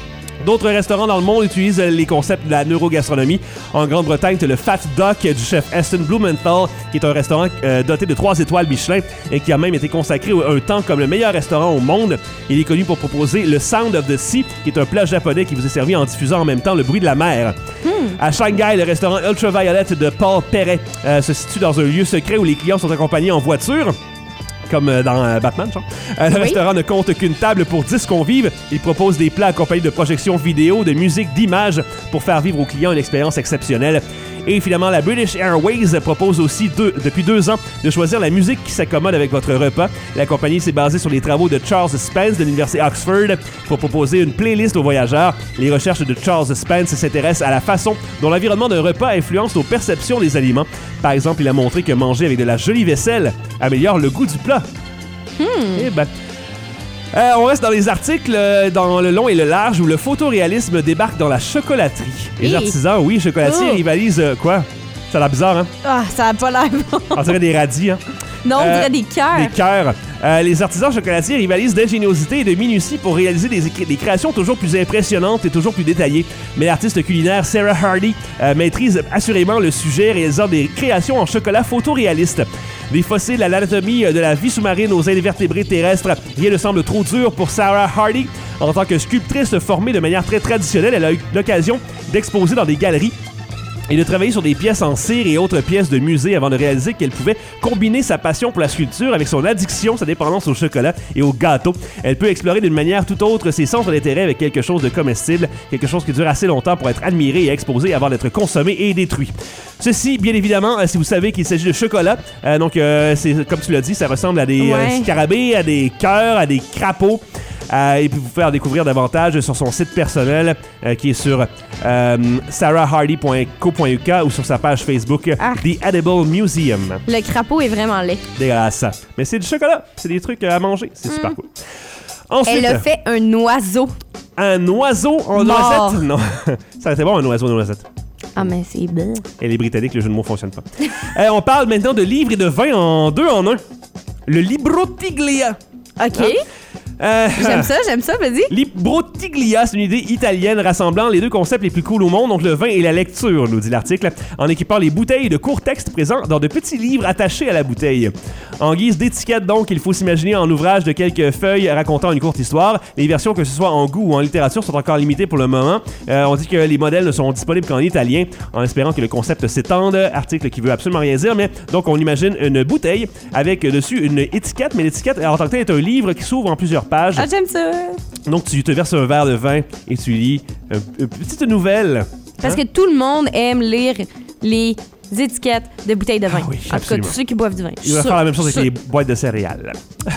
D'autres restaurants dans le monde utilisent les concepts de la neurogastronomie. En Grande-Bretagne, le Fat Duck du chef Aston Blumenthal, qui est un restaurant euh, doté de trois étoiles Michelin et qui a même été consacré un temps comme le meilleur restaurant au monde. Il est connu pour proposer le Sound of the Sea, qui est un plat japonais qui vous est servi en diffusant en même temps le bruit de la mer. Hmm. À Shanghai, le restaurant Ultraviolet de Paul Perret euh, se situe dans un lieu secret où les clients sont accompagnés en voiture. Comme dans euh, Batman, genre. Euh, le oui. restaurant ne compte qu'une table pour dix convives. Il propose des plats accompagnés de projections vidéo, de musique, d'images pour faire vivre aux clients une expérience exceptionnelle. Et finalement, la British Airways propose aussi deux, depuis deux ans de choisir la musique qui s'accommode avec votre repas. La compagnie s'est basée sur les travaux de Charles Spence de l'Université Oxford pour proposer une playlist aux voyageurs. Les recherches de Charles Spence s'intéressent à la façon dont l'environnement d'un repas influence nos perceptions des aliments. Par exemple, il a montré que manger avec de la jolie vaisselle améliore le goût du plat. Hmm. Eh ben... Euh, on reste dans les articles euh, dans le long et le large où le photoréalisme débarque dans la chocolaterie. Les hey. artisans, oui, chocolatiers, oh. rivalisent... Euh, quoi? Ça a l'air bizarre, hein? Ah, ça a pas l'air bon. On dirait des radis, hein? Non, on euh, dirait des cœurs. Des cœurs. Euh, les artisans chocolatiers rivalisent d'ingéniosité et de minutie pour réaliser des, des créations toujours plus impressionnantes et toujours plus détaillées. Mais l'artiste culinaire Sarah Hardy euh, maîtrise assurément le sujet, réalisant des créations en chocolat photoréaliste. Des fossiles à l'anatomie de la vie sous-marine aux invertébrés terrestres, rien ne semble trop dur pour Sarah Hardy. En tant que sculptrice formée de manière très traditionnelle, elle a eu l'occasion d'exposer dans des galeries et de travailler sur des pièces en cire et autres pièces de musée avant de réaliser qu'elle pouvait combiner sa passion pour la sculpture avec son addiction, sa dépendance au chocolat et au gâteau. Elle peut explorer d'une manière tout autre ses centres d'intérêt avec quelque chose de comestible, quelque chose qui dure assez longtemps pour être admiré et exposé avant d'être consommé et détruit. Ceci, bien évidemment, si vous savez qu'il s'agit de chocolat, euh, donc euh, c'est comme tu l'as dit, ça ressemble à des ouais. euh, scarabées, à des cœurs, à des crapauds. Euh, et puis vous faire découvrir davantage sur son site personnel euh, qui est sur euh, sarah hardy point co point u k ou sur sa page Facebook ah. The Edible Museum. Le crapaud est vraiment laid. Dégueulasse. Mais c'est du chocolat, c'est des trucs à manger, c'est mm. super cool. Ensuite, elle a fait un oiseau. Un oiseau en Mort. noisette? Non, ça aurait été bon un oiseau en noisette. Ah, mais c'est bon. Et les Britanniques, le jeu de mots fonctionne pas. euh, on parle maintenant de livres et de vin en deux en un. Le Librotiglia. OK. Hein? Euh, j'aime ça, j'aime ça, vas-y. Librotiglia, c'est une idée italienne rassemblant les deux concepts les plus cool au monde, donc le vin et la lecture, nous dit l'article, en équipant les bouteilles de courts textes présents dans de petits livres attachés à la bouteille. En guise d'étiquette, donc, il faut s'imaginer en ouvrage de quelques feuilles racontant une courte histoire. Les versions, que ce soit en goût ou en littérature, sont encore limitées pour le moment. Euh, on dit que les modèles ne sont disponibles qu'en italien, en espérant que le concept s'étende. Article qui veut absolument rien dire, mais donc on imagine une bouteille avec dessus une étiquette, mais l'étiquette en tant que telle est un livre qui s'ouvre en plusieurs pages. Ah, j'aime ça. Donc, tu te verses un verre de vin et tu lis une, une petite nouvelle. Parce hein? que tout le monde aime lire les étiquettes de bouteilles de vin. Ah oui, en tout cas, tous ceux qui boivent du vin. Il va faire la même chose avec les boîtes de céréales.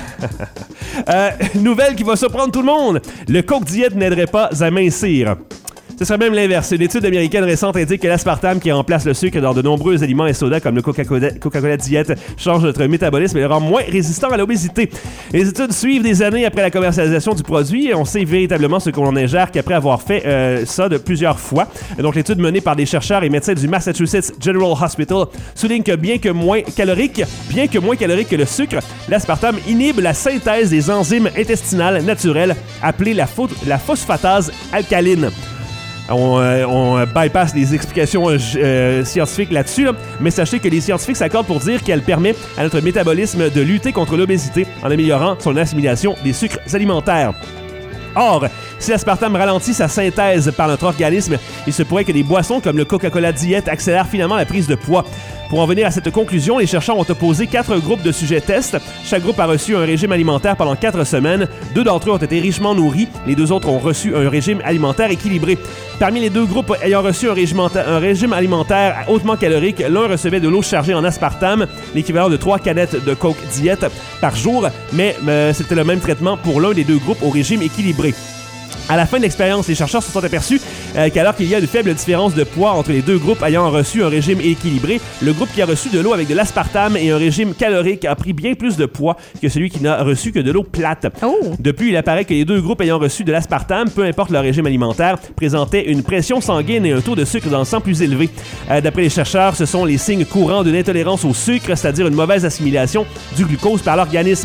euh, nouvelle qui va surprendre tout le monde. Le Coke Diet n'aiderait pas à mincir. Ce serait même l'inverse. Une étude américaine récente indique que l'aspartame qui remplace le sucre dans de nombreux aliments et sodas comme le Coca-Cola, Coca-Cola Diet change notre métabolisme et le rend moins résistant à l'obésité. Les études suivent des années après la commercialisation du produit et on sait véritablement ce qu'on ingère qu'après avoir fait euh, ça de plusieurs fois. Donc l'étude menée par des chercheurs et médecins du Massachusetts General Hospital souligne que bien que moins calorique, bien que moins calorique que le sucre, l'aspartame inhibe la synthèse des enzymes intestinales naturelles appelées la, pho- la phosphatase alcaline. On, euh, on bypass les explications euh, scientifiques là-dessus, là. Mais sachez que les scientifiques s'accordent pour dire qu'elle permet à notre métabolisme de lutter contre l'obésité en améliorant son assimilation des sucres alimentaires. Or, si l'aspartame ralentit sa synthèse par notre organisme, il se pourrait que des boissons comme le Coca-Cola Diet accélèrent finalement la prise de poids. Pour en venir à cette conclusion, les chercheurs ont opposé quatre groupes de sujets tests. Chaque groupe a reçu un régime alimentaire pendant quatre semaines. Deux d'entre eux ont été richement nourris. Les deux autres ont reçu un régime alimentaire équilibré. Parmi les deux groupes ayant reçu un régime, un régime alimentaire hautement calorique, l'un recevait de l'eau chargée en aspartame, l'équivalent de trois canettes de Coke Diet par jour, mais euh, c'était le même traitement pour l'un des deux groupes au régime équilibré. À la fin de l'expérience, les chercheurs se sont aperçus euh, qu'alors qu'il y a une faible différence de poids entre les deux groupes ayant reçu un régime équilibré, le groupe qui a reçu de l'eau avec de l'aspartame et un régime calorique a pris bien plus de poids que celui qui n'a reçu que de l'eau plate. Oh. Depuis, il apparaît que les deux groupes ayant reçu de l'aspartame, peu importe leur régime alimentaire, présentaient une pression sanguine et un taux de sucre dans le sang plus élevé. Euh, d'après les chercheurs, ce sont les signes courants d'une intolérance au sucre, c'est-à-dire une mauvaise assimilation du glucose par l'organisme.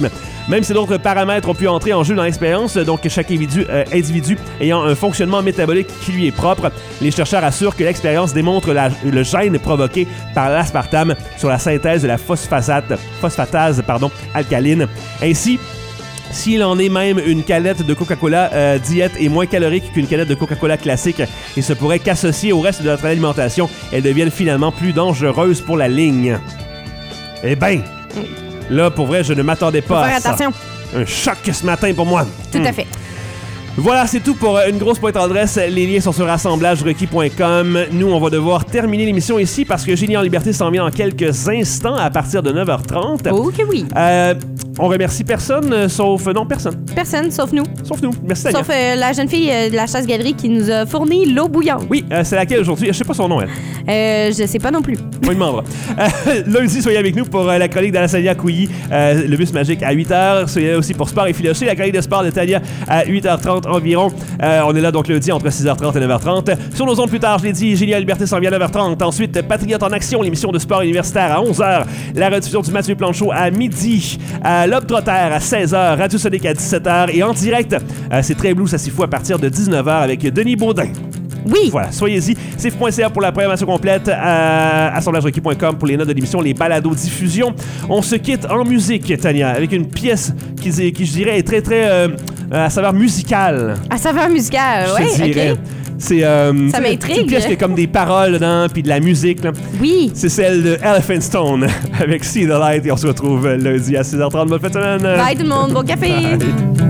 Même si d'autres paramètres ont pu entrer en jeu dans l'expérience, donc chaque individu, euh, individu ayant un fonctionnement métabolique qui lui est propre, les chercheurs assurent que l'expérience démontre la, le gène provoqué par l'aspartame sur la synthèse de la phosphatase, phosphatase pardon, alcaline. Ainsi, s'il en est même une canette de Coca-Cola euh, diète est moins calorique qu'une canette de Coca-Cola classique, il se pourrait qu'associée au reste de notre alimentation, elle devienne finalement plus dangereuse pour la ligne. Eh ben, là, pour vrai, je ne m'attendais pas Faut à faire ça. attention. Un choc ce matin pour moi. Tout Hmm. à fait. Voilà, c'est tout pour une grosse pointe adresse. Les liens sont sur assemblage requis point com. Nous, on va devoir terminer l'émission ici parce que Génie en liberté s'en vient dans quelques instants à partir de neuf heures trente. Oh que oui. Euh, on remercie personne, euh, sauf... Non, personne. Personne, sauf nous. Sauf nous. Merci, Tania. Sauf euh, la jeune fille euh, de la chasse-galerie qui nous a fourni l'eau bouillante. Oui, euh, c'est laquelle aujourd'hui? Je sais pas son nom, elle. Euh, je sais pas non plus. On lui demandera. Euh, lundi, soyez avec nous pour euh, la chronique d'Alassania Couilly, euh, le bus magique à huit heures. Soyez là aussi pour Sport et Filoché, la chronique de sport de Tania à huit heures trente environ. Euh, on est là donc lundi entre six heures trente et neuf heures trente. Sur nos ondes plus tard, je l'ai dit, Génie en liberté s'en vient à neuf heures trente. Ensuite, Patriote en action, l'émission de sport universitaire à onze heures. La rediffusion du Mathieu Planchot à midi. À L'Homme Trotter à seize heures. Radio Sonic à dix-sept heures. Et en direct, euh, c'est Très Blue, ça s'y fout à partir de dix-neuf heures avec Denis Baudin. Oui. Voilà, soyez-y. C F point C A pour la programmation complète. Euh, assemblage requis point com pour les notes de l'émission, les balados diffusion. On se quitte en musique, Tania, avec une pièce qui, qui je dirais, est très, très euh, à saveur musicale. À saveur musicale, Je oui, te dirais. ok. C'est euh, Ça tu sais, m'intrigue. une pièce qui a comme des paroles dedans, puis de la musique. Là. Oui. C'est celle de Elephant Stone avec See the Light. Et on se retrouve lundi à six heures trente. Bonne fin de semaine. Bye tout le monde, bon café. Bye.